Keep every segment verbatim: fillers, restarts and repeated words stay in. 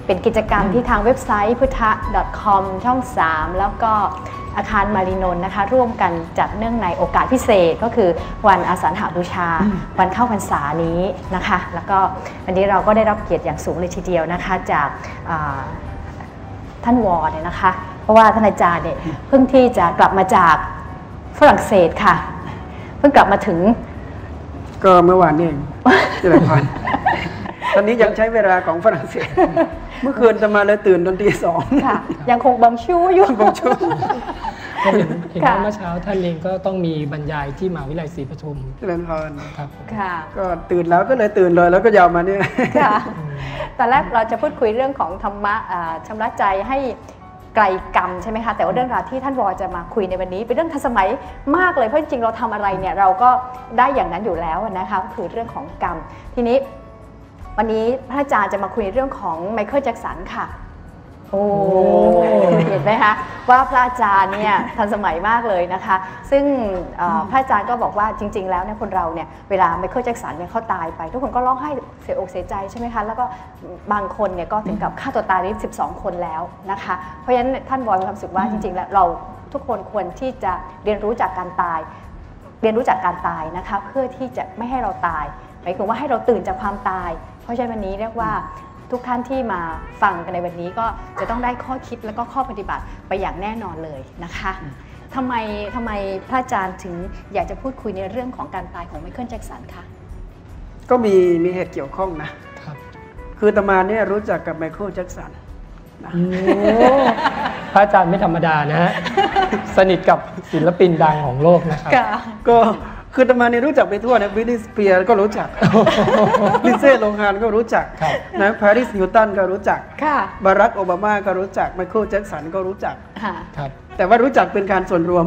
เป็นกิจกรรมที่ทางเว็บไซต์พุทธะ .com ช่องสามแล้วก็อาคารมารีนนท์นะคะร่วมกันจัดเนื่องในโอกาสพิเศษก็คือวันอาสาฬหบูชาวันเข้าพรรษานี้นะคะแล้วก็วันนี้เราก็ได้รับเกียรติอย่างสูงเลยทีเดียวนะคะจากท่านวอเนี่ยนะคะเพราะว่าท่านอาจารย์เนี่ยเพิ่งที่จะกลับมาจากฝรั่งเศสค่ะเพิ่งกลับมาถึงก็เมื่อวานนี่เองเจริญพรตอนนี้ยังใช้เวลาของฝรั่งเศสเมื่อคืนจะมาเลยตื่นตอนตีสองค่ะยังคงบังชูอยู่บังชูเห็นเห็นว่าเมื่อเช้าท่านเองก็ต้องมีบรรยายที่มหาวิทยาลัยศรีปทุมเจริญพรครับค่ะก็ตื่นแล้วก็เลยตื่นเลยแล้วก็ยาวมาเนี่ยค่ะตอนแรกเราจะพูดคุยเรื่องของธรรมะชำระใจให้ไกลกรรมใช่ไหมคะแต่ว่าเรื่องราวที่ท่านวอจะมาคุยในวันนี้เป็นเรื่องทันสมัยมากเลยเพราะจริงๆเราทำอะไรเนี่ยเราก็ได้อย่างนั้นอยู่แล้วนะคะก็คือเรื่องของกรรมทีนี้วันนี้พระอาจารย์จะมาคุยเรื่องของไมเคิลแจ็คสันค่ะโอ้เห็นไหมคะว่าพระอาจารย์เนี่ยทันสมัยมากเลยนะคะซึ่งพระอาจารย์ก็บอกว่าจริงๆแล้วเนี่ยคนเราเนี่ยเวลาไมเคิลแจ็คสันเนี่ยเขาตายไปทุกคนก็ร้องไห้เสียอกเสียใจใช่ไหมคะแล้วก็บางคนเนี่ยก็ถึงกับฆ่าตัวตายได้สิบสองคนแล้วนะคะเพราะฉะนั้นท่านบอยมีความรู้สึกว่าจริงๆแล้วเราทุกคนควรที่จะเรียนรู้จากการตายเรียนรู้จากการตายนะคะเพื่อที่จะไม่ให้เราตายหมายถึงว่าให้เราตื่นจากความตายเพราะฉะนั้นวันนี้เรียกว่าทุกท่านที่มาฟังกันในวันนี้ก็จะต้องได้ข้อคิดและก็ข้อปฏิบัติไปอย่างแน่นอนเลยนะคะทำไมทำไมพระอาจารย์ถึงอยากจะพูดคุยในเรื่องของการตายของไมเคิลแจ็คสันคะก็มีมีเหตุเกี่ยวข้องนะคือตมาเนี่ยรู้จักกับไมเคิลแจ็คสันนะพระอาจารย์ไม่ธรรมดานะฮะสนิทกับศิลปินดังของโลกนะครับก็คือตมาเนี่ยรู้จักไปทั่วนะบริตนีย์สเปียร์ก็รู้จักลินเซ่โลฮานก็รู้จักนะปาริสฮิลตันก็รู้จักบารักโอบามาก็รู้จักไมเคิลแจ็คสันก็รู้จักแต่ว่ารู้จักเป็นการส่วนรวม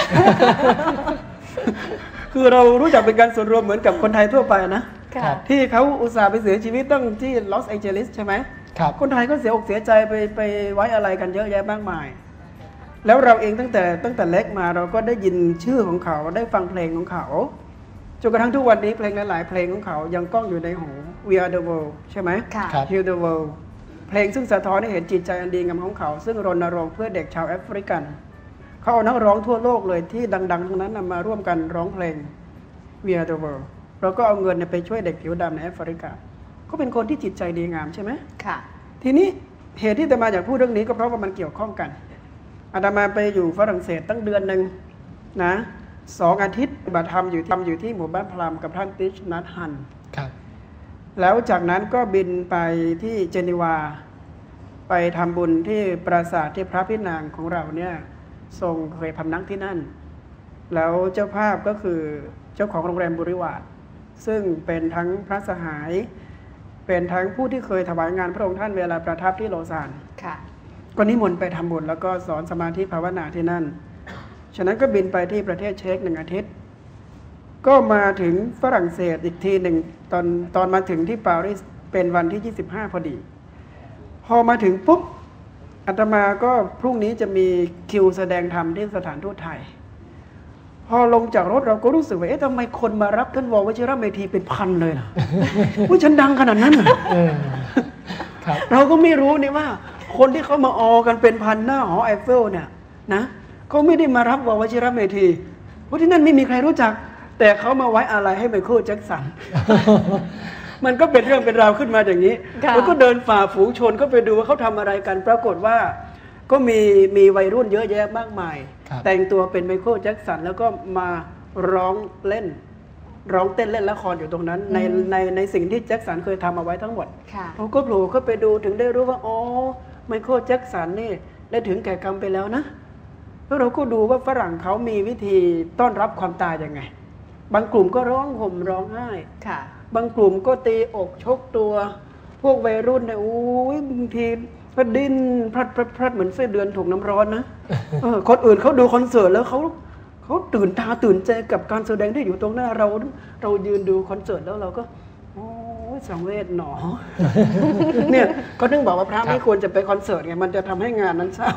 คือเรารู้จักเป็นการส่วนรวมเหมือนกับคนไทยทั่วไปนะที่เขาอุตส่าห์ไปเสียชีวิตตั้งที่ลอสแองเจลิสใช่ไหมคนไทยก็เสียอกเสียใจไปไปไว้อะไรกันเยอะแยะมากมายแล้วเราเองตั้งแต่ตั้งแต่เล็กมาเราก็ได้ยินชื่อของเขาได้ฟังเพลงของเขาจนกระทั่งทุกวันนี้เพลงหลายๆเพลงของเขายังก้องอยู่ในหู We Are the World ใช่ไหม Heal the World เพลงซึ่งสะท้อนให้เห็นจิตใจอันดีงามของเขาซึ่งรณรงค์เพื่อเด็กชาวแอฟริกันเขาเอานักร้องทั่วโลกเลยที่ดังๆทั้งนั้นมาร่วมกันร้องเพลง We Are the World เราก็เอาเงินไปช่วยเด็กผิวดำในแอฟริกาก็เป็นคนที่จิตใจดีงามใช่ไหมค่ะทีนี้เหตุที่จะมาอยากพูดเรื่องนี้ก็เพราะว่ามันเกี่ยวข้องกันอาตมาไปอยู่ฝรั่งเศสตั้งเดือนหนึ่งนะสองอาทิตย์มาทำอยู่ทำอยู่ที่หมู่บ้านพรามกับท่านติชนัทฮันครับแล้วจากนั้นก็บินไปที่เจนีวาไปทำบุญที่ปราสาทที่พระพี่นางของเราเนี่ยทรงเคยพำนักที่นั่นแล้วเจ้าภาพก็คือเจ้าของโรงแรมบุริวาดซึ่งเป็นทั้งพระสหายเป็นทั้งผู้ที่เคยถวายงานพระองค์ท่านเวลาประทับที่โลซานค่ะก็นิมนต์ไปทำบุญแล้วก็สอนสมาธิภาวนาที่นั่นฉะนั้นก็บินไปที่ประเทศเช็กหนึ่งอาทิตย์ก็มาถึงฝรั่งเศสอีกทีหนึ่งตอนตอนมาถึงที่ปารีสเป็นวันที่ยี่สิบห้าพอดีพอมาถึงปุ๊บอาตมาก็พรุ่งนี้จะมีคิวแสดงธรรมที่สถานทูตไทยพอลงจากรถเราก็รู้สึกว่าเอ๊ะทำไมคนมารับท่านววชิรเมธีเป็นพันเลยล่ะผู้ฉันดังขนาดนั้นเหรอเราก็ไม่รู้นี่ว่าคนที่เขามาออกันเป็นพันหน้าหอไอเฟลเนี่ยนะเขาไม่ได้มารับววชิรเมธีเพราะที่นั่นไม่มีใครรู้จักแต่เขามาไว้อะไรให้ไมเคิลแจ็คสันมันก็เป็นเรื่องเป็นราวขึ้นมาอย่างนี้แล้วก็เดินฝ่าฝูงชนก็ไปดูว่าเขาทำอะไรกันปรากฏว่าก็มีมีวัยรุ่นเยอะแยะมากมายแต่งตัวเป็นไมเคิลแจ็คสันแล้วก็มาร้องเล่นร้องเต้นเล่นละครอยู่ตรงนั้นในในในสิ่งที่แจ็คสันเคยทำเอาไว้ทั้งหมดเขาก็โผล่เข้าไปดูถึงได้รู้ว่าอ๋อไมเคิลแจ็คสันนี่ได้ถึงแก่กรรมไปแล้วนะแล้วเราก็ดูว่าฝรั่งเขามีวิธีต้อนรับความตายยังไงบางกลุ่มก็ร้องห่มร้องไห้บางกลุ่มก็ตีอกชกตัวพวกวัยรุ่นเนี่ยโอ้ยบางทีก็ดิ้นพลัดพลัดพลัดเหมือนไส้เดือนถูกน้ำร้อนนะคนอื่นเขาดูคอนเสิร์ตแล้วเขาเขาตื่นตาตื่นใจกับการแสดงที่อยู่ตรงหน้าเราเรายืนดูคอนเสิร์ตแล้วเราก็โอ้ยสังเวชหนอเนี่ยก็นึกบอกว่าพระไม่ควรจะไปคอนเสิร์ตไงมันจะทำให้งานนั้นเศร้า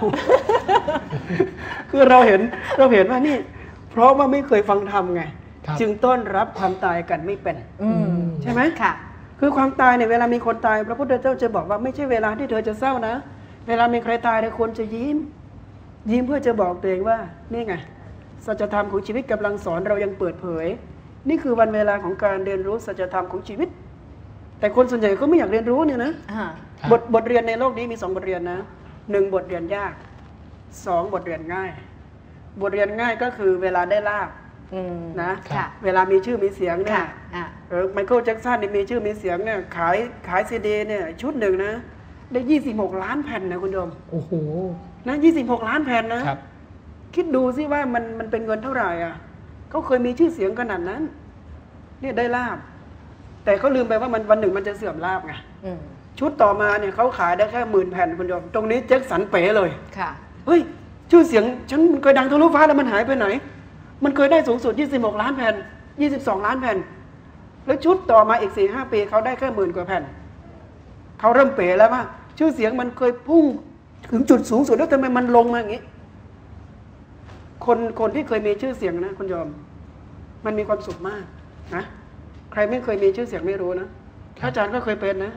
คือเราเห็นเราเห็นว่านี่เพราะว่าไม่เคยฟังธรรมไงจึงต้อนรับความตายกันไม่เป็นใช่ไหมค่ะคือความตายเนี่ยเวลามีคนตายพระพุทธเจ้าจะบอกว่าไม่ใช่เวลาที่เธอจะเศร้านะเวลามีใครตายเธอควรจะยิ้มยิ้มเพื่อจะบอกตัวเองว่านี่ไงสัจธรรมของชีวิตกำลังสอนเรายังเปิดเผยนี่คือวันเวลาของการเรียนรู้สัจธรรมของชีวิตแต่คนส่วนใหญ่ก็ไม่อยากเรียนรู้เนี่ยนะบทบทเรียนในโลกนี้มีสองบทเรียนนะหนึ่งบทเรียนยากสองบทเรียนง่ายบทเรียนง่ายก็คือเวลาได้ลาบนะเวลามีชื่อมีเสียงเนี่ยเออไมเคิลแจ็คสันนี่มีชื่อมีเสียงเนี่ยขายขายซีดีเนี่ยชุดหนึ่งนะได้ยี่สิบหกล้านแผ่นนะคุณโยมโอ้โหนะยี่สิบหกล้านแผ่นนะคิดดูสิว่ามันมันเป็นเงินเท่าไหร่อ่ะเขาเคยมีชื่อเสียงขนาดนั้นเนี่ยได้ลาบแต่เขาลืมไปว่ามันวันหนึ่งมันจะเสื่อมลาบไงชุดต่อมาเนี่ยเขาขายได้แค่หมื่นแผ่นคุณโยมตรงนี้แจ็คสันเป๋เลยค่ะเฮ้ยชื่อเสียงฉันเคยดังทะลุฟ้าแล้วมันหายไปไหนมันเคยได้สูงสุดยี่สิบหกล้านแผ่นยี่สิบสองล้านแผ่นแล้วชุดต่อมาอีก สี่ห้า ปีเขาได้แค่หมื่นกว่าแผ่นเขาเริ่มเป๋แล้วว่าชื่อเสียงมันเคยพุ่งถึงจุดสูงสุดแล้วทำไมมันลงมาอย่างนี้คนคนที่เคยมีชื่อเสียงนะคุณโยมมันมีความสุขมากนะใครไม่เคยมีชื่อเสียงไม่รู้นะอาจารย์ก็เคยเป็นนะ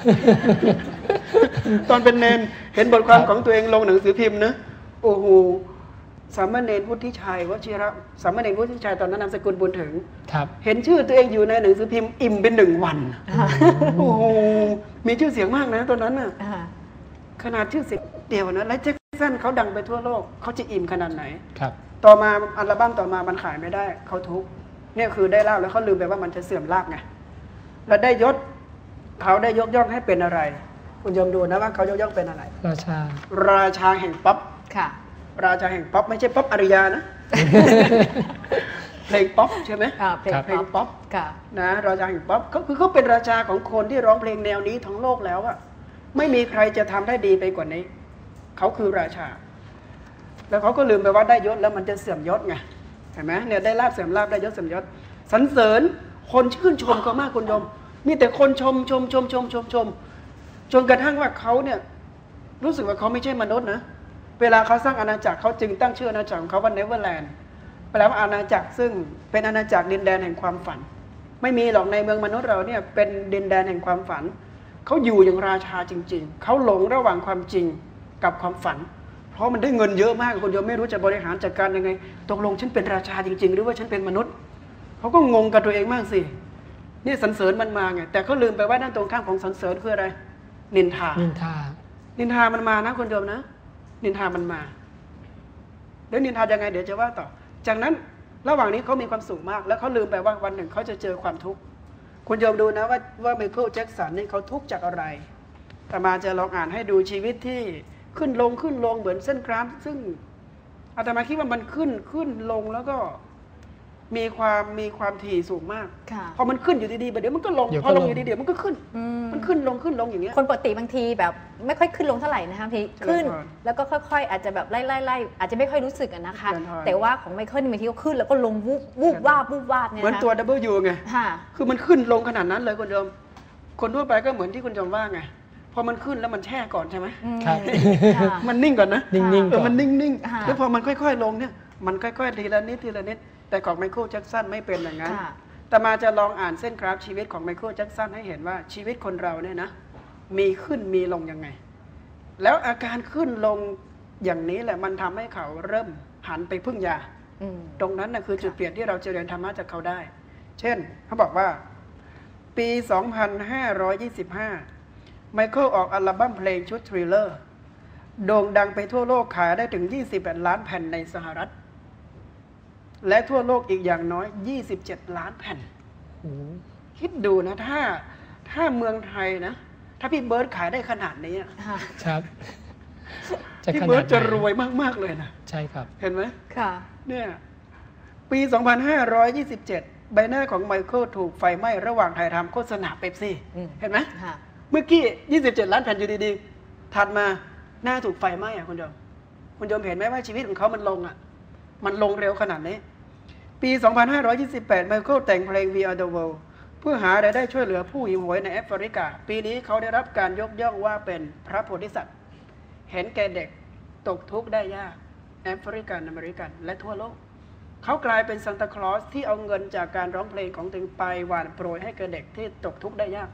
ตอนเป็นเนนเห็นบทความของตัวเองลงหนังสือพิมพ์นะโอ้โหสามเณรวุฒิชัยวชิระสามเณรวุฒิชัยตอนนั้นนามสกุลบุญถึงเห็นชื่อตัวเองอยู่ในหนังสือพิมพ์อิ่มเป็นหนึ่งวันโอ้โหมีชื่อเสียงมากนะตอนนั้นน่ะขนาดชื่อเสียงเดียวนะและแจ็คสันเขาดังไปทั่วโลกเขาจะอิ่มขนาดไหนต่อมาอัลบั้มต่อมามันขายไม่ได้เขาทุกข์เนี่ยคือได้ลาบแล้วเขาลืมไปว่ามันจะเสื่อมลาบไงแล้วได้ยศเขาได้ยกย่องให้เป็นอะไรคุณยมดูนะว่าเขายกย่องเป็นอะไรราชาราชาแห่งป๊อปค่ะราชาแห่งป๊อปไม่ใช่ป๊อปอารยานะเพลงป๊อปใช่ไหมเพลงป๊อปนะราชาแห่งป๊อปเขาคือเขาเป็นราชาของคนที่ร้องเพลงแนวนี้ทั้งโลกแล้วอะไม่มีใครจะทำได้ดีไปกว่านี้เขาคือราชาแล้วเขาก็ลืมไปว่าได้ยศแล้วมันจะเสื่อมยศไงเห็นไหมเนี่ยได้ลาบเสื่อมลาบได้ยศเสื่อมยศสรรเสริญคนชื่นชมเขามากคุณโยมมีแต่คนชมชมชมชมชมชมจนกระทั่งว่าเขาเนี่ยรู้สึกว่าเขาไม่ใช่มนุษย์นะเวลาเขาสร้างอาณาจักรเขาจึงตั้งชื่ออาณาจักรของเขาว่าเนเวอร์แลนด์แปลว่าอาณาจักรซึ่งเป็นอาณาจักรดินแดนแห่งความฝันไม่มีหรอกในเมืองมนุษย์เราเนี่ยเป็นดินแดนแห่งความฝันเขาอยู่อย่างราชาจริงๆเขาหลงระหว่างความจริงกับความฝันเพราะมันได้เงินเยอะมากคนโยมไม่รู้จะบริหารจัดการยังไงตกลงฉันเป็นราชาจริงๆหรือว่าฉันเป็นมนุษย์เขาก็งงกับตัวเองมากสินี่สรรเสริญมันมาไงแต่เขาลืมไปว่าด้านตรงข้ามของสรรเสริญคืออะไรนินทานินทานินทามันมานะคุณโยมนะนินทามันมาเดี๋ยวนินทายังไงเดี๋ยวจะว่าต่อจากนั้นระหว่างนี้เขามีความสุขมากแล้วเขาลืมไปว่าวันหนึ่งเขาจะเจอความทุกข์คุณโยมดูนะว่าว่าไมเคิลแจ็คสันนี่เขาทุกข์จากอะไรอาตมาจะลองอ่านให้ดูชีวิตที่ขึ้นลงขึ้นลงเหมือนเส้นกราฟซึ่งอาตมาคิดว่ามันขึ้นขึ้นลงแล้วก็มีความมีความถี่สูงมากพอมันขึ้นอยู่ดีๆเดี๋ยวมันก็ลงพอลงอยู่ดีเดี๋ยวมันก็ขึ้นมันขึ้นลงขึ้นลงอย่างเงี้ยคนปกติบางทีแบบไม่ค่อยขึ้นลงเท่าไหร่นะคะทีขึ้นแล้วก็ค่อยๆอาจจะแบบไล่ๆๆอาจจะไม่ค่อยรู้สึกนะคะแต่ว่าของไมเคิลบางทีก็ขึ้นแล้วก็ลงวูบวูบวาบวูบวาบเนี่ยเหมือนตัว ดับเบิลยู ไงคือมันขึ้นลงขนาดนั้นเลยคุณโยมคนทั่วไปก็เหมือนที่คุณโยมว่าไงพอมันขึ้นแล้วมันแช่ก่อนใช่ไหมมันนิ่งก่อนนะนิ่งๆเออมันนิ่งๆแล้วพอมันค่อยๆลงเนี่ยมันค่อยๆทีละนิดทีละนิดแต่ของไมเคิลแจ็คสันไม่เป็นอย่างนั้นแต่มาจะลองอ่านเส้นกราฟชีวิตของไมเคิลแจ็คสันให้เห็นว่าชีวิตคนเราเนี่ยนะมีขึ้นมีลงยังไงแล้วอาการขึ้นลงอย่างนี้แหละมันทำให้เขาเริ่มหันไปพึ่งยาตรงนั้นนะคือจุดเปลี่ยนที่เราจะเรียนธรรมะจากเขาได้เช่นเขาบอกว่าปี สองพันห้าร้อยยี่สิบห้า ไมเคิลออกอัลบั้มเพลงชุดทริลเลอร์โด่งดังไปทั่วโลกขายได้ถึงยี่สิบแปดล้านแผ่นในสหรัฐและทั่วโลกอีกอย่างน้อยยี่สิบเจ็ดล้านแผ่นคิดดูนะถ้าถ้าเมืองไทยนะถ้าพี่เบิร์ดขายได้ขนาดนี้ครับพี่เบิร์ดจะรวยมากๆเลยนะใช่ครับเห็นไหมค่ะเนี่ยปี สองพันห้าร้อยยี่สิบเจ็ด ใบหน้าของไมเคิลถูกไฟไหม้ระหว่างถ่ายทำโฆษณาเป๊ปซี่เห็นไหมเมื่อกี้ยี่สิบเจ็ดล้านแผ่นอยู่ดีๆถัดมาหน้าถูกไฟไหม้อ่ะคุณโยมคุณโยมเห็นไหมว่าชีวิตของเขามันลงอ่ะมันลงเร็วขนาดนี้ปี สองพันห้าร้อยยี่สิบแปด ไมเคิลแต่งเพลง We Are the World เพื่อหารายได้ช่วยเหลือผู้หิวโหยในแอฟริกาปีนี้เขาได้รับการยกย่องว่าเป็นพระโพธิสัตว์เห็นแก่เด็กตกทุกข์ได้ยากแอฟริกันอเมริกันและทั่วโลกเขากลายเป็นซานตาคลอสที่เอาเงินจากการร้องเพลงของตัวเองไปหว่านโปรยให้แก่เด็กที่ตกทุกข์ได้ยาก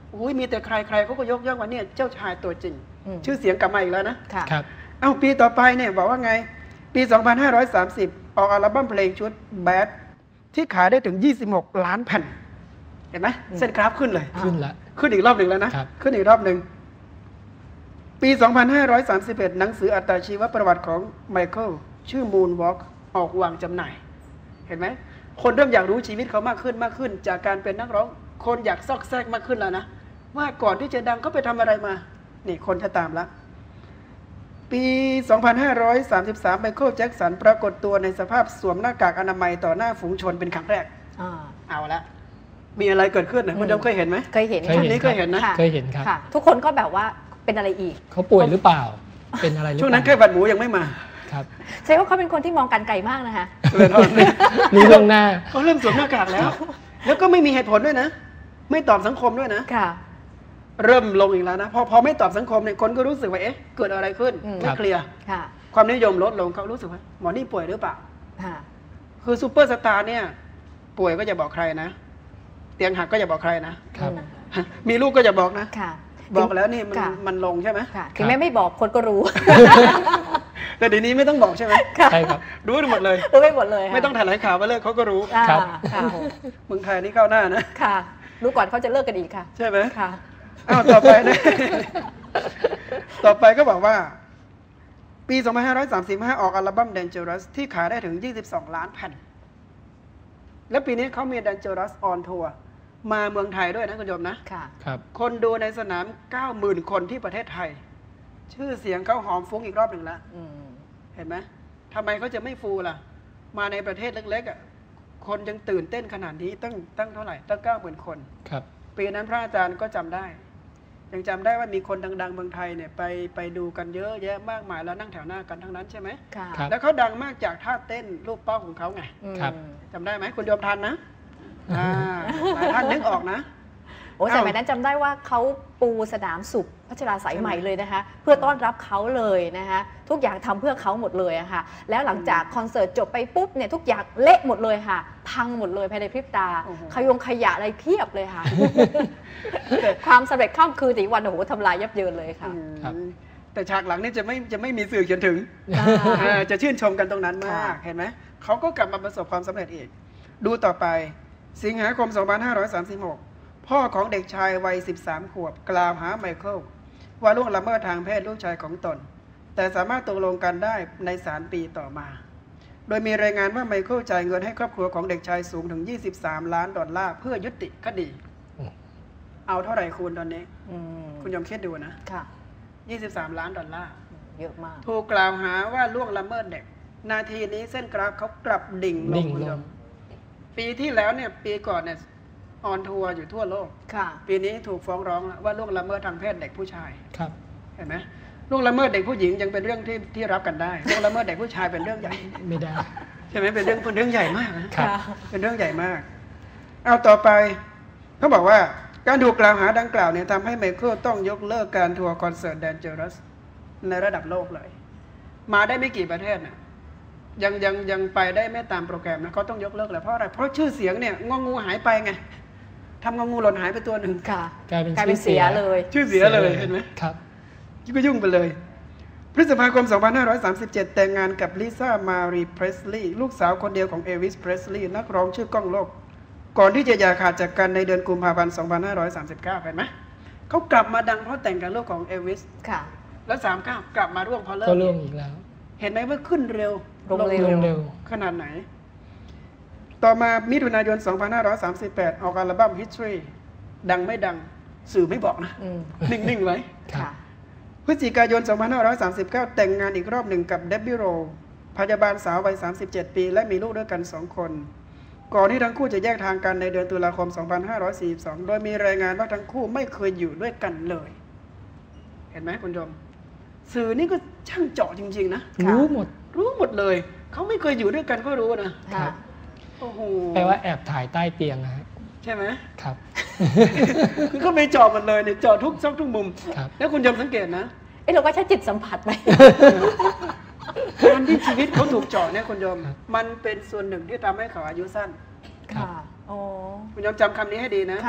อุ้ยมีแต่ใครใครเขาก็ยกย่องว่าเนี่ยเจ้าชายตัวจริงอืมชื่อเสียงกลับมาอีกแล้วนะค่ะครับเอ้าปีต่อไปเนี่ยบอกว่าไงปี สองพันห้าร้อยสามสิบ ออกอัลบั้มเพลงชุด Bad ที่ขายได้ถึง ยี่สิบหก ล้านแผ่นเห็นไหมอืมเส้นกราฟขึ้นเลยขึ้นละขึ้นอีกรอบหนึ่งแล้วนะครับ ขึ้นอีกรอบหนึ่งปี สองพันห้าร้อยสามสิบเอ็ด หนังสืออัตชีวประวัติของไมเคิลชื่อ Moonwalk ออกวางจำหน่าย เห็นไหมคนเริ่มอยากรู้ชีวิตเขามากขึ้นมากขึ้น จากการเป็นนักร้องคนอยากซอกแซกมากขึ้นแล้วนะว่าก่อนที่จะดังเขาไปทำอะไรมานี่คนจะตามละปี สองพันห้าร้อยสามสิบสาม ไมเคิลแจ็คสันปรากฏตัวในสภาพสวมหน้ากากอนามัยต่อหน้าฝูงชนเป็นครั้งแรกอ่าเอาละมีอะไรเกิดขึ้นนะคุณยมเคยเห็นไหมเคยเห็นเคยช่วงเห็นนี้เคยเห็นนะค่ะเคยเห็นครับค่ะ ทุกคนก็แบบว่าเป็นอะไรอีกเขาป่วยหรือเปล่า เป็นอะไรหรือช่วงเปนั้นล่าไข้หวัดหมูยังไม่มาครับใช่ว่าเขาเป็นคนที่มองการไกลมากนะคะเลยตอนนี้นี่เรื่องหน้าเขาเริ่มสวมหน้ากากแล้ว แล้วก็ไม่มีเหตุผลด้วยนะ ไม่ตอบสังคมด้วยนะค่ะเริ่มลงอีกแล้วนะพอพอไม่ตอบสังคมเนี่ยคนก็รู้สึกว่าเอ๊ะเกิดอะไรขึ้นอืมไม่เคลียร์ค่ะความนิยมลดลงเขารู้สึกว่าหมอนี่ป่วยหรือเปล่าค่ะคือซูเปอร์สตาร์เนี่ยป่วยก็จะบอกใครนะ เตียงหักก็จะบอกใครนะครับอืมมีลูกก็จะบอกนะค่ะบอกแล้วนี่มันค่ะมันลงใช่ไหมค่ะถึงแม้ไม่บอกคนก็รู้แต่เดี๋ยวนี้ไม่ต้องบอกใช่ไหมค่ะใช่ครับรู้หมดเลยรู้ไปหมดเลยค่ะไม่ต้องแถลงข่าวว่าเลิกเขาก็รู้อ่าครับค่ะเมืองไทยนี่เข้าหน้านะค่ะ รู้ก่อนเขาจะเลิกกันอีกค่ะใช่ไหมค่ะอ้าวต่อไปนะ ต่อไปก็บอกว่า ปี สองพันห้าร้อยสามสิบห้า ออกอัลบั้ม Dangerous ที่ขายได้ถึง ยี่สิบสอง ล้านแผ่น แล้วปีนี้เขามี Dangerous on Tour มาเมืองไทยด้วยนะคุณผู้ชมนะค่ะครับคนดูในสนาม เก้าหมื่น คนที่ประเทศไทย ชื่อเสียงเขาหอมฟุ้งอีกรอบหนึ่งแล้วอืมเห็นไหมทำไมเขาจะไม่ฟูล่ะ มาในประเทศเล็กๆอ่ะคนยังตื่นเต้นขนาดนี้ตั้งตั้งเท่าไหร่ ตั้ง เก้าหมื่น คนครับปีนั้นพระอาจารย์ก็จำได้ ยังจำได้ว่ามีคนดังๆเมืองไทยเนี่ยไปไปดูกันเยอะแยะมากมายแล้วนั่งแถวหน้ากันทั้งนั้นใช่ไหมค่ะครับแล้วเขาดังมากจากท่าเต้นรูปเป้าของเขาไงอืมครับจำได้ไหมคุณโยมทันนะอ่าหลายท่านนึกออกนะโอ้สมัยนั้นจำได้ว่าเขาปูสนามสุขพัชราสายใหม่เลยนะคะ เพื่อต้อนรับเขาเลยนะคะทุกอย่างทำเพื่อเขาหมดเลยอะค่ะ แล้วหลังจากคอนเสิร์ตจบไปปุ๊บเนี่ยทุกอย่างเละหมดเลยค่ะ พังหมดเลยภายในพริบตาโอ้โหขยงขยะอะไรเพียบเลยค่ะ ความสำเร็จข้ามคืนแต่อีกวันโอ้โหทำลายยับเยินเลยค่ะอืมครับแต่ฉากหลังนี่จะไม่จะไม่มีสื่อเขียนถึงอ่าอ่าจะชื่นชมกันตรงนั้นมากค่ะเห็นไหมเขาก็กลับมาประสบความสำเร็จอีก ดูต่อไปสิงหาคม สองพันห้าร้อยสามสิบหก พ่อของเด็กชายวัย สิบสาม ขวบ กล่าวหาไมเคิลว่าล่วงละเมิดทางเพศลูกชายของตน แต่สามารถตกลงกันได้ในศาลปีต่อมา โดยมีรายงานว่าไมเคิลจ่ายเงินให้ครอบครัวของเด็กชายสูงถึง ยี่สิบสาม ล้านดอลลาร์เพื่อยุติคดีอืมเอาเท่าไหร่คูณตอนนี้อืมคุณยอมคิดดูนะค่ะยี่สิบสาม ล้านดอลลาร์เยอะมากถูกกล่าวหาว่าล่วงละเมิดเด็ก นาทีนี้เส้นกราฟเขากลับดิ่งลดิ่งงคุณลผู้ชงมปีที่แล้วเนี่ยปีก่อนเนี่ยออนทัวร์อยู่ทั่วโลกค่ะปีนี้ถูกฟ้องร้องแล้วว่าล่วงละเมิดทางเพศเด็กผู้ชายครับเห็นไหมล่วงละเมิดเด็กผู้หญิงยังเป็นเรื่องที่ที่รับกันได้ล่วงละเมิดเด็กผู้ชายเป็นเรื่องใหญ่ไม่ได้ใช่ไหมเป็นเรื่องเป็นเรื่องใหญ่มากนะครับเป็นเรื่องใหญ่มาก เอาต่อไปเขาบอกว่าการถูกกล่าวหาดังกล่าวเนี่ยทำให้ไมเคิลต้องยกเลิกการทัวร์คอนเสิร์ต Dangerous ในระดับโลกเลย มาได้ไม่กี่ประเทศนะยังยังยังไปได้ไม่ตามโปรแกรมนะเขาต้องยกเลิกเลยเพราะอะไรเพราะชื่อเสียงเนี่ยงองูหายไปไงทำงองูหล่นหายไปตัวหนึ่งค่ะกลายเป็นกลายเป็นชื่อเสีเสียยเลยชื่อเสียเลยเห็นไหมครับก็ยุ่งไปเลย พฤษภาคม สองพันห้าร้อยสามสิบเจ็ด แต่งงานกับลิซ่ามารีเพรสลีย์ลูกสาวคนเดียวของเอวิสเพรสลีย์นักร้องชื่อก้องโลก ก่อนที่จะอย่าขาดจากกันในเดือนกุมภาพันธ์ สองพันห้าร้อยสามสิบเก้า เห็นไหมเขากลับมาดังเพราะแต่งกับลูกของเอวิสค่ะแล้วสามเก้ากลับมาร่วงเพราะเลิก็กเรื่องอีกแล้วเห็นไหมว่าขึ้นเร็วลงเร็วลงเร็วขนาดไหน ต่อมามิถุนายน สองพันห้าร้อยสามสิบแปด ออกอัลบั้ม History ดังไม่ดังสื่อไม่บอกนะอืมนิ่งๆไว้ครับค่ะพฤศจิกายน สองพันห้าร้อยสามสิบเก้า แต่งงานอีกรอบหนึ่งกับเดบบิโรพยาบาลสาววัย สามสิบเจ็ด ปี และมีลูกด้วยกันสองคน ก่อนที่ทั้งคู่จะแยกทางกันในเดือนตุลาคม สองพันห้าร้อยสี่สิบสอง โดยมีรายงานว่าทั้งคู่ไม่เคยอยู่ด้วยกันเลย เห็นไหมคุณผู้ชมสื่อนี่ก็ช่างเจาะจริงๆนะค่ะรู้หมดรู้หมดเลย เขาไม่เคยอยู่ด้วยกันก็รู้นะครัค่ะบโอ้โหแปลว่าแอบถ่ายใต้เตียงนะฮะใช่ไหมครับคือเขาไปเจาะหมดเลยเนี่ยเจาะทุกซอกทุกมุมครับแล้วคุณยมสังเกตนะเอ้เราก็ใช้จิตสัมผัสไปการที่ชีวิตเขาถูกเจาะเนี่ยคุณยม มันเป็นส่วนหนึ่งที่ทำให้เขาอายุสั้นครับค่ะโอ้คุณยมจำคำนี้ให้ดีนะค่ะ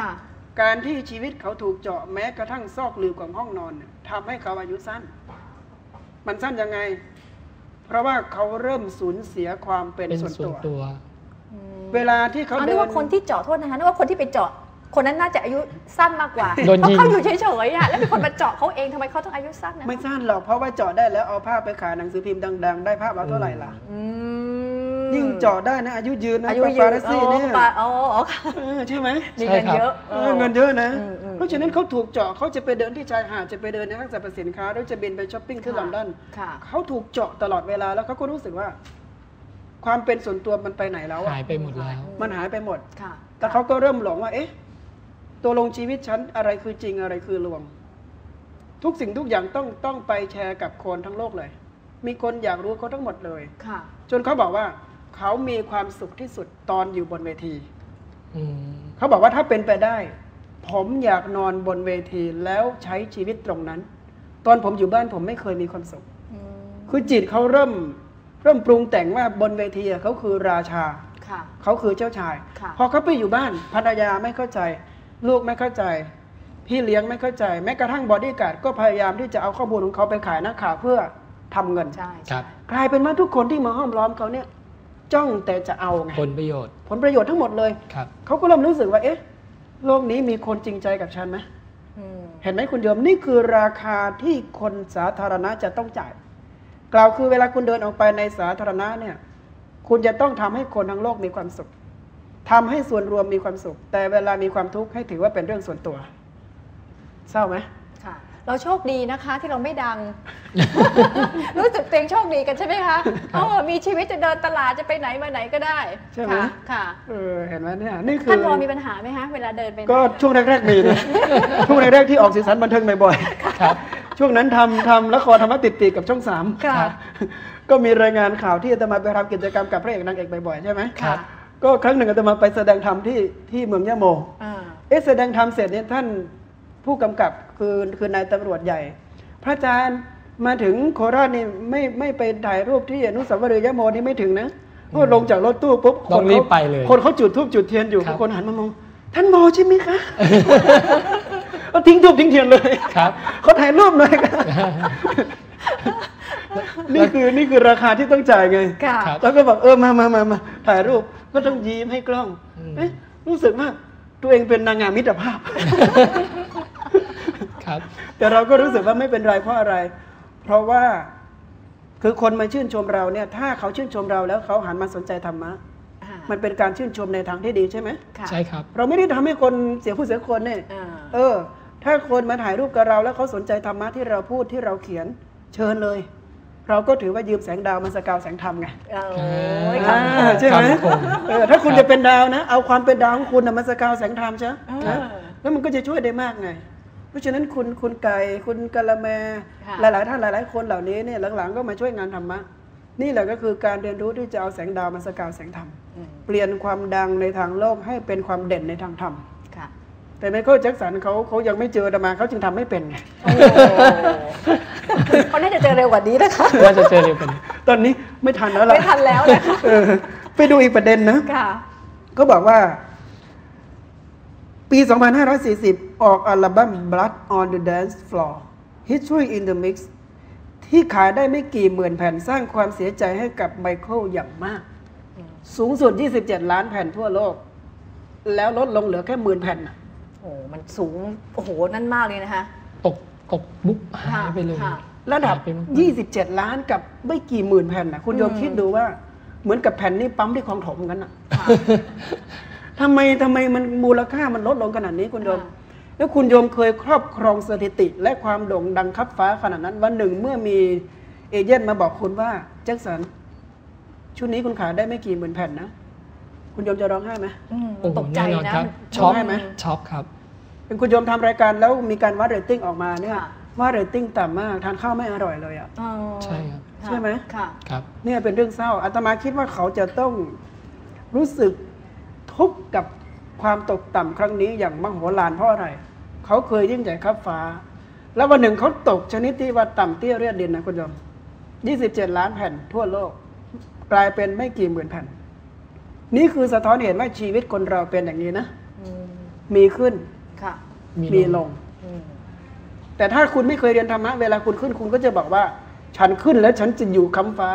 การที่ชีวิตเขาถูกเจาะแม้กระทั่งซอกหลืบของห้องนอนเนี่ยทำให้เขาอายุสั้นมันสั้นยังไงเพราะว่าเขาเริ่มสูญเสียความเป็นส่วนตัวเวลาที่เขาเดินนึกว่าคนที่เจาะโทษนะคะนึกว่าคนที่ไปเจาะคนนั้นน่าจะอายุสั้นมากกว่าเพราะเขาอยู่เฉยๆอ่ะแล้วมีคนมาเจาะเขาเองทำไมเขาต้องอายุสั้นนะไม่สั้นหรอกเพราะว่าเจาะได้แล้วเอาภาพไปขายหนังสือพิมพ์ดังๆได้ภาพแล้วเท่าไหร่ล่ะยิ่งเจาะได้นะอายุยืนนะอายุยืนซี่เนี่ยอ๋อใช่ไหมมีเงินเยอะเงินเยอะนะเพราะฉะนั้นเขาถูกเจาะเขาจะไปเดินที่ชายหาดจะไปเดินในห้างสรรพสินค้าหรือจะบินไปช้อปปิ้งที่ลอนดอนเขาถูกเจาะตลอดเวลาแล้วเขาก็รู้สึกว่าความเป็นส่วนตัวมันไปไหนแล้วหายไปหมดแล้วมันหายไปหมดแล้วเขาก็เริ่มหลงว่าเอ๊ะตัวลงชีวิตฉันอะไรคือจริงอะไรคือลวงทุกสิ่งทุกอย่างต้องต้องไปแชร์กับคนทั้งโลกเลยมีคนอยากรู้เขาทั้งหมดเลยจนเขาบอกว่าเขามีความสุขที่สุดตอนอยู่บนเวทีเขาบอกว่าถ้าเป็นไปได้ผมอยากนอนบนเวทีแล้วใช้ชีวิตตรงนั้นตอนผมอยู่บ้านผมไม่เคยมีความสุขคือจิตเขาเริ่มเริ่มปรุงแต่งว่าบนเวทีเขาคือราชาเขาคือเจ้าชายพอเขาไปอยู่บ้านภรรยาไม่เข้าใจลูกไม่เข้าใจพี่เลี้ยงไม่เข้าใจแม้กระทั่งบอดี้การ์ดก็พยายามที่จะเอาข้อมูลของเขาไปขายนักข่าวเพื่อทำเงินกลายเป็นว่าทุกคนที่มาห้อมล้อมเขาเนี่ยจ้องแต่จะเอาไงผลประโยชน์ผลประโยชน์ทั้งหมดเลยเขาก็เริ่มรู้สึกว่าเอ๊ะโลกนี้มีคนจริงใจกับฉันไหมเห็นไหมคุณโยมนี่คือราคาที่คนสาธารณะจะต้องจ่ายกล่าวคือเวลาคุณเดินออกไปในสาธารณะเนี่ยคุณจะต้องทำให้คนทั้งโลกมีความสุขทำให้ส่วนรวมมีความสุขแต่เวลามีความทุกข์ให้ถือว่าเป็นเรื่องส่วนตัวเศร้าไหมค่ะเราโชคดีนะคะที่เราไม่ดัง รู้สึกตัวเองโชคดีกันใช่ไหมคะอ๋อมีชีวิตจะเดินตลาดจะไปไหนมาไหนก็ได้ใช่ไหมค่ะเออเห็นไหมเนี่ยนี่คือท่านรอมีปัญหาไหมคะเวลาเดินไปก็ช่วงแรกๆมีนะช่วงแรกๆที่ออกสีสันบันเทิงบ่อยๆช่วงนั้นทำทำละครธรรมะติดปีกกับช่องสามก็มีรายงานข่าวที่อาตมาไปทำกิจกรรมกับพระเอกนางเอกบ่อยๆใช่ไหมก็ครั้งหนึ่งอาตมาไปแสดงธรรมที่ที่เมืองยะโมเอ๊ะแสดงธรรมเสร็จเนี่ยท่านผู้กำกับคือคือนายตำรวจใหญ่พระอาจารย์มาถึงโคราชนี่ไม่ไม่ไปถ่ายรูปที่อนุสาวรีย์ยะโมนี่ไม่ถึงนะก็ลงจากรถตู้ปุ๊บคนเขาไปเลยคนเขาจุดธูปจุดเทียนอยู่คนหันมามองท่านโมใช่ไหมคะเขาทิ้งธูปทิ้งเทียนเลยเขาถ่ายรูปหน่อยค่ะนี่คือนี่คือราคาที่ต้องจ่ายไงแล้วก็บอกเออมามามามาถ่ายรูปก็ต้องยิ้มให้กล้องรู้สึกว่าตัวเองเป็นนางงามมิตรภาพแต่เราก็รู้สึกว่าไม่เป็นไรเพราะอะไรเพราะว่าคือคนมาชื่นชมเราเนี่ยถ้าเขาชื่นชมเราแล้วเขาหันมาสนใจธรรมะมันเป็นการชื่นชมในทางที่ดีใช่ไหมใช่ครับเราไม่ได้ทำให้คนเสียผู้เสียคนเนี่ยเออถ้าคนมาถ่ายรูปกับเราแล้วเขาสนใจธรรมะที่เราพูดที่เราเขียนเชิญเลยเราก็ถือว่ายืมแสงดาวมาสกาวแสงธรรมไงใช่ไหมถ้าคุณจะเป็นดาวนะเอาความเป็นดาวของคุณมาสกาวแสงธรรมใช่ไหมแล้วมันก็จะช่วยได้มากไงเพราะฉะนั้นคุณคุณไก่คุณกะละแมหลายๆท่านหลายๆคนเหล่านี้เนี่ยหลังๆก็มาช่วยงานธรรมะนี่แหละก็คือการเรียนรู้ที่จะเอาแสงดาวมาสกาวแสงธรรมเปลี่ยนความดังในทางโลกให้เป็นความเด่นในทางธรรมแต่ไมเคิลแจ็คสันเขาเขายังไม่เจออาตมาเขาจึงทำไม่เป็นไงเขาน่าจะเจอเร็วกว่านี้นะคะน่าจะเจอเร็วกว่านี้ตอนนี้ไม่ทันแล้วล่ะไม่ทันแล้วนะคะไปดูอีกประเด็นนะเขาบอกว่าปี สองพันห้าร้อยสี่สิบ ออกอัลบั้ม Blood on the Dance Floor History in the Mix ที่ขายได้ไม่กี่หมื่นแผ่นสร้างความเสียใจให้กับไมเคิลอย่างมากสูงสุดยี่สิบเจ็ดล้านแผ่นทั่วโลกแล้วลดลงเหลือแค่หมื่นแผ่นโอ้มันสูงโอ้โหนั่นมากเลยนะคะตกตกบุ๊บหายไปเลยระดับยี่สิบเจ็ดล้านกับไม่กี่หมื่นแผ่นนะคุณโยมคิดดูว่าเหมือนกับแผ่นนี้ปั๊มที่คลองถมกันนะทำไมทำไมมันมูลค่ามันลดลงขนาดนี้คุณโยมแล้วคุณโยมเคยครอบครองสถิติและความโด่งดังคับฟ้าขนาดนั้นวันหนึ่งเมื่อมีเอเจนต์มาบอกคุณว่าแจ็คสันชุดนี้คุณขายได้ไม่กี่หมื่นแผ่นนะคุณโยมจะร้องไห้ไหมตกใจนะช็อกไหมช็อกครับเป็นคุณโยมทำรายการแล้วมีการวัดเรตติ้งออกมาเนี่ยว่าเรตติ้งต่ำมากทานข้าวไม่อร่อยเลยอ่ะใช่ครับใช่ไหมครับเนี่ยเป็นเรื่องเศร้าอาตมาคิดว่าเขาจะต้องรู้สึกทุกข์กับความตกต่ำครั้งนี้อย่างมโหฬารเพราะอะไรเขาเคยยิ่งใหญ่คับฟ้าแล้ววันหนึ่งเขาตกชนิดที่ว่าต่ำเตี้ยเรียดดินนะคุณโยมยี่สิบเจ็ดล้านแผ่นทั่วโลกกลายเป็นไม่กี่หมื่นแผ่นนี่คือสะท้อนเห็นว่าชีวิตคนเราเป็นอย่างนี้นะมีขึ้นค่ะมีลงแต่ถ้าคุณไม่เคยเรียนธรรมะเวลาคุณขึ้นคุณก็จะบอกว่าฉันขึ้นแล้วฉันจะอยู่ค้ำฟ้า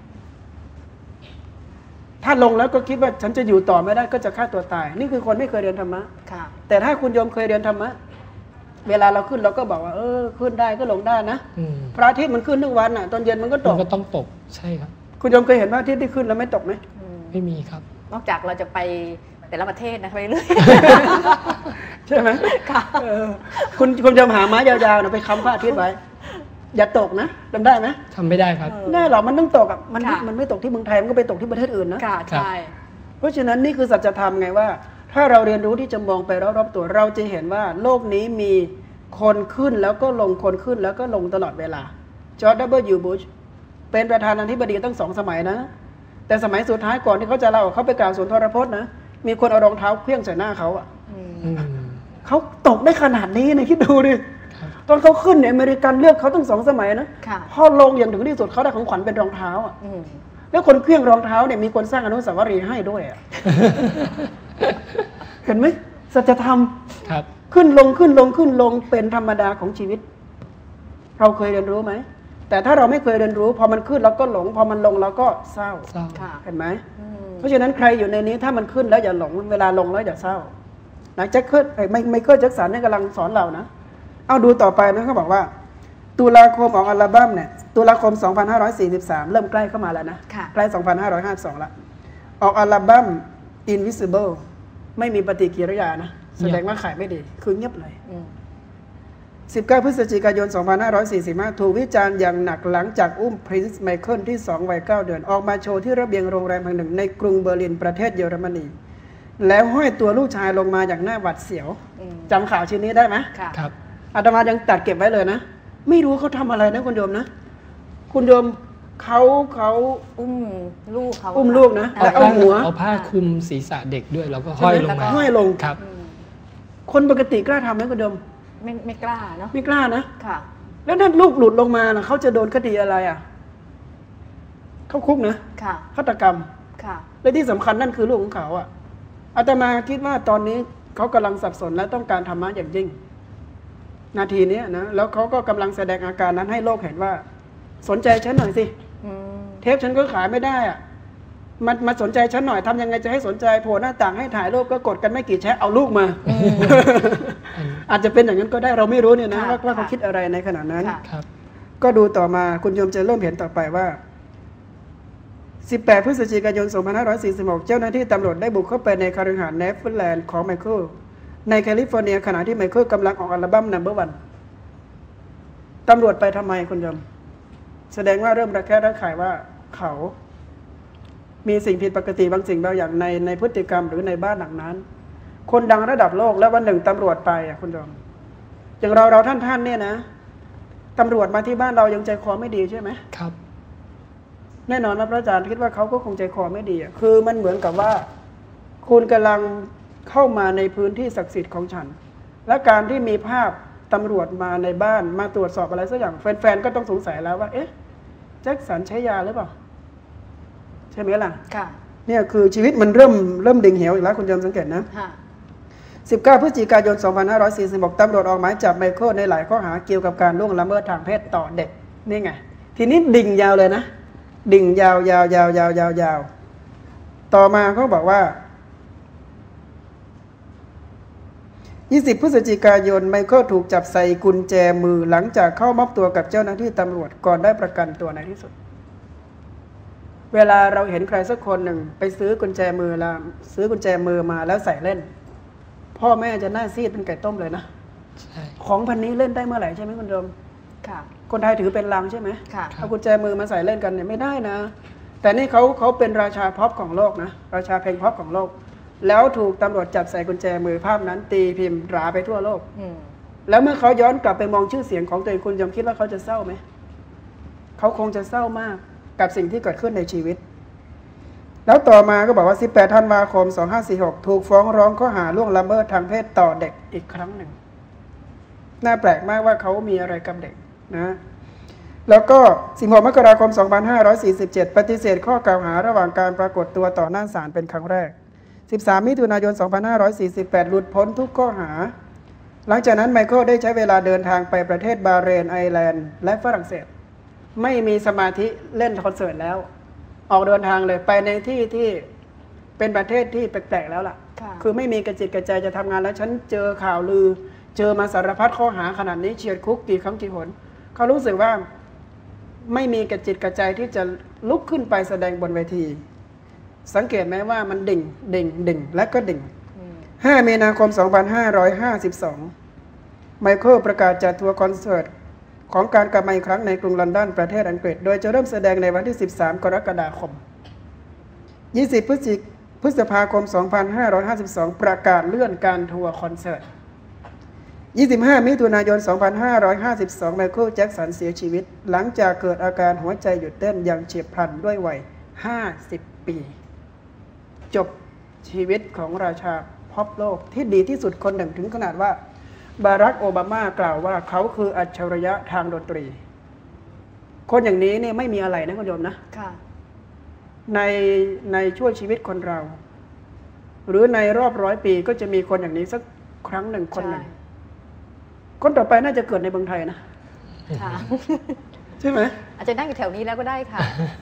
ถ้าลงแล้วก็คิดว่าฉันจะอยู่ต่อไม่ได้ก็จะฆ่าตัวตายนี่คือคนไม่เคยเรียนธรรมะแต่ถ้าคุณโยมเคยเรียนธรรมะเวลาเราขึ้นเราก็บอกว่าเออขึ้นได้ก็ลงได้นะพระอาทิตย์มันขึ้นทุกวันอ่ะตอนเย็นมันก็ตกมันก็ต้องตกใช่ครับคุณโยมเคยเห็นพระอาทิตย์ที่ขึ้นแล้วไม่ตกไหมไม่มีครับนอกจากเราจะไปแต่ละประเทศนะไปเรื่อยใช่ไหมค่ะคุณคุณโยมหาไม้ยาวๆนะไปค้ำพระอาทิตย์ไว้อย่าตกนะทำได้ไหมทำไม่ได้ครับได้หรอมันต้องตกอ่ะมันมันไม่ตกที่เมืองไทยมันก็ไปตกที่ประเทศอื่นนะใช่เพราะฉะนั้นนี่คือสัจธรรมไงว่าถ้าเราเรียนรู้ที่จะมองไปรอบๆตัวเราจะเห็นว่าโลกนี้มีคนขึ้นแล้วก็ลงคนขึ้นแล้วก็ลงตลอดเวลาจอร์จ ดับเบิลยู บุชเป็นประธานาธิบดีตั้งสองสมัยนะแต่สมัยสุดท้ายก่อนที่เขาจะลาออกเขาไปกล่าวสุนทรพจน์นะมีคนเอารองเท้าเคลื่องใส่หน้าเขาอ่ะเขาตกได้ขนาดนี้นะคิดดูดิตอนเขาขึ้นเนี่ยอเมริกันเลือกเขาตั้งสองสมัยนะพอลงอย่างถึงที่สุดเขาได้ของขวัญเป็นรองเท้าอ่ะแล้วคนเคลื่องรองเท้าเนี่ยมีคนสร้างอนุสาวรีย์ให้ด้วยอ่ะเห็นไหมสัจธรรมขึ้นลงขึ้นลงขึ้นลงเป็นธรรมดาของชีวิตเราเคยเรียนรู้ไหมแต่ถ้าเราไม่เคยเรียนรู้พอมันขึ้นเราก็หลงพอมันลงเราก็เศร้าเห็นไหมเพราะฉะนั้นใครอยู่ในนี้ถ้ามันขึ้นแล้วอย่าหลงเวลาลงแล้วอย่าเศร้านะแจ็คเคิลไม่ไม่เคยแจ็คสันนี่กำลังสอนเรานะเอาดูต่อไปนะเขาบอกว่าตุลาคมออกอัลบั้มเนี่ยตุลาคมสองพันห้าร้อยสี่สิบสามเริ่มใกล้เข้ามาแล้วนะใกล้สองพันห้าร้อยห้าสิบสองละออกอัลบั้ม Invisible ไม่มีปฏิกิริยานะแสดงว่าขายไม่ดีคือเงียบเลยสิบเก้าพฤศจิกายนสองพันห้าร้อยสี่สิบห้าถูกวิจารณ์อย่างหนักหลังจากอุ้มพรินซ์ไมเคิลที่สองวัยเก้าเดือนออกมาโชว์ที่ระเบียงโรงแรมแห่งหนึ่งในกรุงเบอร์ลินประเทศเยอรมนีแล้วห้อยตัวลูกชายลงมาอย่างหน้าหวาดเสียวจำข่าวชิ้นนี้ได้ไหมครับอาตมายังตัดเก็บไว้เลยนะไม่รู้เขาทำอะไรนะคุณโยมนะคุณโยมเขาเขาอุ้มลูกเขาอุ้มลูกนะแล้วเอาหัวเอาผ้าคลุมศีรษะเด็กด้วยแล้วก็ห้อยลงมาห้อยลงครับคนปกติกล้าทำไหมคุณโยมไม่ไม่กล้าเนาะไม่กล้านะค่ะแล้วถ้าลูกหลุดลงมานะเขาจะโดนคดีอะไรอ่ะเขาคุกนะค่ะฆาตกรรมค่ะและที่สำคัญนั่นคือลูกของเขาอ่ะอาตมาคิดว่าตอนนี้เขากำลังสับสนและต้องการธรรมะอย่างยิ่งนาทีนี้นะแล้วเขาก็กำลังแสดงอาการนั้นให้โลกเห็นว่าสนใจฉันหน่อยสิเทปฉันก็ขายไม่ได้อ่ะมามาสนใจฉันหน่อยทำยังไงจะให้สนใจโผล่หน้าต่างให้ถ่ายรูปก็กดกันไม่กี่แชะเอาลูกมาอาจจะเป็นอย่างนั้นก็ได้เราไม่รู้เนี่ยนะว่าว่าเขาคิดอะไรในขณะนั้นก็ดูต่อมาคุณโยมจะเริ่มเห็นต่อไปว่าสิบแปดพฤศจิกายนสองพันห้าร้อยสี่สิบหกเจ้าหน้าที่ตำรวจได้บุกเข้าไปในคฤหาสน์เนเธอร์แลนด์ของไมเคิลในแคลิฟอร์เนียขณะที่ไมเคิลกำลังออกอัลบั้ม นัมเบอร์วัน ตำรวจไปทำไมคุณโยมแสดงว่าเริ่มระแคะระคายว่าเขามีสิ่งผิดปกติบางสิ่งบางอย่างในในพฤติกรรมหรือในบ้านหลังนั้นคนดังระดับโลกแล้ววันหนึ่งตำรวจไปอ่ะคุณโยมอย่างเราเราท่านท่านเนี่ยนะตำรวจมาที่บ้านเรายังใจคอไม่ดีใช่ไหมครับแน่นอนว่าพระอาจารย์คิดว่าเขาก็คงใจคอไม่ดีอ่ะคือมันเหมือนกับว่าคุณกำลังเข้ามาในพื้นที่ศักดิ์สิทธิ์ของฉันและการที่มีภาพตำรวจมาในบ้านมาตรวจสอบอะไรสักอย่างแฟนๆก็ต้องสงสัยแล้วว่าเอ๊ะแจ็คสันใช้ยาหรือเปล่าใช่ไหมล่ะค่ะเนี่ยคือชีวิตมันเริ่มเริ่มดิ่งเหวอีกแล้วคุณโยมสังเกตนะค่ะสิบเก้าพฤศจิกายนสองพันห้าร้อยสี่สิบหกตำรวจออกหมายจับไมเคิลในหลายข้อหาเกี่ยวกับการล่วงละเมิดทางเพศต่อเด็กนี่ไงทีนี้ดิ่งยาวเลยนะดิ่งยาวยาวยาวยาวยาวยาวต่อมาเขาบอกว่ายี่สิบพฤศจิกายนไมเคิลถูกจับใส่กุญแจมือหลังจากเข้ามอบตัวกับเจ้าหน้าที่ตำรวจก่อนได้ประกันตัวในที่สุดเวลาเราเห็นใครสักคนหนึ่งไปซื้อกุญแจมือละซื้อกุญแจมือมาแล้วใส่เล่นพ่อแม่จะหน้าซีดเป็นไก่ต้มเลยนะของพันนี้เล่นได้เมื่อไหร่ใช่ไหมคุณโยมค่ะคนไทยถือเป็นลังใช่ไหมค่ะเอากุญแจมือมาใส่เล่นกันเนี่ยไม่ได้นะแต่นี่เขาเขาเป็นราชาพ็อปของโลกนะราชาเพลงพ็อปของโลกแล้วถูกตำรวจจับใส่กุญแจมือภาพนั้นตีพิมพ์ราไปทั่วโลกแล้วเมื่อเขาย้อนกลับไปมองชื่อเสียงของตัวเองคุณยอมคิดว่าเขาจะเศร้าไหมเขาคงจะเศร้ามากกับสิ่งที่เกิดขึ้นในชีวิตแล้วต่อมาก็บอกว่าสิบแปดธันวาคมสองพันห้าร้อยสี่สิบหกถูกฟ้องร้องข้อหาล่วงละเมิดทางเพศต่อเด็กอีกครั้งหนึ่งน่าแปลกมากว่าเขามีอะไรกับเด็กนะแล้วก็สิบหกมกราคมสองพันห้าร้อยสี่สิบเจ็ดปฏิเสธข้อกล่าวหาระหว่างการปรากฏตัวต่อหน้าศาลเป็นครั้งแรกสิบสามมิถุนายนสองพันห้าร้อยสี่สิบแปดหลุดพ้นทุกข้อหาหลังจากนั้นไมเคิลได้ใช้เวลาเดินทางไปประเทศบาห์เรนไอร์แลนด์และฝรั่งเศสไม่มีสมาธิเล่นคอนเสิร์ตแล้วออกเดินทางเลยไปในที่ที่เป็นประเทศที่แปลกๆแล้วล่ะคือไม่มีกระจิตกระใจจะทำงานแล้วฉันเจอข่าวลือเจอมาสารพัดข้อหาขนาดนี้เฉียดคุกกี่ครั้งกี่หนเขารู้สึกว่าไม่มีกระจิตกระใจที่จะลุกขึ้นไปแสดงบนเวทีสังเกตไหมว่ามันดิ่งดิ่งดิ่งและก็ดิ่งห้ามีนาคมสองพันห้าร้อยห้าสิบสองไมเคิลประกาศจัดทัวร์คอนเสิร์ตของการกลับมาอีกครั้งในกรุงลอนดอนประเทศอังกฤษโดยจะเริ่มแสดงในวันที่สิบสามกรกฎาคมยี่สิบพฤษภาคมสองพันห้าร้อยห้าสิบสองประกาศเลื่อนการทัวร์คอนเสิร์ตยี่สิบห้ามิถุนายนสองพันห้าร้อยห้าสิบสองไมเคิลแจ็คสันเสียชีวิตหลังจากเกิดอาการหัวใจหยุดเต้นอย่างเฉียบพลันด้วยวัยห้าสิบปีจบชีวิตของราชาพ็อปโลกที่ดีที่สุดคนหนึ่งถึงขนาดว่าบารักโอบามากล่าวว่าเขาคืออัจฉริยะทางดนตรีคนอย่างนี้เนี่ยไม่มีอะไรนะคุณโยมนะในในช่วงชีวิตคนเรา หรือในรอบร้อยปีก็จะมีคนอย่างนี้สักครั้งหนึ่งคนหนึ่งคนต่อไปน่าจะเกิดในเมืองไทยนะใช่ไหมอาจจะนั่งอยู่แถวนี้แล้วก็ได้ค่ะ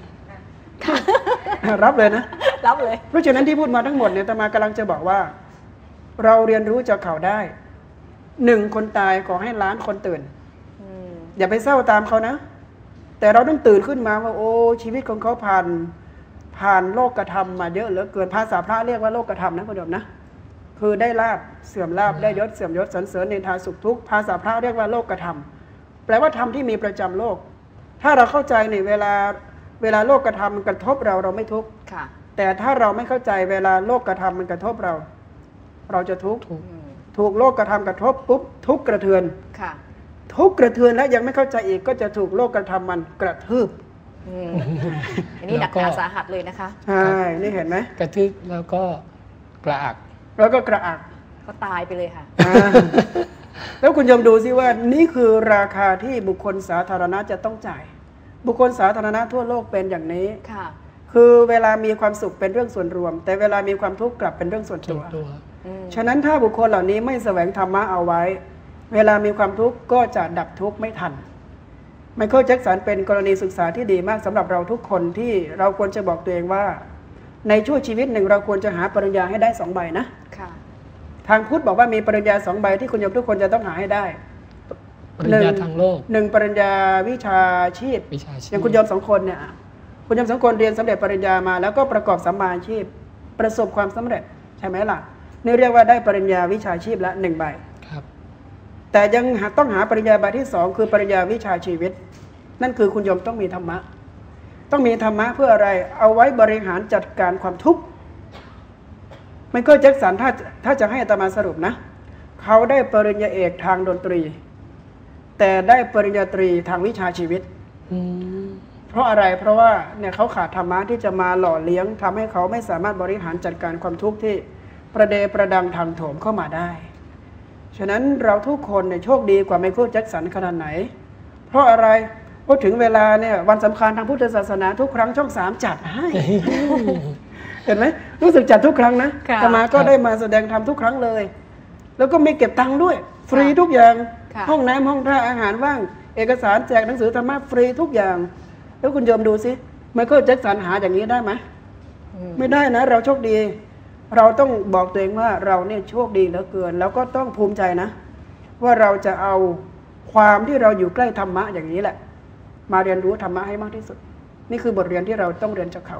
รับเลยนะรับเลยเพราะฉะนั้นที่พูดมาทั้งหมดเนี่ยอาตมากำลังจะบอกว่าเราเรียนรู้จากเขาได้หนึ่งคนตายขอให้ล้านคนตื่นอย่าไปเศร้าตามเขานะแต่เราต้องตื่นขึ้นมาว่าโอ้ชีวิตของเขาผ่านผ่านโลกธรรมมาเยอะเหลือเกินภาษาพระเรียกว่าโลกธรรมนะคุณโยมนะคือได้ลาภเสื่อมลาภได้ยศเสื่อมยศสรรเสริญนินทาสุขทุกข์ภาษาพระเรียกว่าโลกธรรมแปลว่าธรรมที่มีประจำโลกถ้าเราเข้าใจในเวลาเวลาโลกธรรมมันกระทบเราเราไม่ทุกข์แต่ถ้าเราไม่เข้าใจเวลาโลกธรรมมันกระทบเราเราจะทุกข์ถูกโลกธรรมกระทบปุ๊บทุกข์กระเทือนทุกข์กระเทือนแล้วยังไม่เข้าใจอีกก็จะถูกโลกธรรมมันกระทืบอันนี้หนักหนาสาหัสเลยนะคะใช่นี่เห็นไหมกระทืบแล้วก็กระอักแล้วก็กระอักก็ตายไปเลยค่ะแล้วคุณยมดูซิว่านี่คือราคาที่บุคคลสาธารณะจะต้องจ่ายบุคคลสาธารณะทั่วโลกเป็นอย่างนี้ค่ะคือเวลามีความสุขเป็นเรื่องส่วนรวมแต่เวลามีความทุกข์กลับเป็นเรื่องส่วนตัวฉะนั้นถ้าบุคคลเหล่านี้ไม่แสวงธรรมะเอาไว้เวลามีความทุกข์ก็จะดับทุกข์ไม่ทันไมเคิลแจ็คสันเป็นกรณีศึกษาที่ดีมากสำหรับเราทุกคนที่เราควรจะบอกตัวเองว่าในช่วงชีวิตหนึ่งเราควรจะหาปริญญาให้ได้สองใบนะทางพุทธบอกว่ามีปริญญาสองใบที่คุณโยมทุกคนจะต้องหาให้ได้ปริญญาทางโลกหนึ่งปริญญาวิชาชีพอย่างคุณโยมสองคนเนี่ยคุณโยมสองคนเรียนสำเร็จปริญญามาแล้วก็ประกอบสัมมาอาชีพประสบความสำเร็จใช่ไหมล่ะนี่เรียกว่าได้ปริญญาวิชาชีพละหนึ่งใบแต่ยังต้องหาปริญญาใบที่สองคือปริญญาวิชาชีวิตนั่นคือคุณโยมต้องมีธรรมะต้องมีธรรมะเพื่ออะไรเอาไว้บริหารจัดการความทุกข์ไมเคิลแจ็คสันถ้าถ้าจะให้อาตมาสรุปนะเขาได้ปริญญาเอกทางดนตรีแต่ได้ปริญญาตรีทางวิชาชีวิตเพราะอะไรเพราะว่าเนี่ยเขาขาดธรรมะที่จะมาหล่อเลี้ยงทำให้เขาไม่สามารถบริหารจัดการความทุกข์ที่ประเดประดังทางโถมเข้ามาได้ฉะนั้นเราทุกคนเนี่ยโชคดีกว่าไมเคิลแจ็คสันขนาดไหนเพราะอะไรพอถึงเวลาเนี่ยวันสำคัญทางพุทธศาสนาทุกครั้งช่องสามจัดให้เห็นไหมรู้สึกจัดทุกครั้งนะอาตมาก็ได้มาแสดงธรรมทุกครั้งเลยแล้วก็ไม่เก็บตังค์ด้วยฟรีทุกอย่างห้องน้ำห้องท่าอาหารว่างเอกสารแจกหนังสือธรรมะฟรีทุกอย่างแล้วคุณโยมดูสิไมเคิลแจ็คสันหาอย่างนี้ได้ไหมไม่ได้นะเราโชคดีเราต้องบอกตัวเองว่าเราเนี่ยโชคดีเหลือเกินแล้วก็ต้องภูมิใจนะว่าเราจะเอาความที่เราอยู่ใกล้ธรรมะอย่างนี้แหละมาเรียนรู้ธรรมะให้มากที่สุดนี่คือบทเรียนที่เราต้องเรียนจากเขา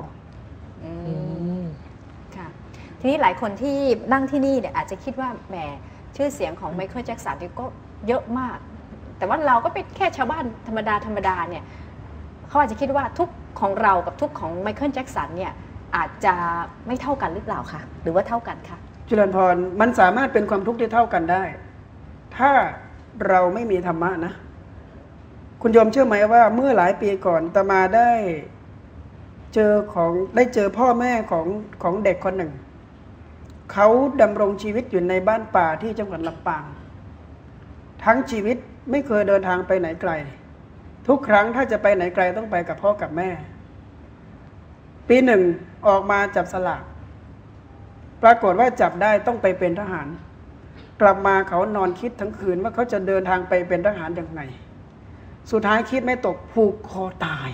ค่ะทีนี้หลายคนที่นั่งที่นี่เนี่ยอาจจะคิดว่าแหมชื่อเสียงของไมเคิลแจ็คสันก็เยอะมากแต่ว่าเราก็เป็นแค่ชาวบ้านธรรมดาธรรมดาเนี่ยเขาอาจจะคิดว่าทุกของเรากับทุกของไมเคิลแจ็คสันเนี่ยอาจจะไม่เท่ากันหรือเปล่าคะหรือว่าเท่ากันคะจุลันพรมันสามารถเป็นความทุกข์ที่เท่ากันได้ถ้าเราไม่มีธรรมะนะคุณโยมเชื่อไหมว่าเมื่อหลายปีก่อนอาตมาได้เจอของได้เจอพ่อแม่ของของเด็กคนหนึ่งเขาดำรงชีวิตอยู่ในบ้านป่าที่จังหวัดลำปางทั้งชีวิตไม่เคยเดินทางไปไหนไกลทุกครั้งถ้าจะไปไหนไกลต้องไปกับพ่อกับแม่ปีหนึ่งออกมาจับสลากปรากฏว่าจับได้ต้องไปเป็นทหารกลับมาเขานอนคิดทั้งคืนว่าเขาจะเดินทางไปเป็นทหารอย่างไรสุดท้ายคิดไม่ตกผูกคอตาย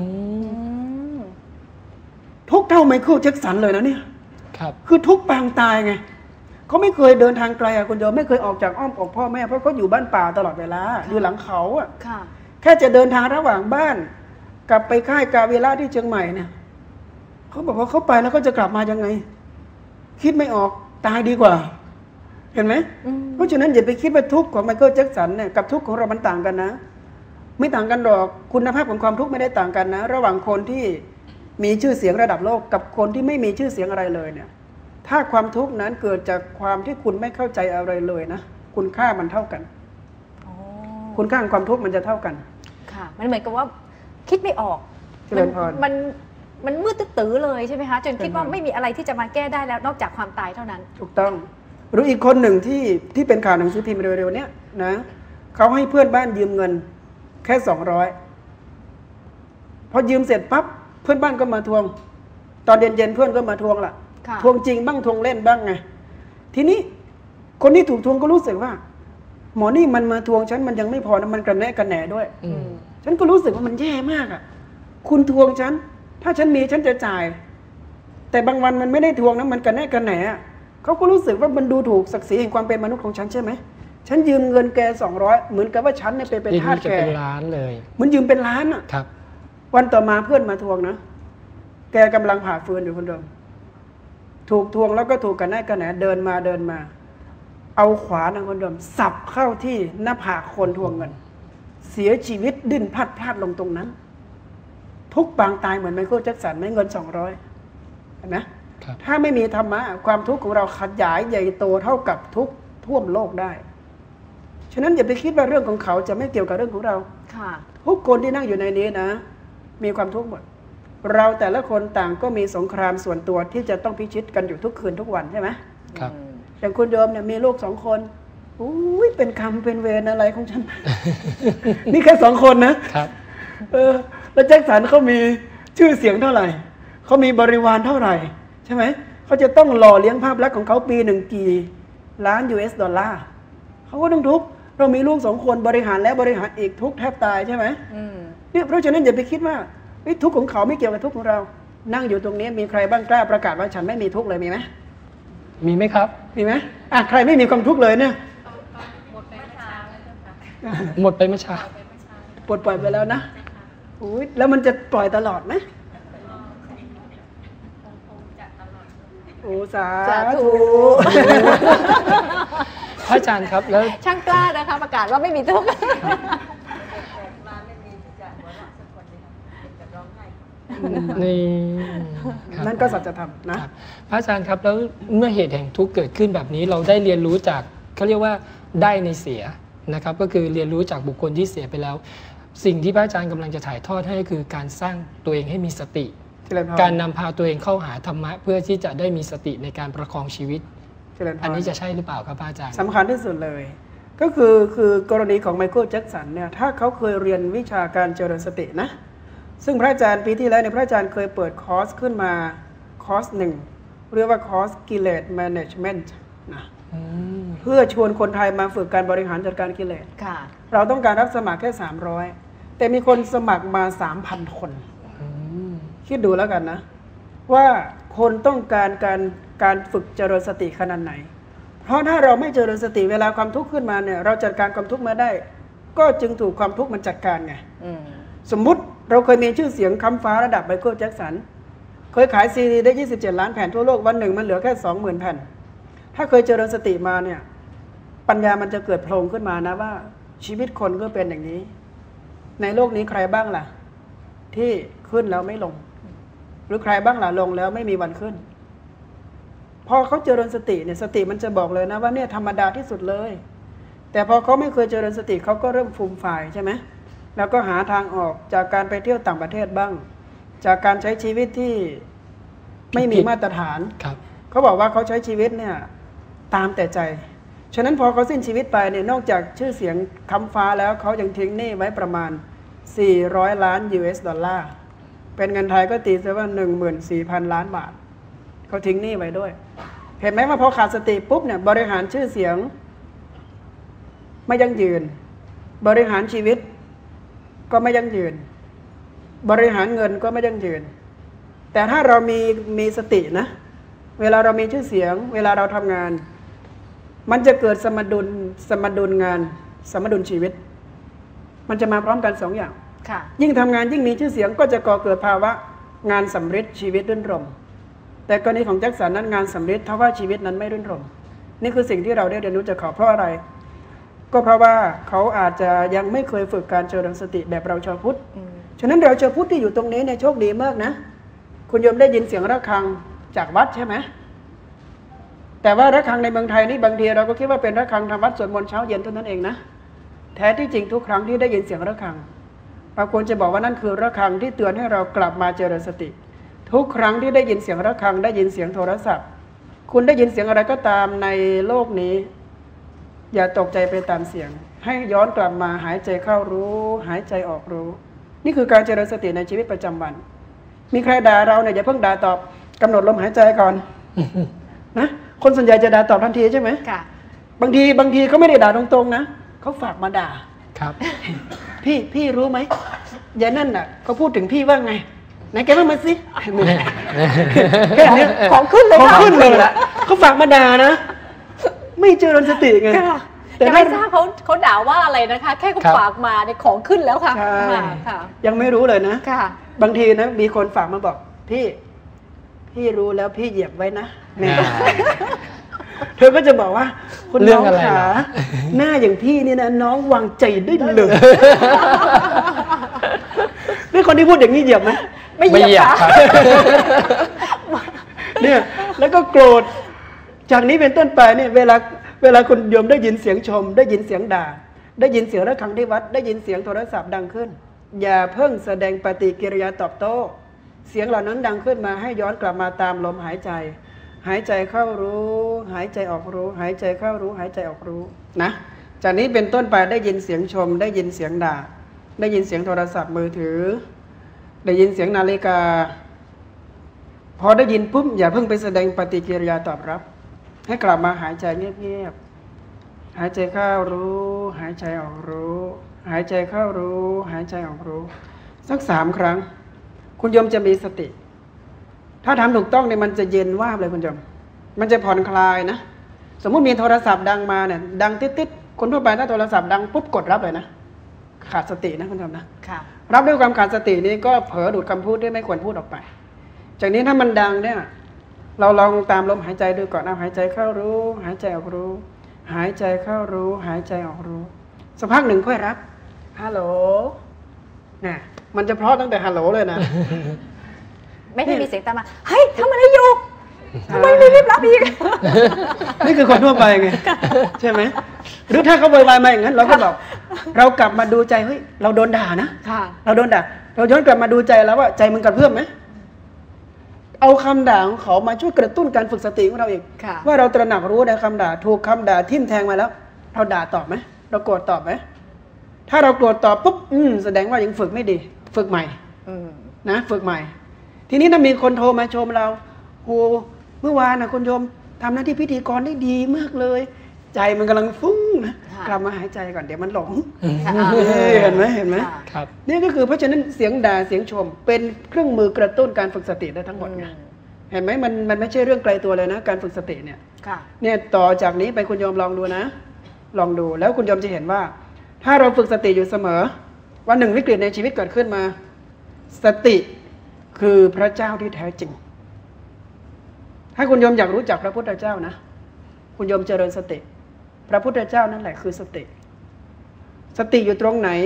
ทุกเท่าไมเคิลแจ็คสันเลยนะเนี่ยครับคือทุกปางตายไงเขาไม่เคยเดินทางไกลอะคนเดียวไม่เคยออกจากอ้อมอกพ่อแม่เพราะเขาอยู่บ้านป่าตลอดเวลาอยู่หลังเขาอะแค่จะเดินทางระหว่างบ้านกลับไปค่ายกาเวล่าที่เชียงใหม่เนี่ยเขาบอกว่าเขาไปแล้วก็จะกลับมายังไงคิดไม่ออกตายดีกว่าเห็นไหมเพราะฉะนั้นอย่าไปคิดว่าทุกข์ของไมเคิลแจ็คสันเนี่ยกับทุกข์ของเรามันต่างกันนะไม่ต่างกันหรอกคุณภาพของความทุกข์ไม่ได้ต่างกันนะระหว่างคนที่มีชื่อเสียงระดับโลกกับคนที่ไม่มีชื่อเสียงอะไรเลยเนี่ยถ้าความทุกข์นั้นเกิดจากความที่คุณไม่เข้าใจอะไรเลยนะคุณค่ามันเท่ากันคุณค่าของความทุกข์มันจะเท่ากันค่ะมันเหมือนกับว่าคิดไม่ออกมันมันมันมืดตื้อเลยใช่ไหมคะจนคิดว่าไม่มีอะไรที่จะมาแก้ได้แล้วนอกจากความตายเท่านั้นถูกต้องหรืออีกคนหนึ่งที่ที่เป็นข่าวหนังสือพิมพ์เร็วๆเนี้ยนะเขาให้เพื่อนบ้านยืมเงินแค่สองร้อยพอยืมเสร็จปั๊บเพื่อนบ้านก็มาทวงตอนเย็นๆเพื่อนก็มาทวงล่ะทวงจริงบ้างทวงเล่นบ้างไงทีนี้คนที่ถูกทวงก็รู้สึกว่าหมอนี่มันมาทวงฉันมันยังไม่พอนะมันกระแนะกระแหน่ด้วยฉันก็รู้สึกว่ามันแย่มากอ่ะคุณทวงฉันถ้าฉันมีฉันจะจ่ายแต่บางวันมันไม่ได้ทวงนะมันกระแนะกระแหน่เขาก็รู้สึกว่ามันดูถูกศักดิ์ศรีแห่งความเป็นมนุษย์ของฉันใช่ไหมฉันยืมเงินแกสองร้อยเหมือนกับว่าฉันเนี่ยเป็นเป็นทาสแกเป็นล้านเลยเหมือนยืมเป็นล้านอ่ะครับวันต่อมาเพื่อนมาทวงนะแกกำลังผ่าฟืนอยู่คนเดิมถูกทวงแล้วก็ถูกกันแน่กันแหนเดินมาเดินมาเอาขวานคนเดิมสับเข้าที่หน้าผากคนทวงเงินเสียชีวิตดิ้นพลาดพลาดลงตรงนั้นทุกปางตายเหมือนไมเคิลแจ็คสันไม่เงินสองร้อยเห็นไหมถ้าไม่มีธรรมะความทุกข์ของเราขยายใหญ่โตเท่ากับทุกท่วมโลกได้ฉะนั้นอย่าไปคิดว่าเรื่องของเขาจะไม่เกี่ยวกับเรื่องของเราทุกคนที่นั่งอยู่ในนี้นะมีความทุกข์หมดเราแต่ละคนต่างก็มีสงครามส่วนตัวที่จะต้องพิชิตกันอยู่ทุกคืนทุกวันใช่ไหมครับอย่างคุณโยมเนี่ยมีลูกสองคนอุ้ยเป็นคำเป็นเวรอะไรของฉัน นี่แค่สองคนนะครับเออแล้วแจ็คสันเขามีชื่อเสียงเท่าไหร่เขามีบริวารเท่าไหร่ใช่ไหมเขาจะต้องหล่อเลี้ยงภาพลักษณ์ของเขาปีหนึ่งกี่ล้าน ยู เอส ดอลลาร์เขาก็ต้องทุกข์เรามีลูกสองคนบริหารและบริหารอีกทุกแทบตายใช่ไหมเนี่ยเพราะฉะนั้นอย่าไปคิดว่าทุกข์ของเขาไม่เกี่ยวกับทุกข์ของเรานั่งอยู่ตรงนี้มีใครบ้างกล้าประกาศว่าฉันไม่มีทุกข์เลยมีไหมมีไหมครับมีไหมอ่ะใครไม่มีความทุกข์เลยเนี่ยหมดไปเมื่อเช้าหมดไปเมื่อเช้าปลดปล่อยไปแล้วนะอุ้ยแล้วมันจะปล่อยตลอดไหมโอ้สาธุพระอาจารย์ครับแล้วช่างกล้านะคะประกาศว่าไม่มีทุกข์นี่นั่นก็สัจธรรมนะพระอาจารย์ครับแล้วเมื่อเหตุแห่งทุกข์เกิดขึ้นแบบนี้เราได้เรียนรู้จากเขาเรียกว่าได้ในเสียนะครับก็คือเรียนรู้จากบุคคลที่เสียไปแล้วสิ่งที่พระอาจารย์กำลังจะถ่ายทอดให้ก็คือการสร้างตัวเองให้มีสติการนำพาตัวเองเข้าหาธรรมะเพื่อที่จะได้มีสติในการประคองชีวิตอันนี้จะใช่หรือเปล่าครับพระอาจารย์สำคัญที่สุดเลยก็คือคือกรณีของไมเคิลแจ็คสันเนี่ยถ้าเขาเคยเรียนวิชาการเจริญสตินะซึ่งพระอาจารย์ปีที่แล้วในพระอาจารย์เคยเปิดคอร์สขึ้นมาคอร์สหนึ่งเรียกว่าคอร์สกิเลสแมเนจเมนต์นะเพื่อชวนคนไทยมาฝึกการบริหารจัดการกิเลสเราต้องการรับสมัครแค่สามร้อยแต่มีคนสมัครมา สามพัน คนคิดดูแล้วกันนะว่าคนต้องการการการฝึกเจริญสติขนาดไหนเพราะถ้าเราไม่เจริญสติเวลาความทุกข์ขึ้นมาเนี่ยเราจัดการความทุกข์มาได้ก็จึงถูกความทุกข์มันจัดการไงสมมุติเราเคยมีชื่อเสียงค้ำฟ้าระดับไมเคิลแจ็คสันเคยขายซีดีได้ยี่สิบเจ็ดล้านแผ่นทั่วโลกวันหนึ่งมันเหลือแค่ สองหมื่น แผ่นถ้าเคยเจริญสติมาเนี่ยปัญญามันจะเกิดโผล่ขึ้นมานะว่าชีวิตคนก็เป็นอย่างนี้ในโลกนี้ใครบ้างล่ะที่ขึ้นแล้วไม่ลงหรือใครบ้างล่ะลงแล้วไม่มีวันขึ้นพอเขาเจริญสติเนี่ยสติมันจะบอกเลยนะว่าเนี่ยธรรมดาที่สุดเลยแต่พอเขาไม่เคยเจริญสติเขาก็เริ่มฟูมฝ่ายใช่ไหมแล้วก็หาทางออกจากการไปเที่ยวต่างประเทศบ้างจากการใช้ชีวิตที่ไม่มีมาตรฐานเขาบอกว่าเขาใช้ชีวิตเนี่ยตามแต่ใจฉะนั้นพอเขาสิ้นชีวิตไปเนี่ยนอกจากชื่อเสียงค้ำฟ้าแล้วเขายังทิ้งหนี้ไว้ประมาณสี่ร้อยล้าน ยู เอส ดอลลาร์เป็นเงินไทยก็ตีซะว่า หนึ่งหมื่นสี่พัน ล้านบาทเขาทิ้งหนี้ไว้ด้วยเห็นไหมว่าพอขาดสติปุ๊บเนี่ยบริหารชื่อเสียงไม่ยั่งยืนบริหารชีวิตก็ไม่ยั่งยืนบริหารเงินก็ไม่ยั่งยืนแต่ถ้าเรามีมีสตินะเวลาเรามีชื่อเสียงเวลาเราทำงานมันจะเกิดสมดุลสมดุลงานสมดุลชีวิตมันจะมาพร้อมกันสองอย่างยิ่งทำงานยิ่งมีชื่อเสียงก็จะก่อเกิดภาวะงานสำเร็จชีวิตรื่นรมแต่กรณีของแจ็คสันนั้นงานสำเร็จทว่าชีวิตนั้นไม่รื่นรมนี่คือสิ่งที่เราได้เรียนรู้จากเขาเพราะอะไรก็เพราะว่าเขาอาจจะยังไม่เคยฝึกการเจริญสติแบบเราชาวพุทธฉะนั้นเราชาวพุทธที่อยู่ตรงนี้เนี่ยโชคดีมากนะคุณโยมได้ยินเสียงระฆังจากวัดใช่ไหมแต่ว่าระฆังในเมืองไทยนี่บางทีเราก็คิดว่าเป็นระฆังทำวัดสวดมนต์เช้าเย็นเท่านั้นเองนะแท้ที่จริงทุกครั้งที่ได้ยินเสียงระฆังเราควรจะบอกว่านั่นคือระฆังที่เตือนให้เรากลับมาเจริญสติทุกครั้งที่ได้ยินเสียงระฆังได้ยินเสียงโทรศัพท์คุณได้ยินเสียงอะไรก็ตามในโลกนี้อย่าตกใจไปตามเสียงให้ย้อนกลับมาหายใจเข้ารู้หายใจออกรู้นี่คือการเจริญสติในชีวิตประจำวันมีใครด่าเราเนี่ยอย่าเพิ่งด่าตอบกำหนดลมหายใจก่อนนะคนส่วนใหญ่จะด่าตอบทันทีใช่ไหมค่ะบางทีบางทีเขาไม่ได้ด่าตรงๆนะเขาฝากมาด่าครับพี่พี่รู้ไหมยายนั่นน่ะเขาพูดถึงพี่ว่าไงไหนแกว่ามาสิแค่นี้ของขึ้นเลยของขึ้นเลยละเขาฝากมาด่านะไม่เจริญสติไงแต่ไม่ทราบเขาเขาด่าว่าอะไรนะคะแค่เขาฝากมาในของขึ้นแล้วค่ะยังไม่รู้เลยนะบางทีนะมีคนฝากมาบอกพี่พี่รู้แล้วพี่เหยียบไว้นะเนี่ยเธอก็จะบอกว่าคุณน้องขาหน้าอย่างพี่นี่นะน้องวางใจได้เลยนี่คนที่พูดอย่างนี้เหยียบไหมไม่เหยียบค่ะเนี่ยแล้วก็โกรธจากนี้เป็นต้นไปเนี่ยเวลาเวลาคุณโยมได้ยินเสียงชมได้ยินเสียงด่าได้ยินเสียงระฆังที่วัดได้ยินเสียงโทรศัพท์ดังขึ้นอย่าเพิ่งแสดงปฏิกิริยาตอบโต้เสียงเหล่านั้นดังขึ้นมาให้ย้อนกลับมาตามลมหายใจหายใจเข้ารู้หายใจออกรู้หายใจเข้ารู้หายใจออกรู้นะจากนี้เป็นต้นไปได้ยินเสียงชมได้ยินเสียงด่าได้ยินเสียงโทรศัพท์มือถือได้ยินเสียงนาฬิกาพอได้ยินปุ๊บอย่าเพิ่งไปแสดงปฏิกิริยาตอบรับให้กลับมาหายใจเงียบๆหายใจเข้ารู้หายใจออกรู้หายใจเข้ารู้หายใจออกรู้สักสามครั้งคุณโยมจะมีสติถ้าทำถูกต้องเนี่ยมันจะเย็นว่าบเลยคุณโยมมันจะผ่อนคลายนะสมมุติมีโทรศัพท์ดังมาเนี่ยดังติดๆคนทั่วไปถ้าโทรศัพท์ดังปุ๊บกดรับเลยนะขาดสตินะคุณโยมนะรับด้วยความขาดสตินี้ก็เผลอดูดคำพูดที่ไม่ควรพูดออกไปจากนี้ถ้ามันดังเนี่ยเราลองตามลมหายใจดูก่อนเอาหายใจเข้ารู้หายใจออกรู้หายใจเข้ารู้หายใจออกรู้สักพักหนึ่งค่อยรับฮัลโหลเนี่ยมันจะเพราะตั้งแต่ฮัลโหลเลยนะไม่ได้มีเสียงตามมาเฮ้ยทำอะไรอยู่ทำไมไม่รีบรับอีกนี่คือคนทั่วไปไงใช่ไหมหรือถ้าเขาโวยวายมาอย่างนั้นเราก็บอกเรากลับมาดูใจเฮ้ยเราโดนด่านะเราโดนด่าเราย้อนกลับมาดูใจแล้วว่าใจมันกระเพื่อมไหมเอาคำด่าของเขามาช่วยกระตุ้นการฝึกสติของเราอีกว่าเราตระหนักรู้ในคำด่าถูกคำด่าทิ่มแทงมาแล้วเราด่าตอบไหมเราโกรธตอบไหมถ้าเราโกรธตอบปุ๊บอืมแสดงว่ายังฝึกไม่ดีฝึกใหม่นะฝึกใหม่ทีนี้ถ้ามีคนโทรมาชมเราโอ้เมื่อวานนะคุณโยมทำหน้าที่พิธีกรได้ดีมากเลยใจมันกำลังฟุ้งนะกลับมาหายใจก่อนเดี๋ยวมันหลงเห็นไหมเห็นไหมนี่ก็คือเพราะฉะนั้นเสียงด่าเสียงชมเป็นเครื่องมือกระตุ้นการฝึกสติได้ทั้งหมดไงเห็นไหมมันมันไม่ใช่เรื่องไกลตัวเลยนะการฝึกสติเนี่ยเนี่ยต่อจากนี้ไปคุณโยมลองดูนะลองดูแล้วคุณโยมจะเห็นว่าถ้าเราฝึกสติอยู่เสมอวันหนึ่งวิกฤตในชีวิตเกิดขึ้นมาสติคือพระเจ้าที่แท้จริงถ้าคุณโยมอยากรู้จักพระพุทธเจ้านะคุณโยมเจริญสติพระพุทธเจ้านั่นแหละคือสติสติอยู่ตรงไหน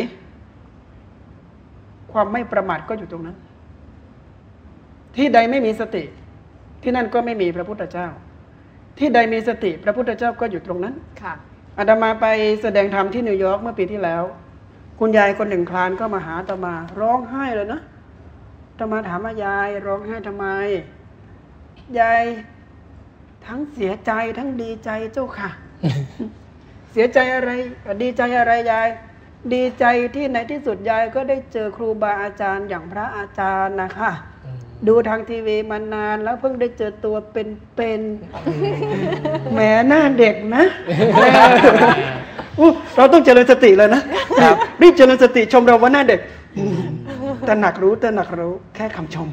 ความไม่ประมาทก็อยู่ตรงนั้นที่ใดไม่มีสติที่นั่นก็ไม่มีพระพุทธเจ้าที่ใดมีสติพระพุทธเจ้าก็อยู่ตรงนั้นค่ะอาตมาไปแสดงธรรมที่นิวยอร์กเมื่อปีที่แล้วคุณยายคนหนึ่งคลานเข้ามาหาอาตมาร้องไห้เลยนะอาตมาถามว่ายายร้องไห้ทำไมยายทั้งเสียใจทั้งดีใจเจ้าค่ะ เสียใจอะไรดีใจอะไรยายดีใจที่ในที่สุดยายก็ได้เจอครูบาอาจารย์อย่างพระอาจารย์นะคะดูทางทีวีมานานแล้วเพิ่งได้เจอตัวเป็นๆแหมหน้าเด็กนะอู้เราต้องเจริญสติเลยนะครับรีบเจริญสติชมเราว่าหน้าเด็กแต่หนักรู้แต่หนักรู้แค่คำชม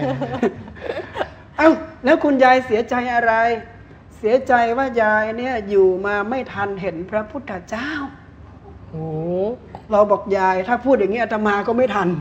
เอ้าแล้วคุณยายเสียใจอะไรเสียใจว่ายายเนี่ยอยู่มาไม่ทันเห็นพระพุทธเจ้าโอ้เราบอกยายถ้าพูดอย่างนี้อาตมาก็ไม่ทัน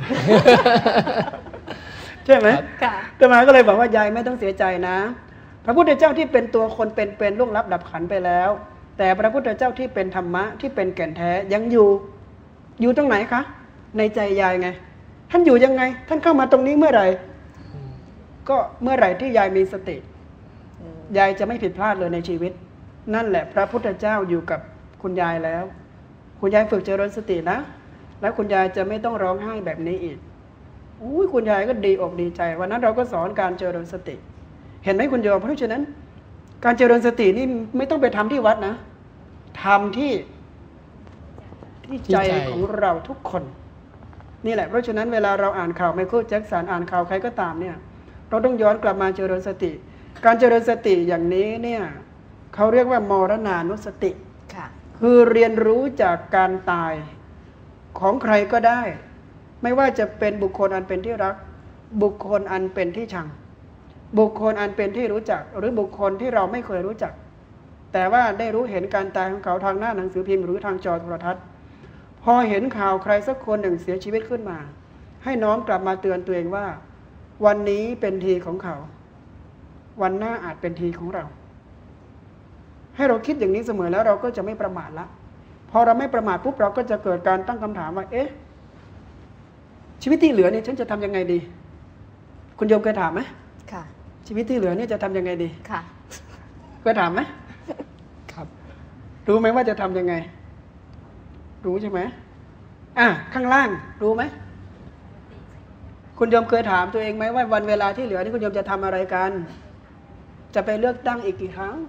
ใช่ไหมอาตมาก็เลยบอกว่ายายไม่ต้องเสียใจนะพระพุทธเจ้าที่เป็นตัวคนเป็นเป็นล่วงลับดับขันไปแล้วแต่พระพุทธเจ้าที่เป็นธรรมะที่เป็นแก่นแท้ยังอยู่อยู่ตรงไหนคะในใจยายไงท่านอยู่ยังไงท่านเข้ามาตรงนี้เมื่อไหร่ก็เมื่อไหร่ที่ยายมีสติยายจะไม่ผิดพลาดเลยในชีวิตนั่นแหละพระพุทธเจ้าอยู่กับคุณยายแล้วคุณยายฝึกเจริญสตินะแล้วคุณยายจะไม่ต้องร้องไห้แบบนี้อีกอุ้ยคุณยายก็ดีอกดีใจวันนั้นเราก็สอนการเจริญสติเห็นไหมคุณโยมเพราะฉะนั้นการเจริญสตินี่ไม่ต้องไปทำที่วัดนะทำที่ที่ใจของเราทุกคนนี่แหละเพราะฉะนั้นเวลาเราอ่านข่าวไมเคิลแจ็คสันอ่านข่าวใครก็ตามเนี่ยเราต้องย้อนกลับมาเจริญสติการเจริญสติอย่างนี้เนี่ยเขาเรียกว่ามรณานุสติคือเรียนรู้จากการตายของใครก็ได้ไม่ว่าจะเป็นบุคคลอันเป็นที่รักบุคคลอันเป็นที่ชังบุคคลอันเป็นที่รู้จักหรือบุคคลที่เราไม่เคยรู้จักแต่ว่าได้รู้เห็นการตายของเขาทางหน้าหนังสือพิมพ์หรือทางจอโทรทัศน์พอเห็นข่าวใครสักคนหนึ่งเสียชีวิตขึ้นมาให้น้อมกลับมาเตือนตัวเองว่าวันนี้เป็นทีของเขาวันหน้าอาจเป็นทีของเราให้เราคิดอย่างนี้เสมอแล้วเราก็จะไม่ประมาทละพอเราไม่ประมาทปุ๊บเราก็จะเกิดการตั้งคำถามว่าเอ๊ะชีวิตที่เหลือเนี่ยฉันจะทำยังไงดีคุณโยมเคยถามไหมค่ะชีวิตที่เหลือเนี่ยจะทำยังไงดีค่ะเคยถามไหมครับรู้ไหมว่าจะทำยังไงรู้ใช่ไหมอ่ะข้างล่างรู้ไหมคุณโยมเคยถามตัวเองไหมว่าวันเวลาที่เหลือนี่คุณโยมจะทำอะไรกันจะไปเลือกตั้งอีกกี่ครั้ง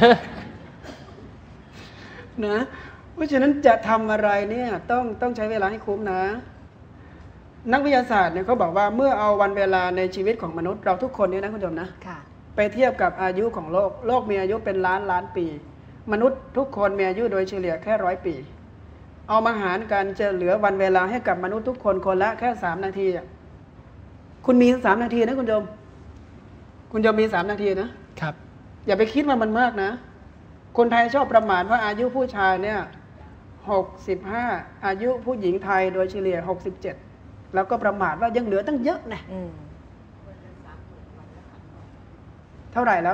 นะเพราะฉะนั้นจะทำอะไรเนี่ยต้องต้องใช้เวลาให้คุ้มนะนักวิทยาศาสตร์เนี่ยเขาบอกว่าเมื่อเอาวันเวลาในชีวิตของมนุษย์เราทุกคนเนี่ยนะคุณโยมนะไปเทียบกับอายุของโลกโลกมีอายุเป็นล้านล้านปีมนุษย์ทุกคนมีอายุโดยเฉลี่ยแค่ร้อยปีเอามาหารกันจะเหลือวันเวลาให้กับมนุษย์ทุกคนคนละแค่สามนาทีคุณมีสามนาทีนะคุณโยมคุณโยมมีสามนาทีนะครับอย่าไปคิดว่ามันมากนะคนไทยชอบประมาทว่าอายุผู้ชายเนี่ยหกสิบห้าอายุผู้หญิงไทยโดยเฉลี่ยหกสิบเจ็ดแล้วก็ประมาทว่ายังเหลือตั้งเยอะนะเท่าไหร่แล้ว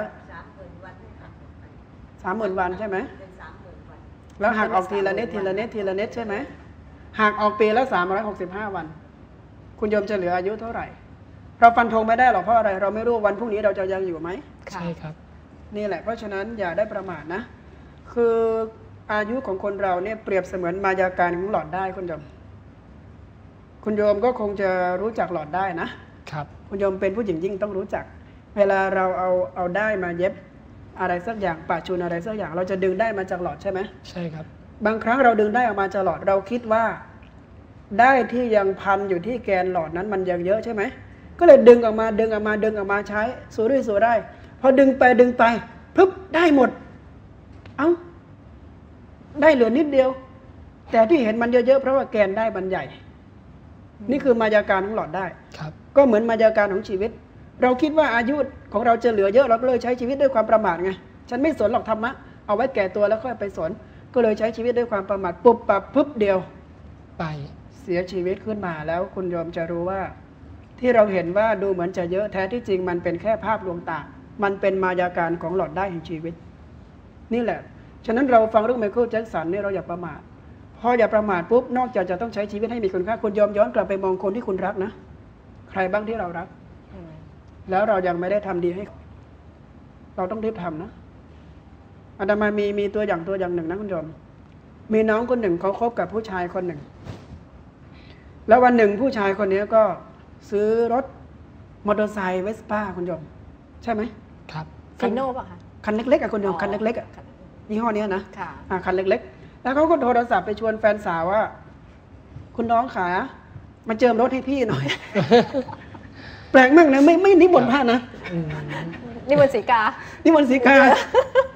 สามหมื่นวันใช่ไหมแล้วหักออกทีละเน็ตทีละเน็ตทีละเน็ตใช่ไหมหักออกปีละสามร้อยหกสิบห้าวันคุณโยมจะเหลืออายุเท่าไหร่เราฟันธงไม่ได้หรอกเพราะอะไรเราไม่รู้วันพรุ่งนี้เราจะยังอยู่ไหมใช่ครับนี่แหละเพราะฉะนั้นอย่าได้ประมาทนะคืออายุของคนเราเนี่ยเปรียบเสมือนมายาการของหลอดได้คุณโยมคุณโยมก็คงจะรู้จักหลอดได้นะครับคุณโยมเป็นผู้หญิงยิ่งต้องรู้จักเวลาเราเอาเอาได้มาเย็บอะไรสักอย่างปะชุนอะไรสักอย่างเราจะดึงได้มาจากหลอดใช่ไหมใช่ครับบางครั้งเราดึงได้ออกมาจากหลอดเราคิดว่าได้ที่ยังพันอยู่ที่แกนหลอดนั้นมันยังเยอะใช่ไหมก็เลยดึงออกมาดึงออกมาดึงออกมาใช้สู้ด้วยสู้ได้พอดึงไปดึงไปปึ๊บได้หมดเอ้าได้เหลือนิดเดียวแต่ที่เห็นมันเยอะๆเพราะว่าแกนได้มันใหญ่นี่คือมายาการของหลอดได้ครับก็เหมือนมายาการของชีวิตเราคิดว่าอายุของเราจะเหลือเยอะเราก็เลยใช้ชีวิตด้วยความประมาทไงฉันไม่สนหรอกธรรมะเอาไว้แก่ตัวแล้วค่อยไปสนก็เลยใช้ชีวิตด้วยความประมาทปุ๊บปั๊บปุ๊บเดียวไปเสียชีวิตขึ้นมาแล้วคุณโยมจะรู้ว่าที่เราเห็นว่าดูเหมือนจะเยอะแท้ที่จริงมันเป็นแค่ภาพลวงตามันเป็นมายาการของหลอดได้แห่งชีวิตนี่แหละฉะนั้นเราฟังเรื่องไมเคิลแจ็คสันนี่เราอย่าประมาทพออย่าประมาทปุ๊บนอกจากจะต้องใช้ชีวิตให้มีคุณค่าคุณยอมย้อนกลับไปมองคนที่คุณรักนะใครบ้างที่เรารักแล้วเรายังไม่ได้ทำดีให้เราต้องรีบทำนะอาตมามีมีตัวอย่างตัวอย่างหนึ่งนะคุณยอมมีน้องคนหนึ่งเขาคบกับผู้ชายคนหนึ่งแล้ววันหนึ่งผู้ชายคนนี้ก็ซื้อรถมอเตอร์ไซค์เวสป้าคุณยอมใช่ไหมครับฟีโน่ป่ะคะคันเล็กๆอ่ะคุณยอมคันเล็กๆอ่ะยี่ห้อนี้นะค่ะคันเล็กๆแล้วเขาก็โทรศัพท์ไปชวนแฟนสาวว่าคุณน้องขามาเจิมรถให้พี่หน่อย แปลกมากนะไม่ไม่นิมนต์พระนะนิมนต์สีกานิมนต์สีกา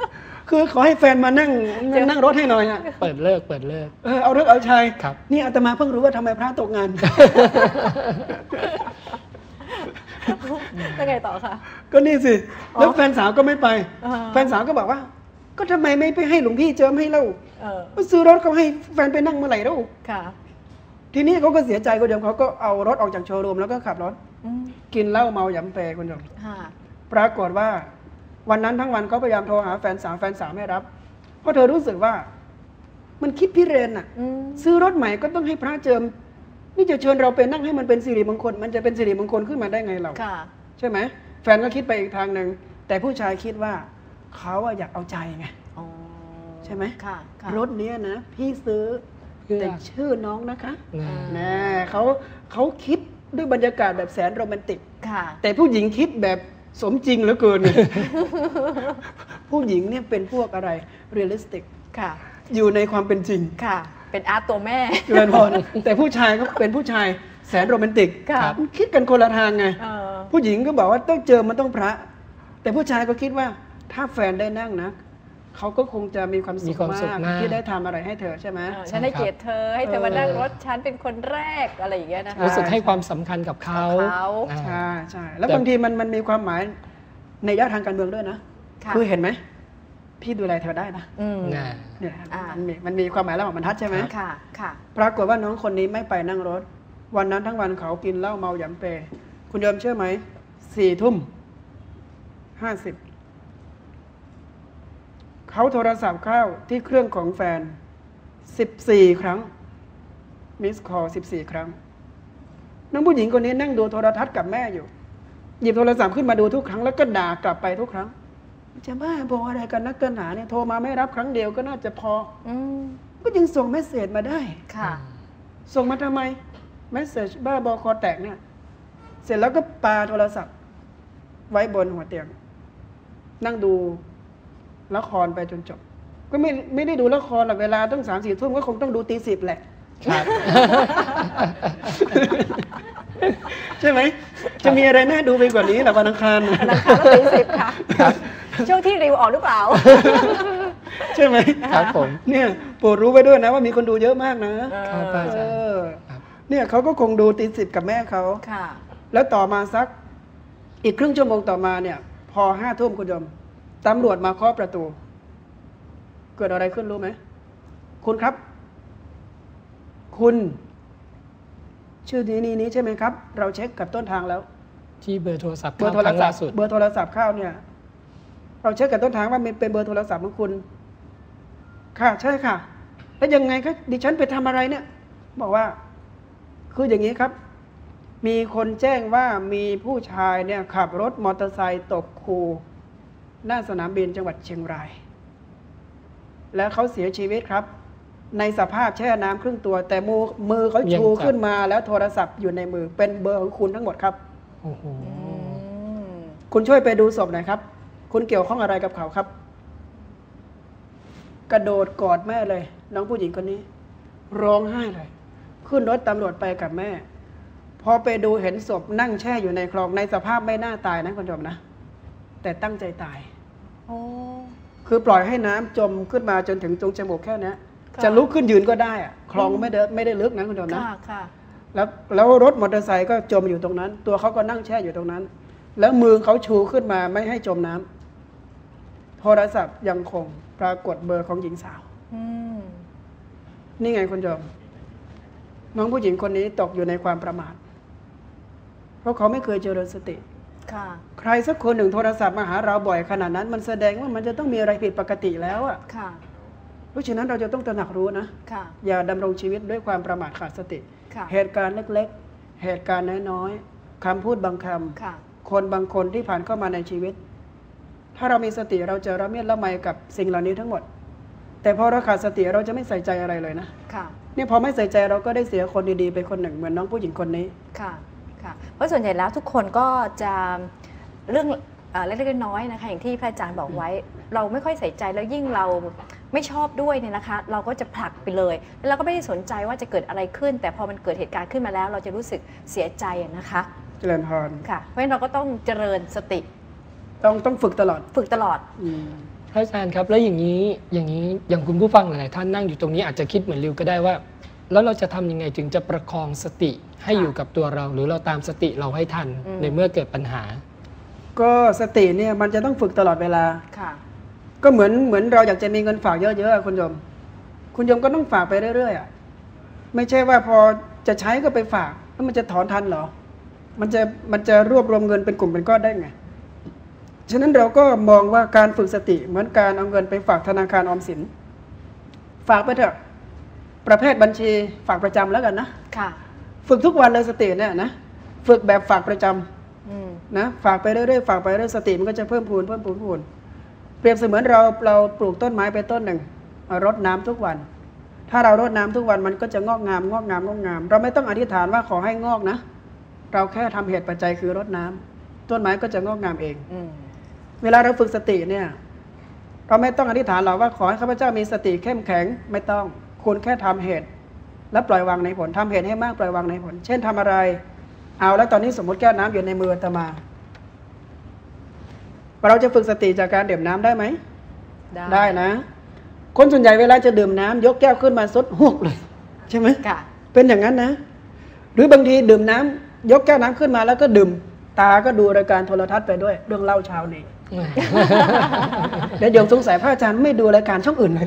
คือขอให้แฟนมานั่งนั่งรถให้หน่อยอ่ะเปิดเลิกเปิดเลิกเออเอาเลิกเอาชัยครับนี่อาตมาเพิ่งรู้ว่าทำไมพระตกงานแล้วไงต่อคะก็นี่สิแล้วแฟนสาวก็ไม่ไปแฟนสาวก็บอกว่าก็ทำไมไม่ไปให้หลวงพี่เจิมให้เล่าก็ซื้อรถเขาให้แฟนไปนั่งเมื่อไหร่เล่าทีนี้เขาก็เสียใจคนเดียวเขาก็เอารถออกจากโชว์รูมแล้วก็ขับรถกินเหล้าเมาหยำเปคนเดียวปรากฏว่าวันนั้นทั้งวันเขาพยายามโทรหาแฟนสาวแฟนสาวไม่รับเพราะเธอรู้สึกว่ามันคิดพิเรนอ่ะซื้อรถใหม่ก็ต้องให้พระเจิมนี่จะเชิญเราไปนั่งให้มันเป็นสิริมงคลมันจะเป็นสิริมงคลขึ้นมาได้ไงเราใช่ไหมแฟนก็คิดไปอีกทางหนึ่งแต่ผู้ชายคิดว่าเขาอยากเอาใจไงใช่ไหมรถนี้นะพี่ซื้อแต่ชื่อน้องนะคะนะเขาเขาคิดด้วยบรรยากาศแบบแสนโรแมนติกแต่ผู้หญิงคิดแบบสมจริงเหลือเกิน ผู้หญิงเนี่ยเป็นพวกอะไรเรียลลิสติกอยู่ในความเป็นจริงเป็นอาร์ตตัวแม่เกินพอแต่ผู้ชายก็เป็นผู้ชายแสนโรแมนติกคิดกันคนละทางไงผู้หญิงก็บอกว่าต้องเจอมันต้องพระแต่ผู้ชายก็คิดว่าถ้าแฟนได้นั่งนะเขาก็คงจะมีความสุขมากที่ได้ทำอะไรให้เธอใช่ไหมฉันให้เกียรติเธอให้เธอมานั่งรถฉันเป็นคนแรกอะไรอย่างเงี้ยนะคะรู้สึกให้ความสำคัญกับเขาใช่ใช่แล้วบางทีมันมันมีความหมายในย่าทางการเมืองด้วยนะคือเห็นไหมพี่ดูแลเธอได้นะเนี่ยมันมีมันมีความหมายแล้วมันทัดใช่ไหมค่ะค่ะปรากฏว่าน้องคนนี้ไม่ไปนั่งรถวันนั้นทั้งวันเขากินเหล้าเมาหยำเปคุณยอมเชื่อไหมสี่ทุ่มห้าสิบเขาโทรศัพท์เข้าที่เครื่องของแฟนสิบสี่ครั้งมิสคอลสิบสี่ครั้งน้องผู้หญิงคนนี้นั่งดูโทรทัศน์กับแม่อยู่หยิบโทรศัพท์ขึ้นมาดูทุกครั้งแล้วก็ด่ากลับไปทุกครั้งจะบ้าบออะไรกันนักกันหนาเนี่ยโทรมาไม่รับครั้งเดียวก็น่าจะพออืก็ยังส่งเมสเสจมาได้ค่ะส่งมาทำไมเมสเสจบ้าบอคอแตกเนี่ยเสร็จแล้วก็ปาโทรศัพท์ไว้บนหัวเตียงนั่งดูละครไปจนจบก็ไม่ไม่ได้ดูละครหรอกเวลาต้องสามสี่ทุ่มก็คงต้องดูตีสิบแหละใช่ไหมจะมีอะไรน่าดูไปกว่านี้หรอวันอังคารวันอังคารก็ตีสิบค่ะช่วงที่รีวออกหรือเปล่าใช่ไหมครับผมเนี่ยโปรดรู้ไว้ด้วยนะว่ามีคนดูเยอะมากนะครับเนี่ยเขาก็คงดูตีสิบกับแม่เขาแล้วต่อมาสักอีกครึ่งชั่วโมงต่อมาเนี่ยพอห้าทุ่มคุณยมตำรวจมาเคาะประตูเกิดอะไรขึ้นรู้ไหมคุณครับคุณชื่อนี้นี้นี้ใช่ไหมครับเราเช็คกับต้นทางแล้วที่เบอร์โทรศัพท์เบอร์โทรศัพท์เบอร์โทรศัพท์เข้าเนี่ยเราเช็คกับต้นทางว่าเป็นเบอร์โทรศัพท์ของคุณค่ะใช่ค่ะแล้วยังไงครับดิฉันไปทำอะไรเนี่ยบอกว่าคืออย่างนี้ครับมีคนแจ้งว่ามีผู้ชายเนี่ยขับรถมอเตอร์ไซค์ตกคูหน้าสนามบินจังหวัดเชียงรายแล้วเขาเสียชีวิตครับในสภาพแช่น้ำครึ่งตัวแต่มือมือเขาชูขึ้นมาแล้วโทรศัพท์อยู่ในมือเป็นเบอร์ของคุณทั้งหมดครับโอ้โหคุณช่วยไปดูศพหน่อยครับคุณเกี่ยวข้องอะไรกับเขาครับกระโดดกอดแม่เลยน้องผู้หญิงคนนี้ร้องไห้เลยขึ้นรถตำรวจไปกับแม่พอไปดูเห็นศพนั่งแช่อยู่ในคลองในสภาพไม่น่าตายนะคุณผู้ชมนะแต่ตั้งใจตายคือปล่อยให้น้ำจมขึ้นมาจนถึงตรงจมูกแค่นี้จะลุกขึ้นยืนก็ได้อะคลองไม่ได้ไม่ได้ลึกนะคุณผู้ชมนะแล้วแล้วรถมอเตอร์ไซค์ก็จมอยู่ตรงนั้นตัวเขาก็นั่งแช่อยู่ตรงนั้นแล้วมือเขาชูขึ้นมาไม่ให้จมน้ำโทรศัพท์ยังคงปรากฏเบอร์ของหญิงสาวนี่ไงคุณผู้ชมน้องผู้หญิงคนนี้ตกอยู่ในความประมาทเพราะเขาไม่เคยเจริญสติใครสักคนหนึ่งโทรศัพท์มาหาเราบ่อยขนาดนั้นมันแสดงว่ามันจะต้องมีอะไรผิดปกติแล้วอ่ะเพราะฉะนั้นเราจะต้องตระหนักรู้นะอย่าดำรงชีวิตด้วยความประมาทขาดสติเหตุการณ์เล็กๆเหตุการณ์น้อยๆคำพูดบางคำคนบางคนที่ผ่านเข้ามาในชีวิตถ้าเรามีสติเราจะระเมียดระไมกับสิ่งเหล่านี้ทั้งหมดแต่พอเราขาดสติเราจะไม่ใส่ใจอะไรเลยนะนี่พอไม่ใส่ใจเราก็ได้เสียคนดีๆไปคนหนึ่งเหมือนน้องผู้หญิงคนนี้ค่ะค่ะเพราะส่วนใหญ่แล้วทุกคนก็จะเรื่องเล็กๆน้อยๆนะคะอย่างที่พระอาจารย์บอกไว้เราไม่ค่อยใส่ใจแล้วยิ่งเราไม่ชอบด้วยเนี่ยนะคะเราก็จะผลักไปเลยแล้วเราก็ไม่ได้สนใจว่าจะเกิดอะไรขึ้นแต่พอมันเกิดเหตุการณ์ขึ้นมาแล้วเราจะรู้สึกเสียใจนะคะเจริญพรค่ะเพราะฉะนั้นเราก็ต้องเจริญสติต้องต้องฝึกตลอดฝึกตลอดพระอาจารย์ครับแล้วอย่างนี้อย่างนี้อย่างคุณผู้ฟังหลายๆท่านนั่งอยู่ตรงนี้อาจจะคิดเหมือนริวก็ได้ว่าแล้วเราจะทำยังไงถึงจะประคองสติให้อยู่กับตัวเราหรือเราตามสติเราให้ทันในเมื่อเกิดปัญหาก็สติเนี่ยมันจะต้องฝึกตลอดเวลาค่ะก็เหมือนเหมือนเราอยากจะมีเงินฝากเยอะๆคุณโยมคุณโยมก็ต้องฝากไปเรื่อยๆอ่ะไม่ใช่ว่าพอจะใช้ก็ไปฝากแล้วมันจะถอนทันเหรอมันจะมันจะรวบรวมเงินเป็นกลุ่มเป็นก้อนได้ไงฉะนั้นเราก็มองว่าการฝึกสติเหมือนการเอาเงินไปฝากธนาคารออมสินฝากไปเถอะประเภทบัญชีฝากประจำแล้วกันนะค่ะฝึกทุกวันเลยสติเนี่ยนะฝึกแบบฝากประจำนะฝากไปเรื่อยๆฝากไปเรื่อยๆสติมันก็จะเพิ่มพูนเพิ่มพูนพูนเปรียบเสมือนเราเราปลูกต้นไม้ไปต้นหนึ่งรดน้ำทุกวันถ้าเรารดน้ำทุกวันมันก็จะงอกงามงอกงามงอกงามเราไม่ต้องอธิษฐานว่าขอให้งอกนะเราแค่ทำเหตุปัจจัยคือรดน้ำต้นไม้ก็จะงอกงามเองเวลาเราฝึกสติเนี่ยเราไม่ต้องอธิษฐานเราว่าขอให้ข้าพเจ้ามีสติเข้มแข็งไม่ต้องคุณแค่ทำเหตุและปล่อยวางในผลทำเหตุให้มากปล่อยวางในผลเช่นทำอะไรเอาแล้วตอนนี้สมมติแก้วน้ำอยู่ในมืออาตมาเราจะฝึกสติจากการดื่มน้ำได้ไหมได้ได้นะคนส่วนใหญ่เวลาจะดื่มน้ำยกแก้วขึ้นมาซดหวกเลยใช่ไหมค่ะเป็นอย่างนั้นนะหรือบางทีดื่มน้ำยกแก้วน้ำขึ้นมาแล้วก็ดื่มตาก็ดูรายการโทรทัศน์ไปด้วยเรื่องเล่าเช้านี้เดี๋ยวโยมสงสัยพระอาจารย์ไม่ดูรายการช่องอื่นเลย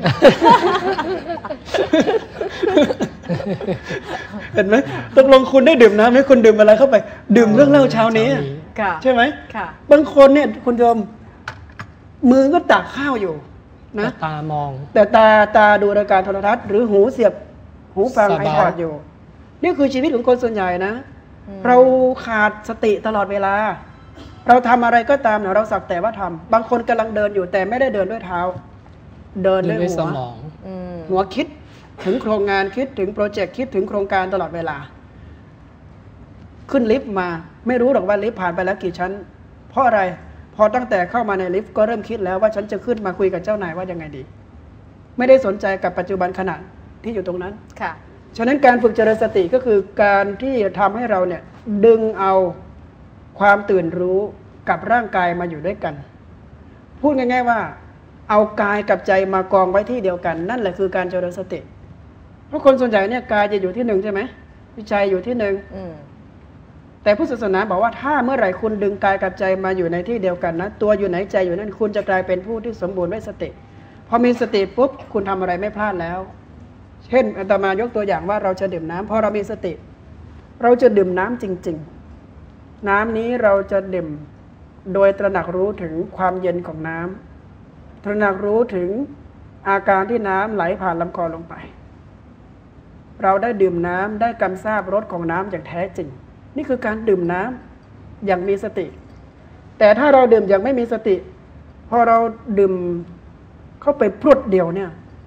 เห็นไหมตกลงคุณได้ดื่มน้ำไหมคุณดื่มอะไรเข้าไปดื่มเรื่องเล่าเช้านี้ใช่ไหมบางคนเนี่ยคุณโยมมือก็ตักข้าวอยู่นะตามองแต่ตาตาดูรายการโทรทัศน์หรือหูเสียบหูฟังไอพอดอยู่นี่คือชีวิตของคนส่วนใหญ่นะเราขาดสติตลอดเวลาเราทำอะไรก็ตามเนี่ยเราสักแต่ว่าทำบางคนกำลังเดินอยู่แต่ไม่ได้เดินด้วยเท้าเดินด้วยหัวหัวคิดถึงโครงงานคิดถึงโปรเจกต์คิดถึงโครงการตลอดเวลาขึ้นลิฟต์มาไม่รู้หรอกว่าลิฟต์ผ่านไปแล้วกี่ชั้นเพราะอะไรพอตั้งแต่เข้ามาในลิฟต์ก็เริ่มคิดแล้วว่าฉันจะขึ้นมาคุยกับเจ้านายว่ายังไงดีไม่ได้สนใจกับปัจจุบันขณะที่อยู่ตรงนั้นค่ะฉะนั้นการฝึกเจริญสติก็คือการที่ทำให้เราเนี่ยดึงเอาความตื่นรู้กับร่างกายมาอยู่ด้วยกันพูดง่ายๆว่าเอากายกับใจมากองไว้ที่เดียวกันนั่นแหละคือการเจริญสติเพราะคนส่วนใหญ่เนี่ยกายจะอยู่ที่หนึ่งใช่ไหมใจอยู่ที่หนึ่งแต่พุทธศาสนาบอกว่าถ้าเมื่อไหร่คุณดึงกายกับใจมาอยู่ในที่เดียวกันนะตัวอยู่ไหนใจอยู่นั่นคุณจะกลายเป็นผู้ที่สมบูรณ์ด้วยสติพอมีสติปุ๊บคุณทำอะไรไม่พลาดแล้วเช่นอาตมายกตัวอย่างว่าเราจะดื่มน้ำพอเรามีสติเราจะดื่มน้ำจริงๆน้ำนี้เราจะดื่มโดยตระหนักรู้ถึงความเย็นของน้ำตระหนักรู้ถึงอาการที่น้ำไหลผ่านลำคอลงไปเราได้ดื่มน้ำได้กำซาบรสของน้ำอย่างแท้จริงนี่คือการดื่มน้ำอย่างมีสติแต่ถ้าเราดื่มอย่างไม่มีสติพอเราดื่มเข้าไปพรวดเดียวเนี่ย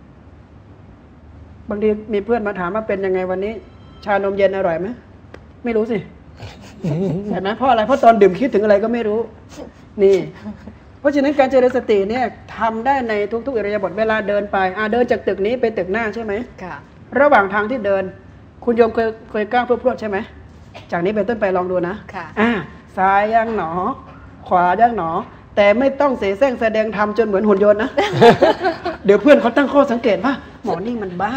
บางทีมีเพื่อนมาถามว่าเป็นยังไงวันนี้ชานมเย็นอร่อยไหมไม่รู้สิเห็นไหมเพราะอะไรเพราะตอนดื่มคิดถึงอะไรก็ไม่รู้นี่เพราะฉะนั้นการเจริญสติเนี่ยทำได้ในทุกๆอิริยาบถเวลาเดินไปอ่าเดินจากตึกนี้ไปตึกหน้าใช่ไหมค่ะระหว่างทางที่เดินคุณโยมเคยเคยก้าวพรวดใช่ไหมจากนี้เป็นต้นไปลองดูนะค่ะอ่าซ้ายย่างหนอขวาย่างหนอแต่ไม่ต้องเสแสร้งแสดงทำจนเหมือนหุ่นยนต์นะ เดี๋ยวเพื่อนเขาตั้งข้อสังเกตว่าหมอนี่มันบ้า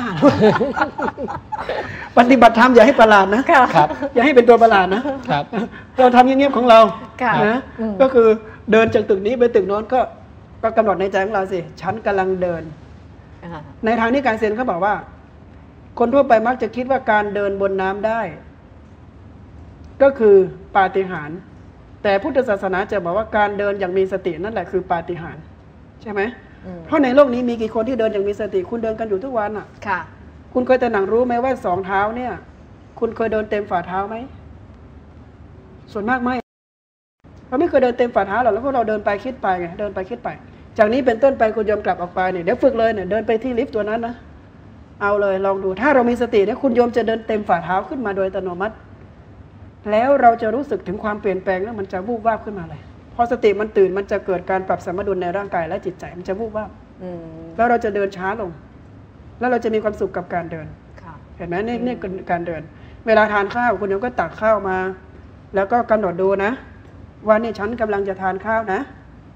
ปฏิบัติธรรมอย่าให้ประหลาดนะครับอย่าให้เป็นตัวประหลาดนะครับเราทำเงียบๆของเรานะก็คือเดินจากตึกนี้ไปตึกโน้นก็ก็กำหนดในใจของเราสิฉันกำลังเดินในทางนี้การเซนเขาบอกว่าคนทั่วไปมักจะคิดว่าการเดินบนน้ำได้ก็คือปาฏิหาริย์แต่พุทธศาสนาจะบอกว่าการเดินอย่างมีสตินั่นแหละคือปาฏิหาริย์ใช่ไหมเพราะในโลกนี้มีกี่คนที่เดินอย่างมีสติคุณเดินกันอยู่ทุกวันอ่ะค่ะคุณเคยแต่หนังรู้ไหมว่าสองเท้าเนี่ยคุณเคยเดินเต็มฝ่าเท้าไหมส่วนมากไม่เราไม่เคยเดินเต็มฝ่าเท้าหรอกแล้วพวกเราเดินไปคิดไปไงเดินไปคิดไปจากนี้เป็นต้นไปคุณโยมกลับออกไปเนี่ยเดี๋ยวฝึกเลยเนี่ยเดินไปที่ลิฟต์ตัวนั้นนะเอาเลยลองดูถ้าเรามีสติเนี่ยคุณโยมจะเดินเต็มฝ่าเท้าขึ้นมาโดยอัตโนมัติแล้วเราจะรู้สึกถึงความเปลี่ยนแปลงแล้วมันจะวูบวาบขึ้นมาเลยพอสติมันตื่นมันจะเกิดการปรับสมดุลในร่างกายและจิตใจมันจะวูบวาบแล้วเราจะเดินช้าลงแล้วเราจะมีความสุขกับการเดินเห็นไหมนี่นี่คือการเดินเวลาทานข้าวคุณโยมก็ตักข้าวมาแล้วก็กำหนดดูนะว่านี่ฉันกำลังจะทานข้าวนะ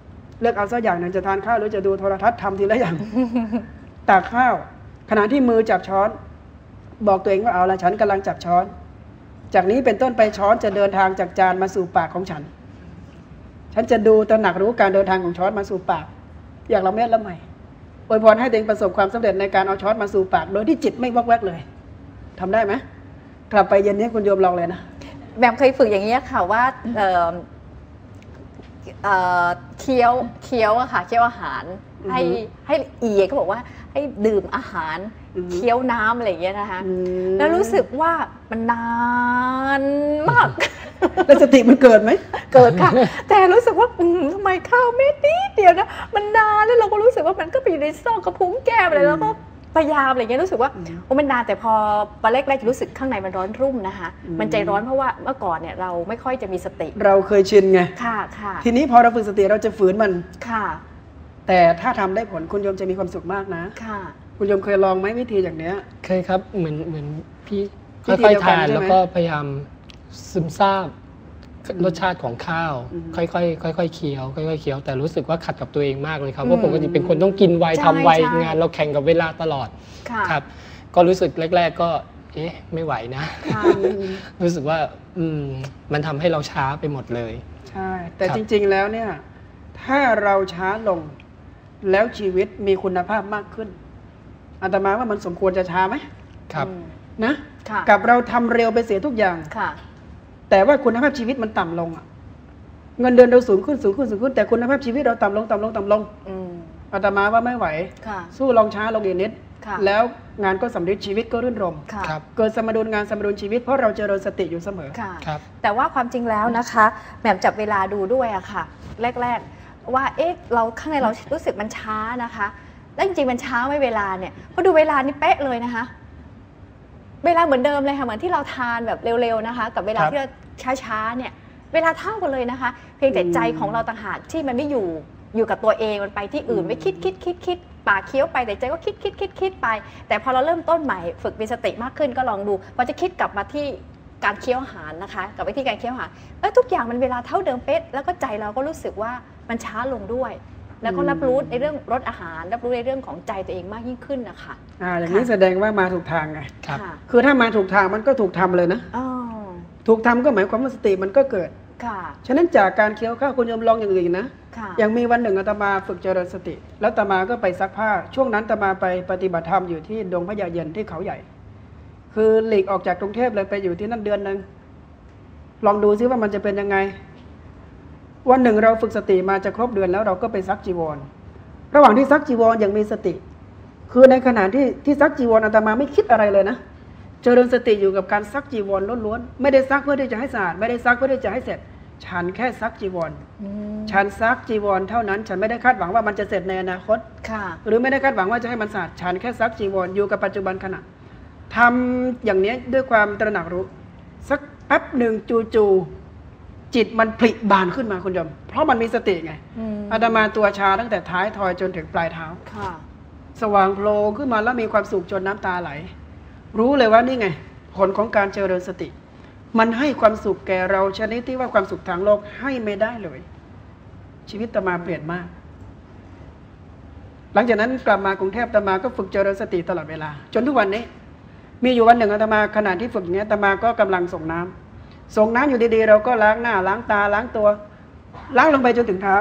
เลือกเอาสักอย่างหนึ่งจะทานข้าวหรือจะดูโทรทัศน์ทำทีละอย่าง ตักข้าวขณะที่มือจับช้อนบอกตัวเองว่าเอาละฉันกำลังจับช้อนจากนี้เป็นต้นไปช้อนจะเดินทางจากจานมาสู่ปากของฉันฉันจะดูตระหนักรู้การเดินทางของช้อนมาสู่ปากอย่างละเม็ดละไม่อวยพรให้ตัวเองประสบความสำเร็จในการเอาช้อนมาสู่ปากโดยที่จิตไม่วอกแวกเลยทำได้ไหมกลับไปเย็นนี้คุณโยมลองเลยนะแบมเคยฝึกอย่างนี้ค่ะว่าเอ่อเอ่อเคี้ยวเคี้ยวอะค่ะเคี้ยวอาหารให้ให้ละเอียดเขาบอกว่าให้ดื่มอาหารเคี้ยวน้ำอะไรอย่างเงี้ยนะคะแล้วรู้สึกว่ามันนานมากแล้วสติมันเกิดไหมเกิดค่ะแต่รู้สึกว่าทำไมข้าวเม็ดนิดเดียวนะมันนานแล้วเราก็รู้สึกว่ามันก็ไปอยู่ในซอกกระพุ้งแก้มอะไรแล้วก็พยายามอะไรเงี้ยรู้สึกว่าโอ้มันนานแต่พอตอนแรกๆจะรู้สึกข้างในมันร้อนรุ่มนะคะมันใจร้อนเพราะว่าเมื่อก่อนเนี่ยเราไม่ค่อยจะมีสติเราเคยชินไงค่ะค่ะทีนี้พอเราฝึกสติเราจะฝืนมันค่ะแต่ถ้าทำได้ผลคุณโยมจะมีความสุขมากนะค่ะคุณโยมเคยลองไหมวิธีอย่างเนี้ยเคยครับเหมือนเหมือนพี่ค่อยๆทานแล้วก็พยายามซึมซาบรสชาติของข้าวค่อยๆค่อยๆเคี้ยวค่อยๆเคี้ยวแต่รู้สึกว่าขัดกับตัวเองมากเลยครับเพราะปกติเป็นคนต้องกินไวทำไวงานเราแข่งกับเวลาตลอดครับก็รู้สึกแรกๆก็เอ๊ะไม่ไหวนะรู้สึกว่าอืมมันทำให้เราช้าไปหมดเลยใช่แต่จริงๆแล้วเนี่ยถ้าเราช้าลงแล้วชีวิตมีคุณภาพมากขึ้นอาตมาว่ามันสมควรจะช้าไหมครับนะกับเราทำเร็วไปเสียทุกอย่างแต่ว่าคุณภาพชีวิตมันต่ำลงอ่ะเงินเดือนเราสูงขึ้นสูงขึ้นสูงขึ้นแต่คุณภาพชีวิตเราต่ำลงต่ำลงต่ำลงอาตมาว่าไม่ไหวสู้ลองช้าลงอีกนิดแล้วงานก็สำเร็จชีวิตก็รื่นรมเกิดสมดุลงานสมดุลชีวิตเพราะเราเจริญสติอยู่เสมอแต่ว่าความจริงแล้วนะคะแหม่มจับเวลาดูด้วยอะค่ะแรกๆว่าเอ๊ะเราข้างในเรารู้สึกมันช้านะคะแล้วจริงๆมันช้าไม่เวลาเนี่ยพอดูเวลานี่เป๊ะเลยนะคะเวลาเหมือนเดิมเลยค่ะเหมือนที่เราทานแบบเร็วๆนะคะกับเวลาที่เราช้าๆเนี่ยเวลาเท่ากันเลยนะคะเพียงแต่ใจของเราต่างหากที่มันไม่อยู่อยู่กับตัวเองมันไปที่อื่นไม่คิดคิดคิดคิดปากเคี้ยวไปแต่ใจก็คิดคิดคิดคิดไปแต่พอเราเริ่มต้นใหม่ฝึกมีสติมากขึ้นก็ลองดูพอจะคิดกลับมาที่การเคี้ยวอาหารนะคะกับวิธีการเคี้ยวอาหารเออทุกอย่างมันเวลาเท่าเดิมเป๊ะแล้วก็ใจเราก็รู้สึกว่ามันช้าลงด้วยแล้วก็รับรู้ในเรื่องรสอาหารรับรู้ในเรื่องของใจตัวเองมากยิ่งขึ้นนะคะอ่าอย่างนี้แสดงว่ามาถูกทางไงครับคือถ้ามาถูกทางมันก็ถูกทำเลยนะถูกทำก็หมายความว่าสติมันก็เกิดค่ะฉะนั้นจากการเคี้ยวข้าวคุณโยมลองอย่างอื่นนะอย่างมีวันหนึ่งอาตมาฝึกเจริญสติแล้วอาตมาก็ไปซักผ้าช่วงนั้นอาตมาไปปฏิบัติธรรมอยู่ที่ดงพญาเย็นที่เขาใหญ่คือหลีกออกจากกรุงเทพเลยไปอยู่ที่นั่นเดือนนึงลองดูซิว่ามันจะเป็นยังไงวันหนึ่งเราฝึกสติมาจะครบเดือนแล้วเราก็ไปซักจีวรระหว่างที่ซักจีวรยังมีสติคือในขณะที่ที่ซักจีวรอาตมาไม่คิดอะไรเลยนะเจริญสติอยู่กับการซักจีวรล้วนๆไม่ได้ซักเพื่อที่จะให้สะอาดไม่ได้ซักเพื่อที่จะให้เสร็จฉันแค่ซักจีวรฉันซักจีวรเท่านั้นฉันไม่ได้คาดหวังว่ามันจะเสร็จในอนาคตหรือไม่ได้คาดหวังว่าจะให้มันสะอาดฉันแค่ซักจีวรอยู่กับปัจจุบันขณะทำอย่างนี้ด้วยความตระหนักรู้สักแป๊บหนึ่งจู่ๆจิตมันผลิบานขึ้นมาคุณโยมเพราะมันมีสติไงอาตมาตัวชาตั้งแต่ท้ายทอยจนถึงปลายเท้าสว่างโพลงขึ้นมาแล้วมีความสุขจนน้ำตาไหลรู้เลยว่านี่ไงผลของการเจริญสติมันให้ความสุขแก่เราชนิดที่ว่าความสุขทางโลกให้ไม่ได้เลยชีวิตอาตมาเปลี่ยนมากหลังจากนั้นกลับมากรุงเทพอาตมาก็ฝึกเจริญสติตลอดเวลาจนทุกวันนี้มีอยู่วันหนึ่งอาตมาขณะที่ฝึกอย่างนี้อาตมาก็กำลังส่งน้ำส่งน้ำอยู่ดีๆเราก็ล้างหน้าล้างตาล้างตัวล้างลงไปจนถึงเท้า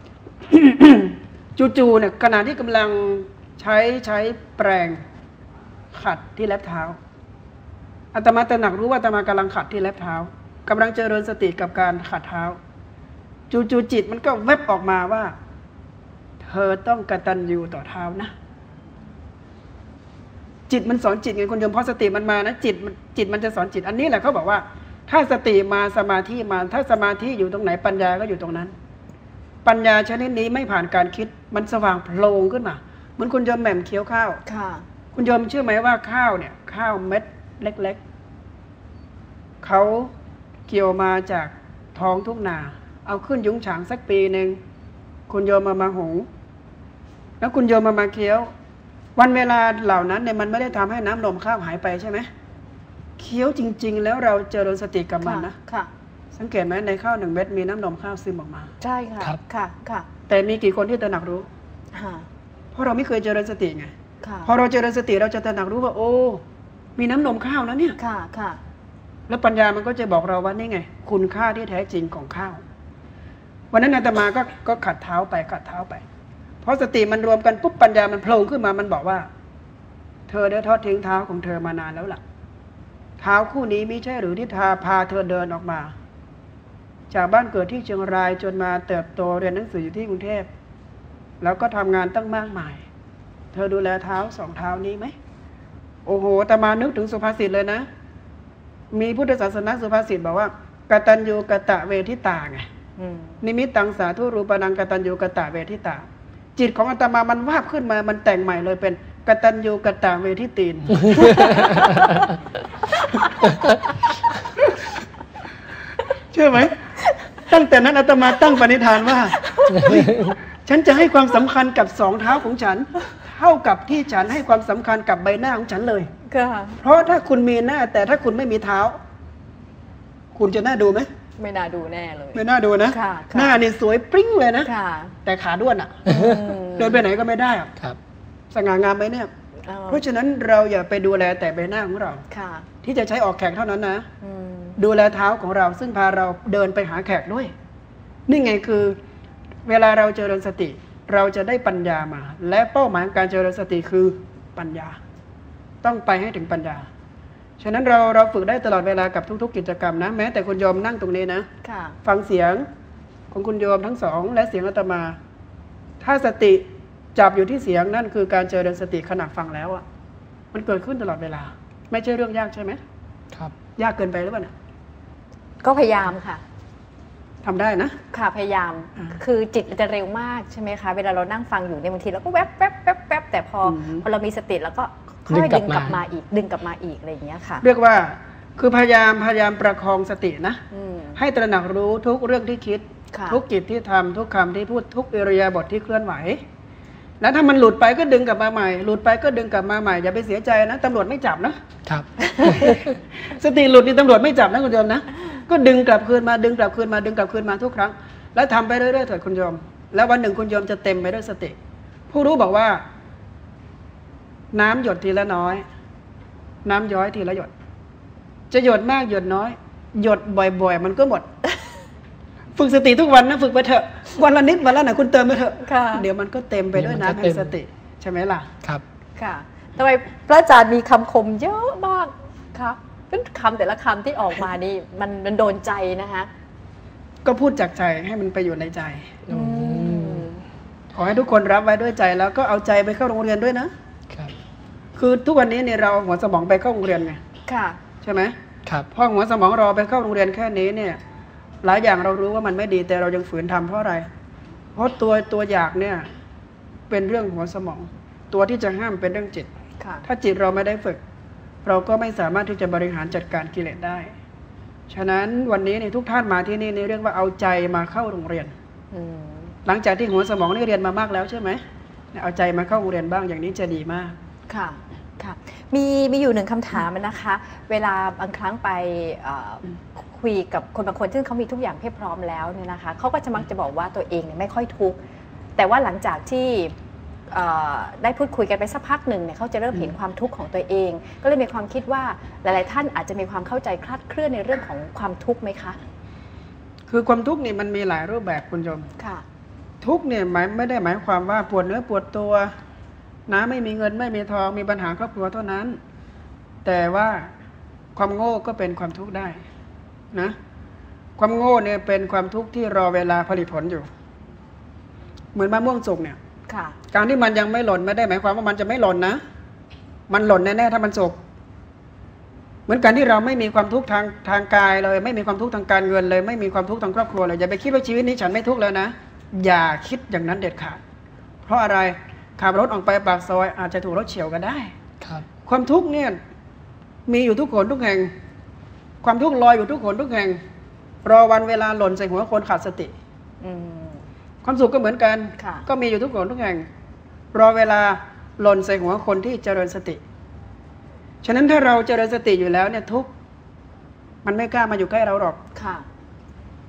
จู่ๆเนี่ยขณะที่กำลังใช้ใช้แปรงขัดที่เล็บเท้าอาตมาตระหนักรู้ว่าอาตมากำลังขัดที่เล็บเท้ากำลังเจริญสติกับการขัดเท้าจู่ๆจิตมันก็แวบออกมาว่าเธอต้องกตัญญูต่อเท้านะจิตมันสอนจิตไงคุณโยมเพราะสติมันมานะจิตจิตมันจะสอนจิตอันนี้แหละเขาบอกว่าถ้าสติมาสมาธิมาถ้าสมาธิอยู่ตรงไหนปัญญาก็อยู่ตรงนั้นปัญญาชนิดนี้ไม่ผ่านการคิดมันสว่างโพลงขึ้นมาเหมือนคุณโยมแหม่มเคี้ยวข้าวคุณโยมเชื่อไหมว่าข้าวเนี่ยข้าวเม็ดเล็กๆเขาเกี่ยวมาจากท้องทุ่งนาเอาขึ้นยุ้งฉางสักปีหนึ่งคุณโยมมามาหุงแล้วคุณโยมมามาเคี้ยววันเวลาเหล่านั้นเนี่ยมันไม่ได้ทำให้น้ำนมข้าวหายไปใช่ไหมเคี้ยวจริงๆแล้วเราเจริญสติกับมันนะสังเกตไหมในข้าวหนึ่งเม็ดมีน้ำนมข้าวซึมออกมาใช่ค่ะค่ะค่ะแต่มีกี่คนที่ตระหนักรู้ค่ะเพราะเราไม่เคยเจริญสติไงค่ะพอเราเจริญสติเราจะตระหนักรู้ว่าโอ้มีน้ำนมข้าวนะเนี่ยค่ะค่ะแล้วปัญญามันก็จะบอกเราว่านี่ไงคุณค่าที่แท้จริงของข้าววันนั้นอาตมาก็ก็ขัดเท้าไปขัดเท้าไปเพราะสติมันรวมกันปุ๊บปัญญามันโผล่ขึ้นมามันบอกว่าเธอได้ทอดทิ้งเท้าของเธอมานานแล้วล่ะเท้าคู่นี้ไม่ใช่หรือที่ทาพาเธอเดินออกมาจากบ้านเกิดที่เชียงรายจนมาเติบโตเรียนหนังสืออยู่ที่กรุงเทพแล้วก็ทำงานตั้งมากมายเธอดูแลเท้าสองเท้านี้ไหมโอ้โหอาตมานึกถึงสุภาษิตเลยนะมีพุทธศาสนาสุภาษิตบอกว่ากตัญญูกตเวทิตาไงนิมิตตังสาธุรูปนังกตัญญูกตเวทิตาจิตของอาตมามันวาบขึ้นมามันแต่งใหม่เลยเป็นกตัญญูกตเวทิตีน เชื่อไหมตั้งแต่นั้นอาตมาตั้งปณิธานว่า ฉันจะให้ความสำคัญกับสองเท้าของฉันเท่ากับที่ฉันให้ความสำคัญกับใบหน้าของฉันเลยเพราะถ้าคุณมีหน้าแต่ถ้าคุณไม่มีเท้าคุณจะน่าดูไหมไม่น่าดูแน่เลยไม่น่าดูนะหน้านี่สวยปริ้งเลยนะแต่ขาด้วนอ่ะเดินไปไหนก็ไม่ได้อ่ะสง่างามไหมเนี่ยเพราะฉะนั้นเราอย่าไปดูแลแต่ใบหน้าของเราที่จะใช้ออกแขกเท่านั้นนะดูแลเท้าของเราซึ่งพาเราเดินไปหาแขกด้วยนี่ไงคือเวลาเราเจริญสติเราจะได้ปัญญามาและเป้าหมายของการเจริญสติคือปัญญาต้องไปให้ถึงปัญญาฉะนั้นเราเราฝึกได้ตลอดเวลากับทุกๆกิจกรรมนะแม้แต่คุณโยมนั่งตรงนี้นะฟังเสียงของคุณโยมทั้งสองและเสียงอาตมาถ้าสติจับอยู่ที่เสียงนั่นคือการเจริญสติขณะฟังแล้วอ่ะมันเกิดขึ้นตลอดเวลาไม่ใช่เรื่องยากใช่ไหมครับยากเกินไปหรือเปล่านะก็พยายามค่ะทำได้นะค่ะพยายามคือจิตจะเร็วมากใช่ไหมคะเวลาเรานั่งฟังอยู่ในบางทีเราก็แวบแวบแวบแวบแต่พอพอเรามีสติแล้วก็ค่อยดึงกลับมาอีกดึงกลับมาอีกอะไรอย่างเงี้ยค่ะเรียกว่าคือพยายามพยายามประคองสตินะให้ตระหนักรู้ทุกเรื่องที่คิดทุกกิจที่ทำทุกคำที่พูดทุกอิริยาบถที่เคลื่อนไหวแล้วถ้ามันหลุดไปก็ดึงกลับมาใหม่หลุดไปก็ดึงกลับมาใหม่อย่าไปเสียใจนะตำรวจไม่จับนะครับสติหลุดนี่ตำรวจไม่จับนะคุณโยมนะก็ดึงกลับคืนมาดึงกลับคืนมาดึงกลับคืนมาทุกครั้งแล้วทำไปเรื่อยๆเถิดคุณโยมแล้ววันหนึ่งคุณโยมจะเต็มไปด้วยสติผู้รู้บอกว่าน้ำหยดทีละน้อยน้ำย้อยทีละหยดจะหยดมากหยดน้อยหยดบ่อยๆมันก็หมดฝึกสติทุกวันนะฝึกไปเถอะวันละนิดวันละหน่อยคุณเติมไปเถอะเดี๋ยวมันก็เต็มไปด้วยน้ำแห่งสติใช่ไหมล่ะครับค่ะทำไมพระอาจารย์มีคำคมเยอะมากครับเป็นคำแต่ละคำที่ออกมานี่มันมันโดนใจนะคะก็พูดจากใจให้มันไปอยู่ในใจขอให้ทุกคนรับไว้ด้วยใจแล้วก็เอาใจไปเข้าโรงเรียนด้วยนะครับคือทุกวันนี้เนี่ยเราหัวสมองไปเข้าโรงเรียนไงค่ะใช่ไหมครับพอหัวสมองเราไปเข้าโรงเรียนแค่นี้เนี่ยหลายอย่างเรารู้ว่ามันไม่ดีแต่เรายังฝืนทำเพราะอะไรเพราะตัวตัวอยากเนี่ยเป็นเรื่องหัวสมองตัวที่จะห้ามเป็นเรื่องจิตถ้าจิตเราไม่ได้ฝึกเราก็ไม่สามารถที่จะบริหารจัดการกิเลสได้ฉะนั้นวันนี้เนี่ยทุกท่านมาที่นี่ในเรื่องว่าเอาใจมาเข้าโรงเรียนหลังจากที่หัวสมองได้เรียนมามากแล้วใช่ไหมเอาใจมาเข้าโรงเรียนบ้างอย่างนี้จะดีมากค่ะค่ะมีมีอยู่หนึ่งคำถามนะคะ เวลาบางครั้งไปคุยกับคนบางคนซึ่งเขามีทุกอย่างเพียบพร้อมแล้วเนี่ยนะคะเขาก็จะมักจะบอกว่าตัวเองเนี่ยไม่ค่อยทุกข์แต่ว่าหลังจากที่ได้พูดคุยกันไปสักพักหนึ่งเนี่ยเขาจะเริ่มเห็นความทุกข์ของตัวเองก็เลยมีความคิดว่าหลายๆท่านอาจจะมีความเข้าใจคลาดเคลื่อนในเรื่องของความทุกข์ไหมคะคือความทุกข์นี่มันมีหลายรูปแบบคุณโยมค่ะทุกข์เนี่ยหมายไม่ได้หมายความว่าปวดเนื้อปวดตัวน้าไม่มีเงินไม่มีทองมีปัญหาครอบครัวเท่านั้นแต่ว่าความโง่ก็เป็นความทุกข์ได้นะความโง่เนี่ยเป็นความทุกข์ที่รอเวลาผลิตผลอยู่เหมือนมะม่วงสุกเนี่ยการที่มันยังไม่หล่นไม่ได้หมายความว่ามันจะไม่หล่นนะมันหล่นแน่ๆถ้ามันสุกเหมือนกันที่เราไม่มีความทุกข์ทางทางกายเลยไม่มีความทุกข์ทางการเงินเลยไม่มีความทุกข์ทางครอบครัวเลยอย่าไปคิดว่าชีวิตนี้ฉันไม่ทุกข์แล้วนะอย่าคิดอย่างนั้นเด็ดขาดเพราะอะไรขับรถออกไปปากซอยอาจจะถูกรถเฉี่ยวก็ได้ครับความทุกข์เนี่ยมีอยู่ทุกคนทุกแห่งความทุกข์ลอยอยู่ทุกคนทุกแห่งรอวันเวลาหล่นใส่หัวคนขาดสติความสุขก็เหมือนกันก็มีอยู่ทุกคนทุกแห่งรอเวลาหล่นใส่หัวคนที่เจริญสติฉะนั้นถ้าเราเจริญสติอยู่แล้วเนี่ยทุกข์มันไม่กล้ามาอยู่ใกล้เราหรอก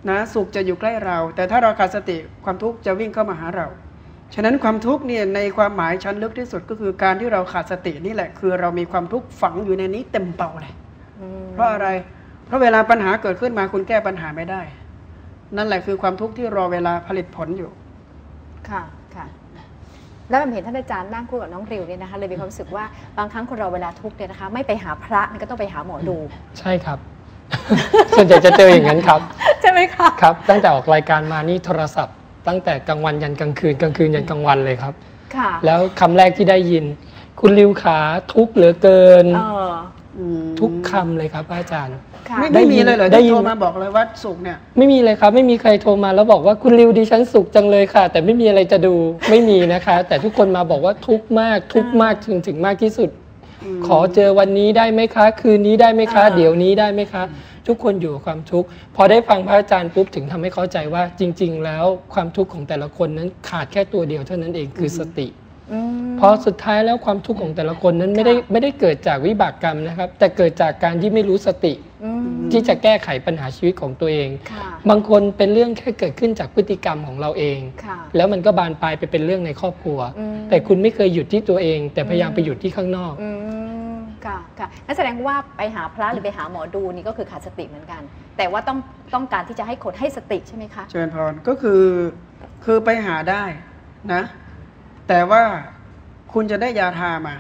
นะสุขจะอยู่ใกล้เราแต่ถ้าเราขาดสติความทุกข์จะวิ่งเข้ามาหาเราฉะนั้นความทุกข์เนี่ยในความหมายชั้นลึกที่สุดก็คือการที่เราขาดสตินี่แหละคือเรามีความทุกข์ฝังอยู่ในนี้เต็มเป่าเลยเพราะอะไรเพราะเวลาปัญหาเกิดขึ้นมาคุณแก้ปัญหาไม่ได้นั่นแหละคือความทุกข์ที่รอเวลาผลิตผลอยู่ค่ะค่ะแล้วผมเห็นท่านอาจารย์นั่งคู่กับน้องริวเนี่ยนะคะเลยมีความรู้สึกว่าบางครั้งคนเราเวลาทุกข์เนี่ยนะคะไม่ไปหาพระก็ต้องไปหาหมอดูใช่ครับ ส่วนใหญ่จะเจออย่างนั้นครับใช่ไหมคะครับตั้งแต่ออกรายการมานี่โทรศัพท์ตั้งแต่กลางวันยันกลางคืนกลางคืนยันกลางวันเลยครับค่ะแล้วคำแรกที่ได้ยินคุณริวขาทุกข์เหลือเกินทุกคำเลยครับอาจารย์ไม่ไม่มีเลยเหรอได้โทรมาบอกเลยว่าสุขเนี่ยไม่มีเลยครับไม่มีใครโทรมาแล้วบอกว่าคุณริวดิฉันสุขจังเลยค่ะแต่ไม่มีอะไรจะดูไม่มีนะคะแต่ทุกคนมาบอกว่าทุกข์มากทุกข์มากถึงถึงมากที่สุดขอเจอวันนี้ได้ไหมคะคืนนี้ได้ไหมคะเดี๋ยวนี้ได้ไหมคะทุกคนอยู่กับความทุกข์พอได้ฟังพระอาจารย์ปุ๊บถึงทำให้เข้าใจว่าจริงๆแล้วความทุกข์ของแต่ละคนนั้นขาดแค่ตัวเดียวเท่านั้นเองคือสติเพราะสุดท้ายแล้วความทุกข์ของแต่ละคนนั้นไม่ได้ไม่ได้เกิดจากวิบากกรรมนะครับแต่เกิดจากการที่ไม่รู้สติที่จะแก้ไขปัญหาชีวิตของตัวเองบางคนเป็นเรื่องแค่เกิดขึ้นจากพฤติกรรมของเราเองแล้วมันก็บานปลายไปเป็นเรื่องในครอบครัวแต่คุณไม่เคยหยุดที่ตัวเองแต่พยายามไปหยุดที่ข้างนอกค่ะค่ะนั่นแสดงว่าไปหาพระหรือไปหาหมอดูนี่ก็คือขาดสติเหมือนกันแต่ว่าต้องต้องการที่จะให้คนให้สติใช่ไหมคะเจริญพรก็คือคือไปหาได้นะแต่ว่าคุณจะได้ยาทามา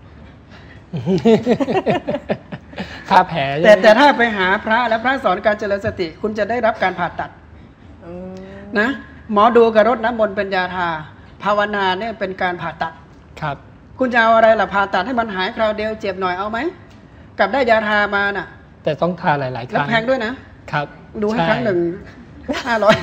ทาแผลแต่แต่ถ้าไปหาพระและพระสอนการเจริญสติคุณจะได้รับการผ่าตัดนะหมอดูกับรดน้ำมนต์เป็นยาทาภาวนาเนี่ยเป็นการผ่าตัดครับคุณจะเอาอะไรล่ะผ่าตัดให้มันหายคราวเดียวเจ็บหน่อยเอาไหมกับได้ยาทามาน่ะแต่ต้องทาหลายๆครั้งแล้วแพงด้วยนะครับดูให้ครั้งหนึ่งห้าร้อย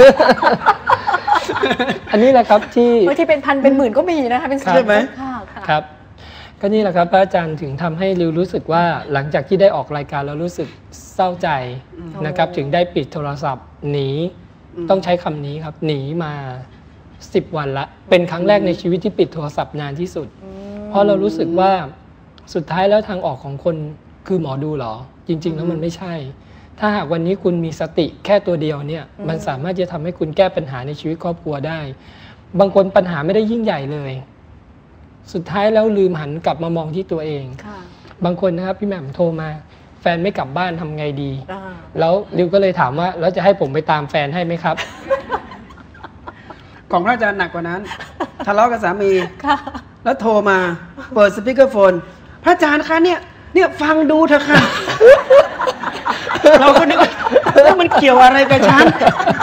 อันนี้แหละครับที่บางทีเป็นพันเป็นหมื่นก็มีนะคะเป็นใช่ไหมครับก็นี่แหละครับพระอาจารย์ถึงทำให้ริวรู้สึกว่าหลังจากที่ได้ออกรายการแล้วรู้สึกเศร้าใจนะครับถึงได้ปิดโทรศัพท์หนีต้องใช้คำนี้ครับหนีมาสิบวันละเป็นครั้งแรกในชีวิตที่ปิดโทรศัพท์นานที่สุดเพราะเรารู้สึกว่าสุดท้ายแล้วทางออกของคนคือหมอดูหรอจริงๆแล้วมันไม่ใช่ถ้าหากวันนี้คุณมีสติแค่ตัวเดียวเนี่ยมันสามารถจะทำให้คุณแก้ปัญหาในชีวิตครอบครัวได้บางคนปัญหาไม่ได้ยิ่งใหญ่เลยสุดท้ายแล้วลืมหันกลับมามองที่ตัวเองบางคนนะครับพี่แหม่มโทรมาแฟนไม่กลับบ้านทำไงดีแล้วริวก็เลยถามว่าแล้วจะให้ผมไปตามแฟนให้ไหมครับของพระอาจารย์หนักกว่านั้นทะเลาะกับสามีแล้วโทรมาเปิดสปีกเกอร์โฟนพระอาจารย์คะเนี่ยเนี่ยฟังดูเถอะค่ะเราก็นึกว่ามันเกี่ยวอะไรกับฉัน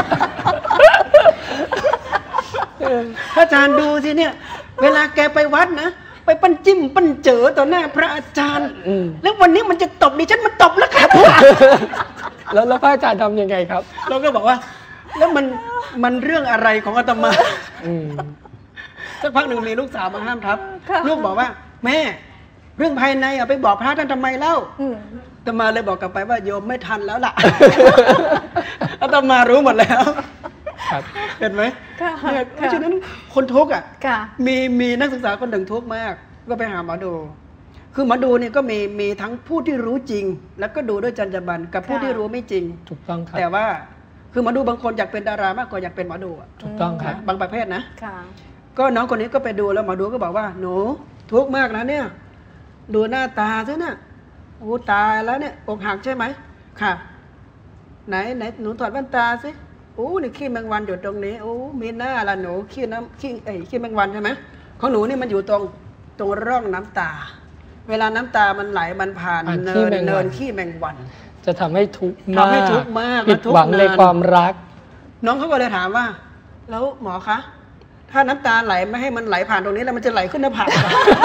พระอาจารย์ดูสิเนี่ยเวลาแกไปวัดนะไปปั้นจิ้มปั้นเจอต่อหน้าพระอาจารย์แล้ววันนี้มันจะตบดิฉันมันตบแล้วครับแล้วแล้วพระอาจารย์ทำยังไงครับเราก็บอกว่าแล้วมันมันเรื่องอะไรของอาตมาสักพักหนึ่งมีลูกสาวมาห้ามทับลูกบอกว่าแม่เรื่องภายในอะไปบอกพระท่านทำไมเล่าอาตมาเลยบอกกลับไปว่าโยมไม่ทันแล้วล่ะอาตมารู้หมดแล้วเห็นไหมเพราะฉะนั้นคนทุกข์อ่ะมีมีนักศึกษาคนหนึ่งทุกข์มากก็ไปหาหมอดูคือหมอดูเนี่ยก็มีมีทั้งผู้ที่รู้จริงแล้วก็ดูด้วยจรรยาบรรณกับผู้ที่รู้ไม่จริงถูกต้องครับแต่ว่าคือหมอดูบางคนอยากเป็นดารามากกว่าอยากเป็นหมอดูถูกต้องครับบางประเภทนะก็น้องคนนี้ก็ไปดูแล้วหมอดูก็บอกว่าหนูทุกข์มากนะเนี่ยดูหน้าตาซะน่ะโอ้ตายแล้วเนี่ยอกหักใช่ไหมค่ะไหนไหนหนูถอดแว่นตาสิโอ้นี่ขี้แมงวันอยู่ตรงนี้โอ้มีหน้าละหนูขี้น้ำขี้ไอ้ขี้แมงวันใช่ไหมของหนูนี่มันอยู่ตรงตรงร่องน้ำตาเวลาน้ำตามันไหลมันผ่านเนินเนินขี้แมงวันจะทำให้ทุกข์มากทำให้ทุกข์มากผิดหวังในความรักน้องเขาก็เลยถามว่าแล้วหมอคะถ้าน้ำตาไหลไม่ให้มันไหลผ่านตรงนี้แล้วมันจะไหลขึ้นหน้าผาก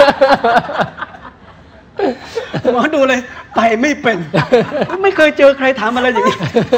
หมอดูเลยไปไม่เป็นไม่เคยเจอใครถามอะไรอย่างนี้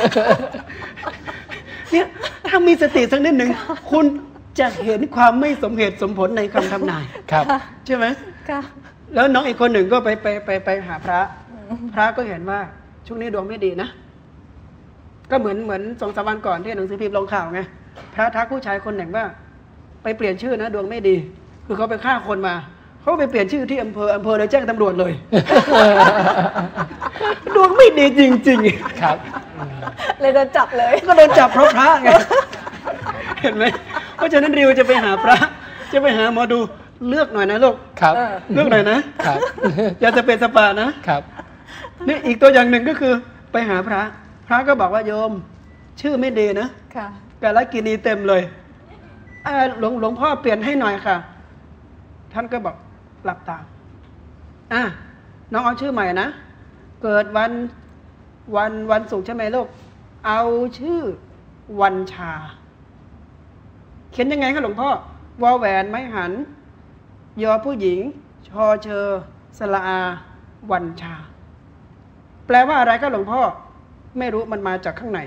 เนี่ยถ้ามีสติสักนิดหนึ่งคุณจะเห็นความไม่สมเหตุสมผลในคำทำนายครับใช่ไหมแล้วน้องอีกคนหนึ่งก็ไปไปไปไปหาพระพระก็เห็นว่าช่วงนี้ดวงไม่ดีนะก็เหมือนเหมือนสองสามวันก่อนที่หนังสือพิมพ์ลงข่าวไงพระทักผู้ชายคนหนึ่งว่าไปเปลี่ยนชื่อนะดวงไม่ดีคือเขาไปฆ่าคนมาเขาไปเปลี่ยนชื่อที่อำเภออำเภอเลยแจ้งตำรวจเลยดวงไม่ดีจริงๆครับเลยโดนจับเลยก็โดนจับเพราะพระไงเห็นไหมเพราะฉะนั้นริวจะไปหาพระจะไปหาหมอดูเลือกหน่อยนะลูกครับเลือกหน่อยนะครับอย่าจะเป็นสปานะครับนี่อีกตัวอย่างหนึ่งก็คือไปหาพระพระก็บอกว่าโยมชื่อไม่ดีนะค่ะกาลกินีเต็มเลยหลวงหลวงพ่อเปลี่ยนให้หน่อยค่ะท่านก็บอกหลับตาอ่ะน้องเอาชื่อใหม่นะเกิดวันวันวันศุกร์ใช่ไหมลูกเอาชื่อวันชาเขียนยังไงคะหลวงพ่อวอแหวนไม้หันยอผู้หญิงชอเชอสละอาวันชาแปลว่าอะไรคะหลวงพ่อไม่รู้มันมาจากข้างใน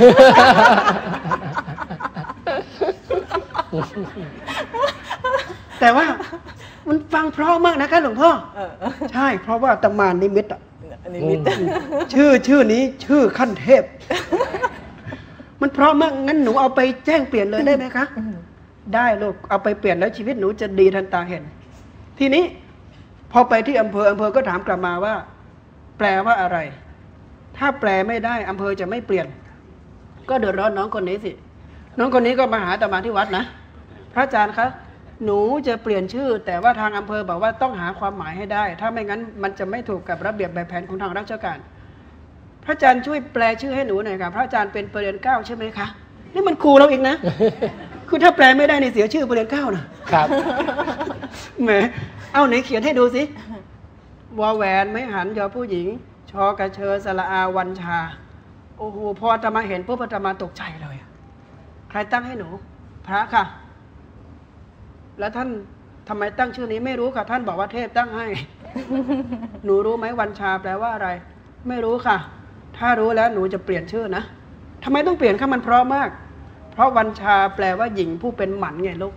แต่ว่ามันฟังเพราะมากนะคะหลวงพ่อใช่เพราะว่าตำมานนิมิตอ่ะชื่อชื่อนี้ชื่อขั้นเทพมันเพราะมากงั้นหนูเอาไปแจ้งเปลี่ยนเลยได้ไหมคะได้ลูกเอาไปเปลี่ยนแล้วชีวิตหนูจะดีทันตาเห็นทีนี้พอไปที่อำเภออำเภอก็ถามกลับมาว่าแปลว่าอะไรถ้าแปลไม่ได้อำเภอจะไม่เปลี่ยนก็เดือดร้อนน้องคนนี้สิน้องคนนี้ก็มาหาอาตมาที่วัดนะพระอาจารย์คะหนูจะเปลี่ยนชื่อแต่ว่าทางอำเภอบอกว่าต้องหาความหมายให้ได้ถ้าไม่งั้นมันจะไม่ถูกกับระเบียบแบบแผนของทางราชการพระอาจารย์ช่วยแปลชื่อให้หนูหน่อยค่ะพระอาจารย์เป็นประเด็นเก้าใช่ไหมคะนี่มันครูเราเองนะ คือถ้าแปลไม่ได้นี่เสียชื่อประเด็นเก้านะครับแหมเอาไหนเขียนให้ดูสิวอแหวนไม้หันยอผู้หญิงชอกระเชอสละอาวันชาโอ้โหพออาตมาเห็นปุ๊บอาตมาตกใจเลยใครตั้งให้หนูพระค่ะแล้วท่านทำไมตั้งชื่อนี้ไม่รู้ค่ะท่านบอกว่าเทพตั้งให้ หนูรู้ไหมวันชาแปลว่าอะไรไม่รู้ค่ะถ้ารู้แล้วหนูจะเปลี่ยนชื่อนะทำไมต้องเปลี่ยนค่ะมันเพราะมากเพราะวันชาแปลว่าหญิงผู้เป็นหมันไงลูก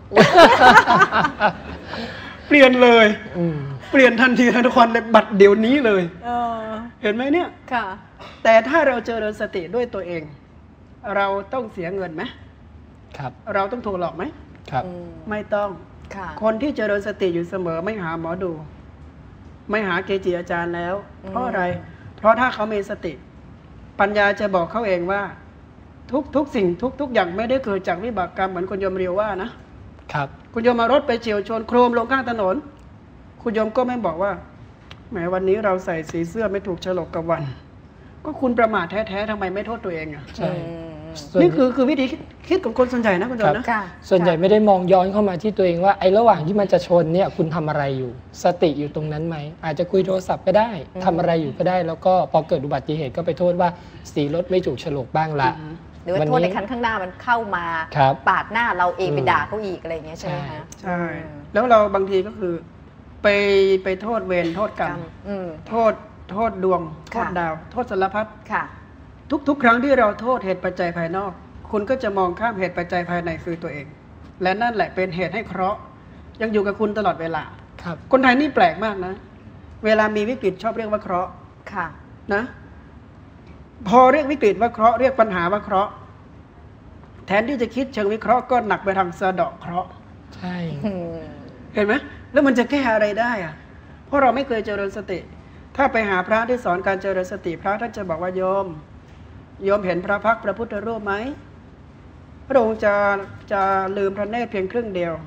เปลี่ยนเลยเปลี่ยนทันทีทันควันเลยบัดเดี๋ยวนี้เลยเห็นไหมเนี่ยค่ะแต่ถ้าเราเจริญสติด้วยตัวเองเราต้องเสียเงินไหมครับเราต้องถูกหลอกไหมครับไม่ต้องคนที่เจริญสติอยู่เสมอไม่หาหมอดูไม่หาเกจิอาจารย์แล้วเพราะอะไรเพราะถ้าเขามีสติปัญญาจะบอกเขาเองว่าทุกทุกสิ่งทุกทุกอย่างไม่ได้เกิดจากวิบากกรรมเหมือนคุณโยมเรียวว่านะครับคุณโยมมารถไปเฉียวชนโครมลงข้างถนนคุณโยมก็ไม่บอกว่าแหมวันนี้เราใส่สีเสื้อไม่ถูกฉลกกับวันก็คุณประมาทแท้ๆทำไมไม่โทษตัวเองอ่ะใช่นี่คือคือวิธีคิดของคนส่วนใหญ่นะคุณโยมนะส่วนใหญ่ไม่ได้มองย้อนเข้ามาที่ตัวเองว่าไอ้ระหว่างที่มันจะชนเนี่ยคุณทำอะไรอยู่สติอยู่ตรงนั้นไหมอาจจะคุยโทรศัพท์ก็ได้ทำอะไรอยู่ก็ได้แล้วก็พอเกิดอุบัติเหตุก็ไปโทษว่าสีรถไม่ถูกฉลกบ้างละหรือว่าโทษในคันข้างหน้ามันเข้ามาปาดหน้าเราเองไปด่าเขาอีกอะไรอย่างเงี้ยใช่ไหมคะใช่แล้วเราบางทีก็คือไปไปโทษเวรโทษกรรมโทษโทษดวงโทษดาวโทษสารพัดทุกๆครั้งที่เราโทษเหตุปัจจัยภายนอกคุณก็จะมองข้ามเหตุปัจจัยภายในคือตัวเองและนั่นแหละเป็นเหตุให้เคราะห์ยังอยู่กับคุณตลอดเวลาคนไทยนี่แปลกมากนะเวลามีวิกฤตชอบเรียกว่าเคราะห์นะพอเรียกวิกฤตว่าเคราะห์เรียกปัญหาว่าเคราะห์แทนที่จะคิดเชิงวิเคราะห์ก็หนักไปทางสะเดาะเคราะห์ใช่เห็นไหมแล้วมันจะแก้อะไรได้อะเพราะเราไม่เคยเจริญสติถ้าไปหาพระที่สอนการเจริญสติพระท่านจะบอกว่าโยมโยมเห็นพระพักตร์พระพุทธรูปไหมพระองค์จะจะลืมพระเนตรเพียงครึ่งเดียว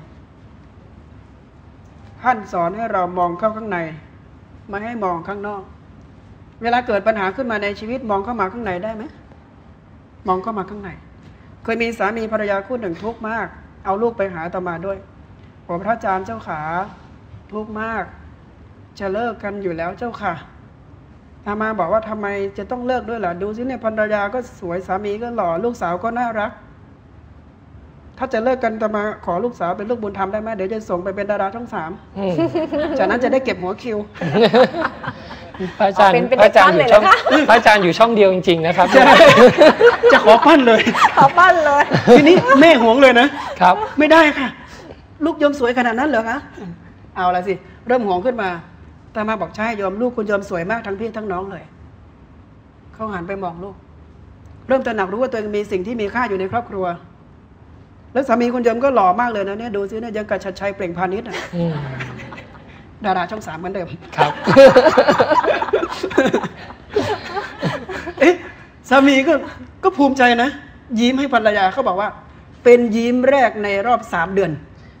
ท่านสอนให้เรามองเข้าข้างในไม่ให้มองข้างนอกเวลาเกิดปัญหาขึ้นมาในชีวิตมองเข้ามาข้างในได้ไหมมองเข้ามาข้างในเคยมีสามีภรรยาคู่หนึ่งทุกข์มากเอาลูกไปหาอาตมาด้วยบอกพระอาจารย์เจ้าขาทุกข์มากจะเลิกกันอยู่แล้วเจ้าค่ะอาตมาบอกว่าทำไมจะต้องเลิกด้วยล่ะดูสิเนี่ยภรรยาก็สวยสามีก็หล่อลูกสาวก็น่ารักถ้าจะเลิกกันอาตมาขอลูกสาวเป็นลูกบุญธรรมได้ไหมเดี๋ยวจะส่งไปเป็นดาราช่องสามจากนั้นจะได้เก็บหัวคิวพระอาจารย์พระอาจารย์อยู่ช่องพระอาจารย์อยู่ช่องเดียวจริงๆนะครับจะขอปั้นเลยขอปั้นเลยทีนี้แม่หวงเลยนะครับไม่ได้ค่ะลูกโยมสวยขนาดนั้นเหรอคะเอาละสิเริ่มหวงขึ้นมาตามาบอกใช่โยมลูกคุณโยมสวยมากทั้งพี่ทั้งน้องเลยเขาหันไปมองลูกเริ่มตระหนักรู้ว่าตัวเองมีสิ่งที่มีค่าอยู่ในครอบครัวแล้วสามีคุณโยมก็หล่อมากเลยนะเนี่ยดูซิเนี่ยยังกับชัดชัยเปล่งพานิชย์ดาราช่องสามเหมือนเดิมครับเอ๊ะสามีก็ก็ภูมิใจนะยิ้มให้ภรรยาเขาบอกว่าเป็นยิ้มแรกในรอบสามเดือน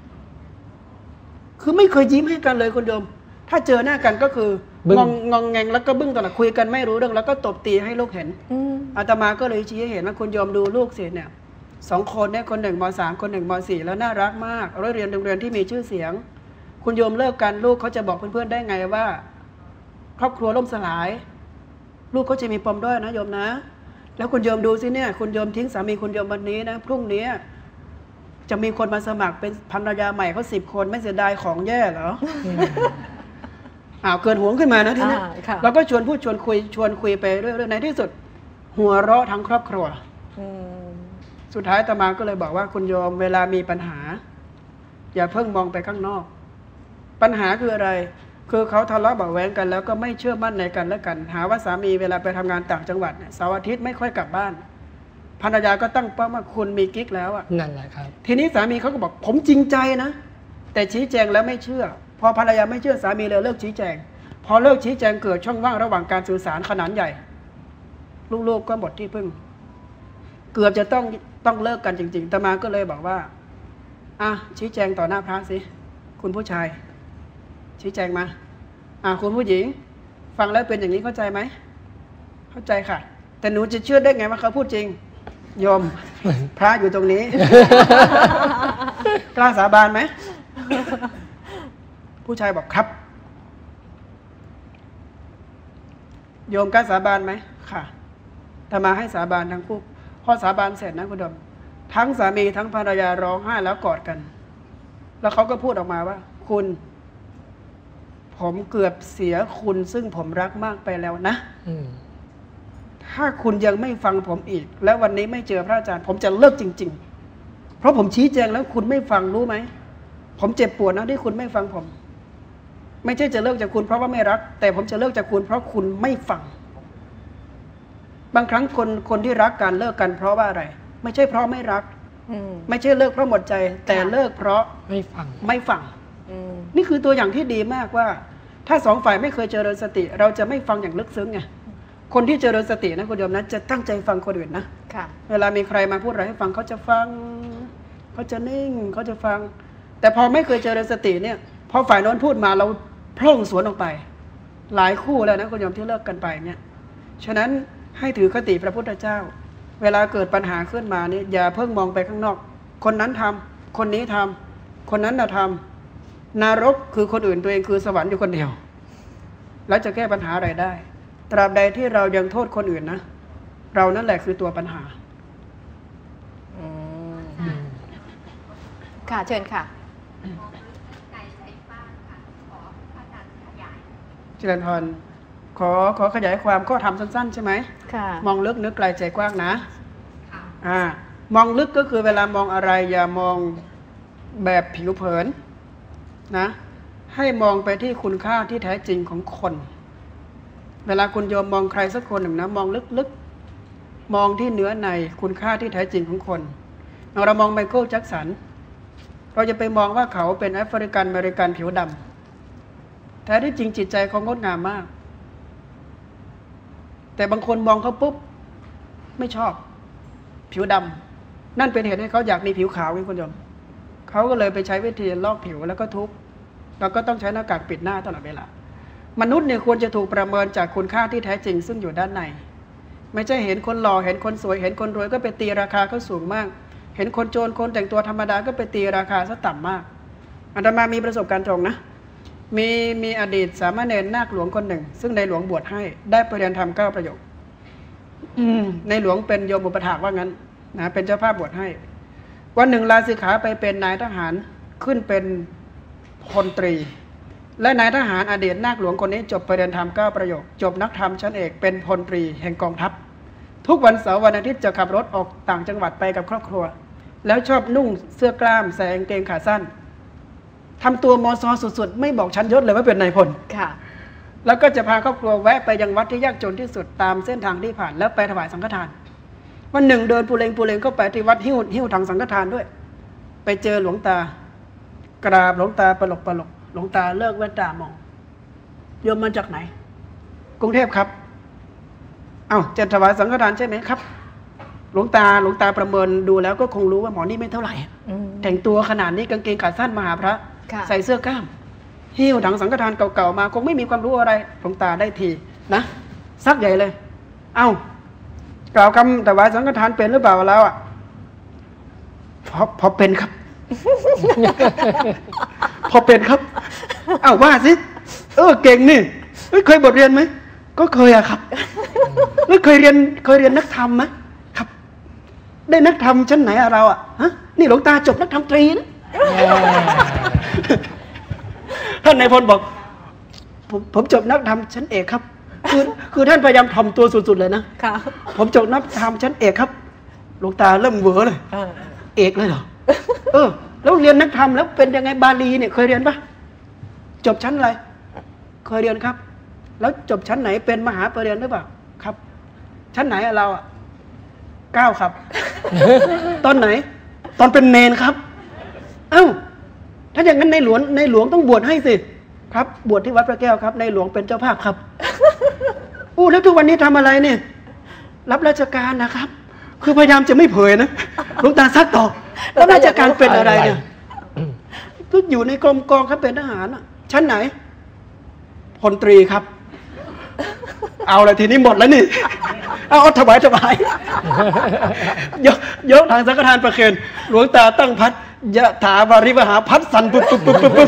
คือไม่เคยยิ้มให้กันเลยคุณโยมถ้าเจอหน้ากันก็คืององงองแงงแล้วก็บึ้งตลอดคุยกันไม่รู้เรื่องแล้วก็ตบตีให้ลูกเห็นอาตมาก็เลยชี้ให้เห็นว่าคุณโยมดูลูกสิเนี่ยสองคนเนี่ยคนหนึ่งมสามคนหนึ่งมสี่แล้วน่ารักมากเรียนโรงเรียนที่มีชื่อเสียงคุณโยมเลิกกันลูกเขาจะบอกเพื่อนๆได้ไงว่าครอบครัวล่มสลายลูกเขาจะมีปมด้อยนะโยมนะแล้วคุณโยมดูสิเนี่ยคุณโยมทิ้งสามีคุณโยมวันนี้นะพรุ่งนี้จะมีคนมาสมัครเป็นภรรยาใหม่เขาสิบคนไม่เสียดายของแย่เหรออ้าวเกิดหวงขึ้นมานะทีนี้เราก็ชวนพูดชวนคุยชวนคุยไปเรื่อยๆในที่สุดหัวเราะทั้งครอบครัวสุดท้ายอาตมาก็เลยบอกว่าคุณโยมเวลามีปัญหาอย่าเพิ่งมองไปข้างนอกปัญหาคืออะไรคือเขาทะเลาะเบาะแว้งกันแล้วก็ไม่เชื่อมั่นในกันและกันหาว่าสามีเวลาไปทำงานต่างจังหวัดเสาร์อาทิตย์ไม่ค่อยกลับบ้านภรรยาก็ตั้งเป้าว่าคุณมีกิ๊กแล้วอ่ะนั่นแหละครับทีนี้สามีเขาก็บอกผมจริงใจนะแต่ชี้แจงแล้วไม่เชื่อพอภรรยาไม่เชื่อสามีเลยเลิกชี้แจงพอเลิกชี้แจงเกิดช่องว่างระหว่างการสื่อสารขนาดใหญ่ลูกๆก็หมดที่พึ่งเกือบจะต้องต้องเลิกกันจริงๆอาตมาก็เลยบอกว่าอ่ะชี้แจงต่อหน้าพระสิคุณผู้ชายชี้แจงมาอ่ะคุณผู้หญิงฟังแล้วเป็นอย่างนี้เข้าใจไหมเข้าใจค่ะแต่หนูจะเชื่อได้ไงว่าเขาพูดจริงโยมพระอยู่ตรงนี้ กล้าสาบานไหมผู้ชายบอกครับโยมกล้าสาบานไหมค่ะแต่มาให้สาบานทั้งคู่พอสาบานเสร็จนะคุณโยมทั้งสามีทั้งภรรยาร้องไห้แล้วกอดกันแล้วเขาก็พูดออกมาว่าคุณผมเกือบเสียคุณซึ่งผมรักมากไปแล้วนะถ้าคุณยังไม่ฟังผมอีกแล้ววันนี้ไม่เจอพระอาจารย์ผมจะเลิกจริงๆเพราะผมชี้แจงแล้วคุณไม่ฟังรู้ไหมผมเจ็บปวดนะที่คุณไม่ฟังผมไม่ใช่จะเลิกจากคุณเพราะว่าไม่รักแต่ผมจะเลิกจากคุณเพราะคุณไม่ฟังบางครั้งคนคนที่รักกันเลิกกันเพราะว่าอะไรไม่ใช่เพราะไม่รักไม่ใช่เลิกเพราะหมดใจแต่เลิกเพราะไม่ฟังไม่ฟังนี่คือตัวอย่างที่ดีมากว่าถ้าสองฝ่ายไม่เคยเจริญสติเราจะไม่ฟังอย่างลึกซึ้งไงคนที่เจริญสตินะคุณโยมนะจะตั้งใจฟังคนอื่นนะเวลามีใครมาพูดอะไรให้ฟังเขาจะฟังเขาจะนิ่งเขาจะฟังแต่พอไม่เคยเจริญสติเนี่ยพอฝ่ายโน้นพูดมาเราพล่งสวนออกไปหลายคู่แล้วนะคุณโยมที่เลิกกันไปเนี่ยฉะนั้นให้ถือคติพระพุทธเจ้าเวลาเกิดปัญหาขึ้นมาเนี่ยอย่าเพิ่งมองไปข้างนอกคนนั้นทำคนนี้ทำคนนั้นน่ะทำนรกคือคนอื่นตัวเองคือสวรรค์อยู่คนเดียวแล้วจะแก้ปัญหาอะไรได้ตราบใดที่เรายังโทษคนอื่นนะเรานั่นแหละคือตัวปัญหาค่ะเชิญค่ะเจริญพรขอขอขยายความข้อธรรมสั้นๆใช่ไหมค่ะมองลึกนึกไกลใจกว้างนะอ่ามองลึกก็คือเวลามองอะไรอย่ามองแบบผิวเผินนะให้มองไปที่คุณค่าที่แท้จริงของคนเวลาคุณโยมมองใครสักคนหนึ่งนะมองลึกๆมองที่เนื้อในคุณค่าที่แท้จริงของคนเรามองไมเคิลแจ็คสันเราจะไปมองว่าเขาเป็นแอฟริกันอเมริกันผิวดำแท้ที่จริงจิตใจเขางดงามมากแต่บางคนมองเขาปุ๊บไม่ชอบผิวดำนั่นเป็นเหตุให้เขาอยากมีผิวขาวคุณผู้ชมเขาก็เลยไปใช้วิธีลอกผิวแล้วก็ทุบแล้วก็ต้องใช้หน้ากากปิดหน้าตลอดเวลามนุษย์เนี่ยควรจะถูกประเมินจากคุณค่าที่แท้จริงซึ่งอยู่ด้านในไม่ใช่เห็นคนหล่อเห็นคนสวยเห็นคนรวยก็ไปตีราคาเขาสูงมากเห็นคนโจรคนแต่งตัวธรรมดาก็ไปตีราคาซะต่ำมากอาตมามีประสบการณ์ตรงนะมีมีอดีตสามเณรนาคหลวงคนหนึ่งซึ่งในหลวงบวชให้ได้ไปเรียนธรรมเก้าประโยคในหลวงเป็นโยมอุปถากว่างั้นนะเป็นเจ้าภาพบวชให้วันหนึ่งลาสิกขาไปเป็นนายทหารขึ้นเป็นพลตรีและนายทหารอดีตนาคหลวงคนนี้จบไปเรียนธรรมเก้าประโยคจบนักธรรมชั้นเอกเป็นพลตรีแห่งกองทัพทุกวันเสาร์วันอาทิตย์จะขับรถออกต่างจังหวัดไปกับครอบครัวแล้วชอบนุ่งเสื้อกล้ามใส่กางเกงขาสั้นทำตัวมอซอสุดๆไม่บอกชั้นยศเลยว่าเป็นนายพลค่ะแล้วก็จะพาครอบครัวแวะไปยังวัดที่ยากจนที่สุดตามเส้นทางที่ผ่านแล้วไปถวายสังฆทานวันหนึ่งเดินปูเลงปูเลงก็ไปที่วัดหิ้วหิ้วถังสังฆทานด้วยไปเจอหลวงตากราบหลวงตาปลกปลกหลวงตาเลิกแว่นตามองโยมมาจากไหนกรุงเทพครับเอ้าจะถวายสังฆทานใช่ไหมครับหลวงตาหลวงตาประเมินดูแล้วก็คงรู้ว่าหมอนี่ไม่เท่าไหร่แต่งตัวขนาดนี้กางเกงขาสั้นมาหาพระใส่เสื้อกล้ามหิ้วถังสังฆทานเก่าๆมาคงไม่มีความรู้อะไรหลวงตาได้ทีนะซักใหญ่เลยเอ้ากล่าวคำถวายสังฆทานเป็นหรือเปล่าแล้วอ่ะพอพอเป็นครับ พอเป็นครับเอ้าว่าสิเออเก่งนี่เคยบทเรียนไหมก็เคยอะครับแล้วเคยเรียนเคยเรียนนักธรรมไหมครับได้นักธรรมชั้นไหนอะเราอะฮะนี่หลวงตาจบนักธรรมตรีนะท่านนายพลบอกผมผมจบนักธรรมชั้นเอกครับคือคือท่านพยายามถ่อมตัวสุดๆเลยนะผมจบนักธรรมชั้นเอกครับหลวงตาเริ่มเวอเลยเอกเลยเหรอเออแล้วเรียนนักธรรมแล้วเป็นยังไงบาลีเนี่ยเคยเรียนปะจบชั้นอะไรเคยเรียนครับแล้วจบชั้นไหนเป็นมหาปริญญาหรือเปล่าครับชั้นไหนอะเราอะเก้าครับ ตอนไหนตอนเป็นเนนครับเอ้าถ้าอย่างนั้นในหลวงในหลวงต้องบวชให้สิครับบวชที่วัดพระแก้วครับในหลวงเป็นเจ้าภาพครับอู้แล้วทุกวันนี้ทำอะไรเนี่ยรับราชการนะครับคือพยายามจะไม่เผยนะหลวงตาซักต่อแล้วราชการเป็นอะไรเนี่ยก็อยู่ในกรมกองครับเป็นทหารชั้นไหนพลตรีครับเอาละทีนี้หมดแล้วนี่เอาเอาถวายถวายยกยกทางสังฆทานประเคนหลวงตาตั้งพัดยะถาวาริวหาพัดสันปุ๊บปุ๊บปุ๊บปุ๊บ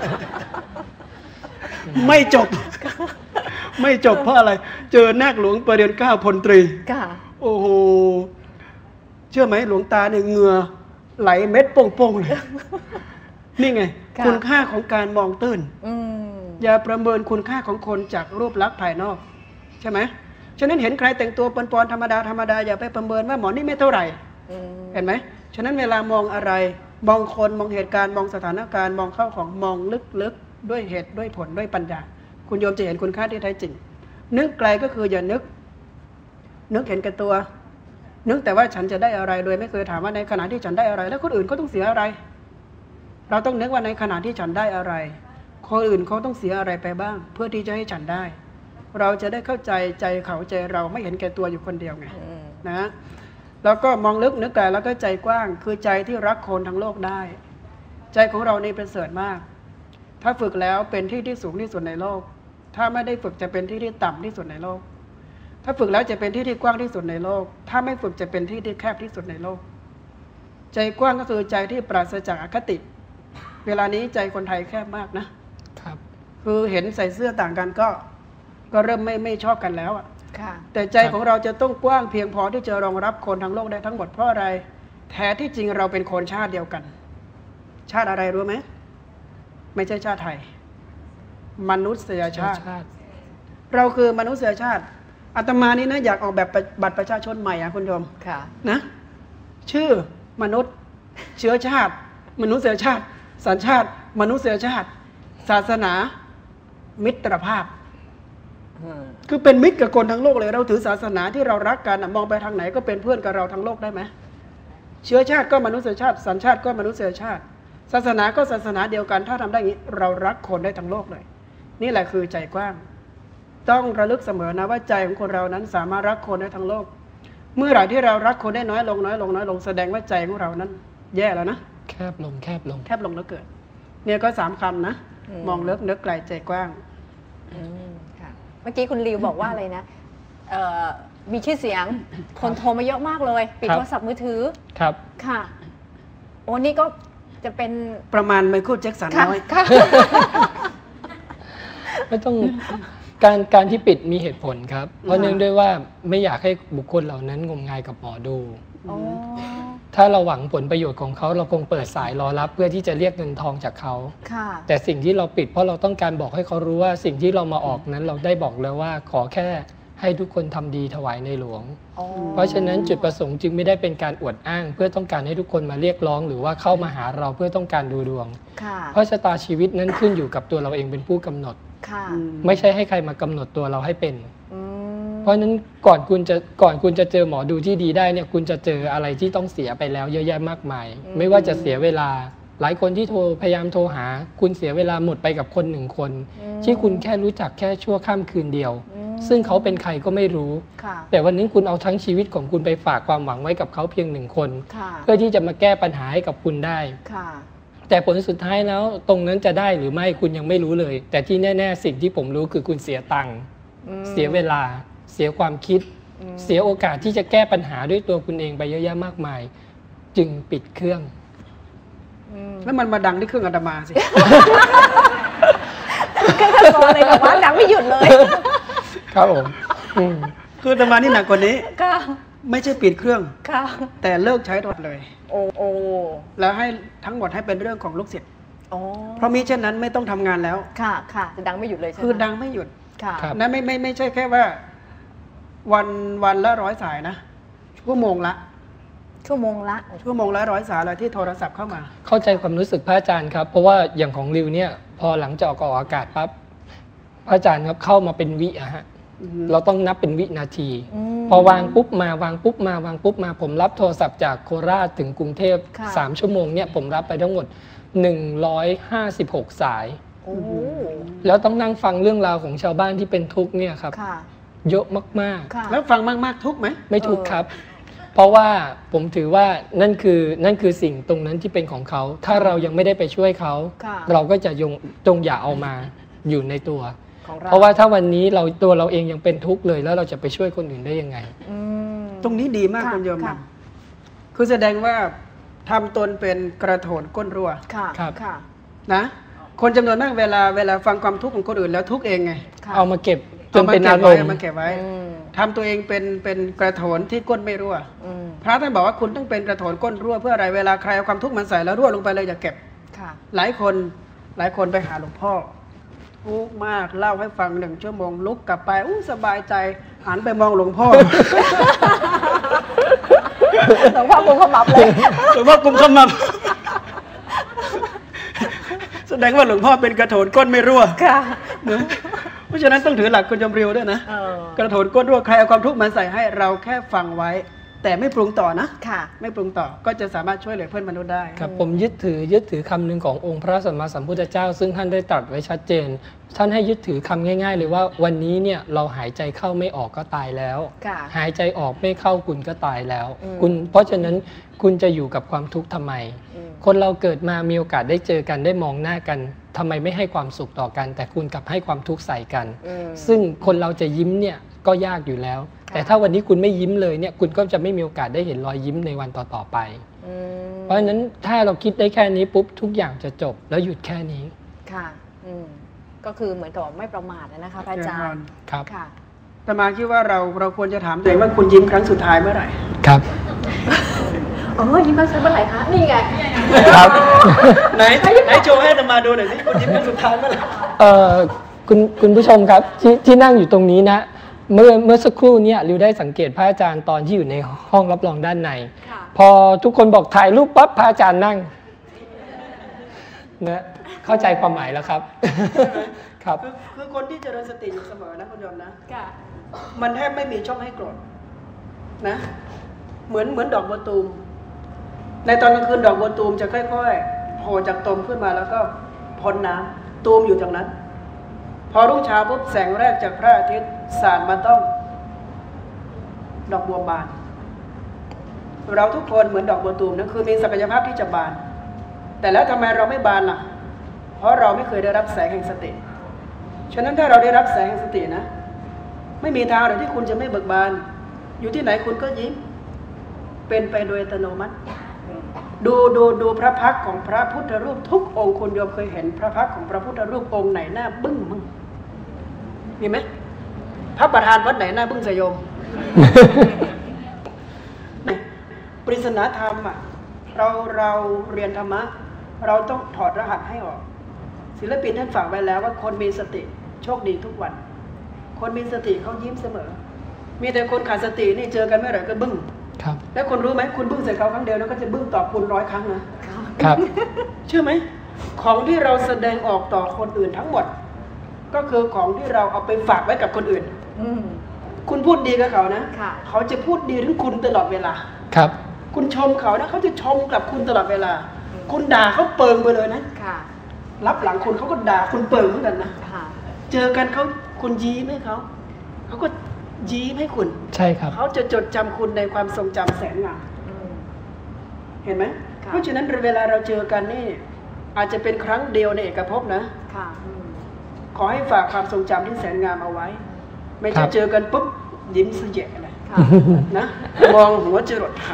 ไม่จบไม่จบเพราะอะไรเจอนาคหลวงประเรียนเก้าพลตรีโอ้โหเชื่อไหมหลวงตาเนี่ยเหงื่อไหลเม็ดโป่งๆเลยนี่ไงคุณค่าของการมองตื้นอย่าประเมินคุณค่าของคนจากรูปลักษณ์ภายนอกใช่ไหมฉะนั้นเห็นใครแต่งตัวปนๆธรรมดาธรรมดาอย่าไปประเมินว่าหมอนี่ไม่เท่าไหร่เห็นไหมฉะนั้นเวลามองอะไรมองคนมองเหตุการณ์มองสถานการณ์มองเข้าของมองลึกๆด้วยเหตุด้วยผลด้วยปัญญาคุณโยมจะเห็นคุณค่าที่แท้จริงนึกไกลก็คืออย่านึกนึกเห็นแก่ตัวนึกแต่ว่าฉันจะได้อะไรโดยไม่เคยถามว่าในขณะที่ฉันได้อะไรแล้วคนอื่นก็ต้องเสียอะไรเราต้องนึกว่าในขณะที่ฉันได้อะไรคนอื่นเขาต้องเสียอะไรไปบ้างเพื่อที่จะให้ฉันได้เราจะได้เข้าใจใจเขาใจเราไม่เห็นแก่ตัวอยู่คนเดียวไงนะแล้วก็มองลึกนึกไกลแล้วก็ใจกว้างคือใจที่รักคนทั้งโลกได้ใจของเรานี่ประเสริฐมากถ้าฝึกแล้วเป็นที่ที่สูงที่สุดในโลกถ้าไม่ได้ฝึกจะเป็นที่ที่ต่ำที่สุดในโลกถ้าฝึกแล้วจะเป็นที่ที่กว้างที่สุดในโลกถ้าไม่ฝึกจะเป็นที่ที่แคบที่สุดในโลกใจกว้างก็คือใจที่ปราศจากอคติเวลานี้ใจคนไทยแคบมากนะครับคือเห็นใส่เสื้อต่างกันก็ก็เริ่มไม่ไม่ชอบกันแล้วอ่ะแต่ใจของเราจะต้องกว้างเพียงพอที่จะรองรับคนทั้งโลกได้ทั้งหมดเพราะอะไรแท้ที่จริงเราเป็นคนชาติเดียวกันชาติอะไรรู้ไหมไม่ใช่ชาติไทยมนุษยชาติเราคือมนุษยชาติอาตมานี่นะอยากออกแบบบัตรประชาชนใหม่อ่ะคุณโยมนะชื่อมนุษย์เชื้อชาติมนุษยชาติสัญชาติมนุษยชาติศาสนามิตรภาพคือเป็นมิตรกับคนทั้งโลกเลยเราถือศาสนาที่เรารักกันมองไปทางไหนก็เป็นเพื่อนกับเราทั้งโลกได้ไหมเชื้อชาติก็มนุษยชาติสัญชาติก็มนุษยชาติศาสนาก็ศาสนาเดียวกันถ้าทำได้อย่างนี้เรารักคนได้ทั้งโลกเลยนี่แหละคือใจกว้างต้องระลึกเสมอนะว่าใจของคนเรานั้นสามารถรักคนได้ทั้งโลกเมื่อไหร่ที่เรารักคนได้น้อยลงน้อยลงน้อยลงแสดงว่าใจของเรานั้นแย่แล้วนะแคบลงแคบลงแคบลงแล้วเกิดเนี่ยก็สามคำนะมองลึกนึกไกลใจกว้างเมื่อกี้คุณลิวบอกว่าอะไรนะมีชื่อเสียงคนโทรมาเยอะมากเลยปิดโทรศัพท์มือถือครับค่ะโอ้นี่ก็จะเป็นประมาณไมเคิลแจ็คสันน้อยไม่ต้องการการที่ปิดมีเหตุผลครับเพราะเนื่องด้วยว่าไม่อยากให้บุคคลเหล่านั้นงมงายกับหมอดูถ้าเราหวังผลประโยชน์ของเขาเราคงเปิดสายรอรับเพื่อที่จะเรียกเงินทองจากเขาแต่สิ่งที่เราปิดเพราะเราต้องการบอกให้เขารู้ว่าสิ่งที่เรามาออกนั้นเราได้บอกแล้วว่าขอแค่ให้ทุกคนทำดีถวายในหลวงเพราะฉะนั้นจุดประสงค์จึงไม่ได้เป็นการอวดอ้างเพื่อต้องการให้ทุกคนมาเรียกร้องหรือว่าเข้ามาหาเราเพื่อต้องการดูดวงเพราะชะตาชีวิตนั้นขึ้นอยู่กับตัวเราเองเป็นผู้กำหนดไม่ใช่ให้ใครมากำหนดตัวเราให้เป็นเพราะฉะนั้นก่อนคุณจะก่อนคุณจะเจอหมอดูที่ดีได้เนี่ยคุณจะเจออะไรที่ต้องเสียไปแล้วเยอะแยะมากมายไม่ว่าจะเสียเวลาหลายคนที่โทรพยายามโทรหาคุณเสียเวลาหมดไปกับคนหนึ่งคนที่คุณแค่รู้จักแค่ชั่วข้ามคืนเดียวซึ่งเขาเป็นใครก็ไม่รู้แต่วันนี้คุณเอาทั้งชีวิตของคุณไปฝากความหวังไว้กับเขาเพียงหนึ่งคนเพื่อที่จะมาแก้ปัญหาให้กับคุณได้แต่ผลสุดท้ายแล้วตรงนั้นจะได้หรือไม่คุณยังไม่รู้เลยแต่ที่แน่ๆสิ่งที่ผมรู้คือคุณเสียตังค์เสียเวลาเสียความคิดเสียโอกาสที่จะแก้ปัญหาด้วยตัวคุณเองไปเยอะแยะมากมายจึงปิดเครื่องแล้วมันมาดังที่เครื่องอาตมาสิเครื่องอาตมาเลยแบบว่าดังไม่หยุดเลยครับผมคืออาตมานี่หนักกว่านี้ไม่ใช่ปิดเครื่องแต่เลิกใช้รถเลยโอ้โอ้แล้วให้ทั้งหมดให้เป็นเรื่องของลูกศิษย์เพราะมิเช่นนั้นไม่ต้องทำงานแล้วค่ะค่ะจะดังไม่หยุดเลยใช่ไหมคือดังไม่หยุดค่ะนะไม่ไม่ไม่ใช่แค่ว่าวันวันละร้อยสายนะชั่วโมงละชั่วโมงละชั่วโมงละร้อยสายอะไรที่โทรศัพท์เข้ามาเข้าใจความรู้สึกพระอาจารย์ครับเพราะว่าอย่างของริวเนี่ยพอหลังจากออกอากาศปั๊บพระอาจารย์ครับเข้ามาเป็นวิอะฮะเราต้องนับเป็นวินาทีพอวางปุ๊บมาวางปุ๊บมาวางปุ๊บมาผมรับโทรศัพท์จากโคราชถึงกรุงเทพสามชั่วโมงเนี่ยผมรับไปทั้งหมดหนึ่งร้อยห้าสิบหกสายแล้วต้องนั่งฟังเรื่องราวของชาวบ้านที่เป็นทุกข์เนี่ยครับเยอะมากๆแล้วฟังมากๆทุกข์ไหมไม่ทุกข์ครับเพราะว่าผมถือว่านั่นคือนั่นคือสิ่งตรงนั้นที่เป็นของเขาถ้าเรายังไม่ได้ไปช่วยเขาเราก็จะยงจงอย่าเอามาอยู่ในตัวเพราะว่าถ้าวันนี้เราตัวเราเองยังเป็นทุกข์เลยแล้วเราจะไปช่วยคนอื่นได้ยังไงตรงนี้ดีมากคุณโยมนะคือแสดงว่าทำตนเป็นกระโถนก้นรั่วครับนะคนจำนวนมากเวลาเวลาฟังความทุกข์ของคนอื่นแล้วทุกข์เองไงเอามาเก็บจนเป็นอารมณ์มาเก็บไว้ทำตัวเองเป็นเป็นกระโถนที่ก้นไม่รั่วพระท่านบอกว่าคุณต้องเป็นกระโถนก้นรั่วเพื่ออะไรเวลาใครเอาความทุกข์มาใส่แล้วรั่วลงไปเลยอย่าเก็บหลายคนหลายคนไปหาหลวงพ่อทุกข์มากเล่าให้ฟังหนึ่งชั่วโมงลุกกลับไปอู้สบายใจหันไปมองหลวงพ่อหลวงพ่อกุมขมับเลยหลวงพ่อกุมขมับแสดงว่าหลวงพ่อเป็นกระโถนก้นไม่รั่วค่ะเพราะฉะนั้นต้องถือหลักคุณจำเรียวด้วยนะกระโถนก้นรั่วใครเอาความทุกข์มาใส่ให้เราแค่ฟังไว้แต่ไม่ปรุงต่อนะค่ะไม่ปรุงต่อก็จะสามารถช่วยเหลือเพื่อนมนุษย์ได้ครับผมยึดถือยึดถือคำหนึ่งขององค์พระสัมมาสัมพุทธเจ้าซึ่งท่านได้ตรัสไว้ชัดเจนท่านให้ยึดถือคำง่ายๆเลยว่าวันนี้เนี่ยเราหายใจเข้าไม่ออกก็ตายแล้วหายใจออกไม่เข้าคุณก็ตายแล้วคุณเพราะฉะนั้นคุณจะอยู่กับความทุกข์ทำไมคนเราเกิดมามีโอกาสได้เจอกันได้มองหน้ากันทำไมไม่ให้ความสุขต่อกันแต่คุณกลับให้ความทุกข์ใส่กันซึ่งคนเราจะยิ้มเนี่ยก็ยากอยู่แล้วแต่ถ้าวันนี้คุณไม่ยิ้มเลยเนี่ยคุณก็จะไม่มีโอกาสได้เห็นรอยยิ้มในวันต่อๆไปเพราะฉะนั้นถ้าเราคิดได้แค่นี้ปุ๊บทุกอย่างจะจบแล้วหยุดแค่นี้ค่ะก็คือเหมือนกับไม่ประมาทนะคะอาจารย์ครับค่ะแต่มาคิดว่าเราเราควรจะถามตัวเองว่าคุณยิ้มครั้งสุดท้ายเมื่อไหร่ครับอ๋อยิ้มครั้งสุดท้ายเมื่อไหร่คะนี่ไงครับไหนไหนโชว์ให้จะมาดูหน่อยสิคุณยิ้มครั้งสุดท้ายเมื่อไหร่เอ่อคุณคุณผู้ชมครับที่ที่นั่งอยู่ตรงนี้นะเมื่อเมื่อสักครู่นี้ริวได้สังเกตพระอาจารย์ตอนที่อยู่ในห้องรับรองด้านในพอทุกคนบอกถ่ายรูปปั๊บพระอาจารย์นั่งนะเข้าใจความหมายแล้วครับครับคือคนที่เจริญสติอยู่เสมอนะคุณโยมนะมันแทบไม่มีช่องให้โกรธนะเหมือนเหมือนดอกบัวตูมในตอนกลางคืนดอกบัวตูมจะค่อยๆโผล่จากตมขึ้นมาแล้วก็พ้นน้ำตูมอยู่ตรงนั้นพอรุ่งเช้าปุ๊บแสงแรกจากพระอาทิตย์สาดมาต้องดอกบัวบานเราทุกคนเหมือนดอกบัวตูมนะคือมีศักยภาพที่จะบานแต่แล้วทำไมเราไม่บานล่ะเพราะเราไม่เคยได้รับแสงแห่งสติฉะนั้นถ้าเราได้รับแสงแห่งสตินะไม่มีทางเลยที่คุณจะไม่เบิกบานอยู่ที่ไหนคุณก็ยิ้มเป็นไปโดยอัตโนมัติดูดูดูพระพักตร์ของพระพุทธรูปทุกองค์คุณโยมเคยเห็นพระพักตร์ของพระพุทธรูปองค์ไหนหน้าบึ้งมึงมีไหมพระประธานวัดไหนหน้าบึ้งสยมปริศนาธรรมอ่ะเราเราเรียนธรรมะเราต้องถอดรหัสให้ออกศิลปินท่านฝากไว้แล้วว่าคนมีสติโชคดีทุกวันคนมีสติเขายิ้มเสมอมีแต่คนขาดสตินี่เจอกันเมื่อไหร่ก็บึ้งแล้วคนรู้ไหมคุณบึ้งใส่เขาครั้งเดียวแล้วก็จะบึ้งตอบคุณร้อยครั้งนะครับเชื่อไหมของที่เราแสดงออกต่อคนอื่นทั้งหมดก็คือของที่เราเอาไปฝากไว้กับคนอื่นคุณพูดดีกับเขานะเขาจะพูดดีถึงคุณตลอดเวลาครับคุณชมเขานะเขาจะชมกับคุณตลอดเวลาคุณด่าเขาเปิงไปเลยนะรับหลังคุณเขาก็ด่าคุณเปิงเหมือนกันนะเจอกันเขาคุณยิ้มให้เขาเขาก็ยิ้มให้คุณใช่ครับเขาจะจดจำคุณในความทรงจำแสนงามเห็นไหมเพราะฉะนั้นเวลาเราเจอกันนี่อาจจะเป็นครั้งเดียวในเอกภพนะขอให้ฝากความทรงจำที่แสนงามเอาไว้ไม่ใช่เจอกันปุ๊บยิ้มเสยะเลยนะมองหัวจรดเท้า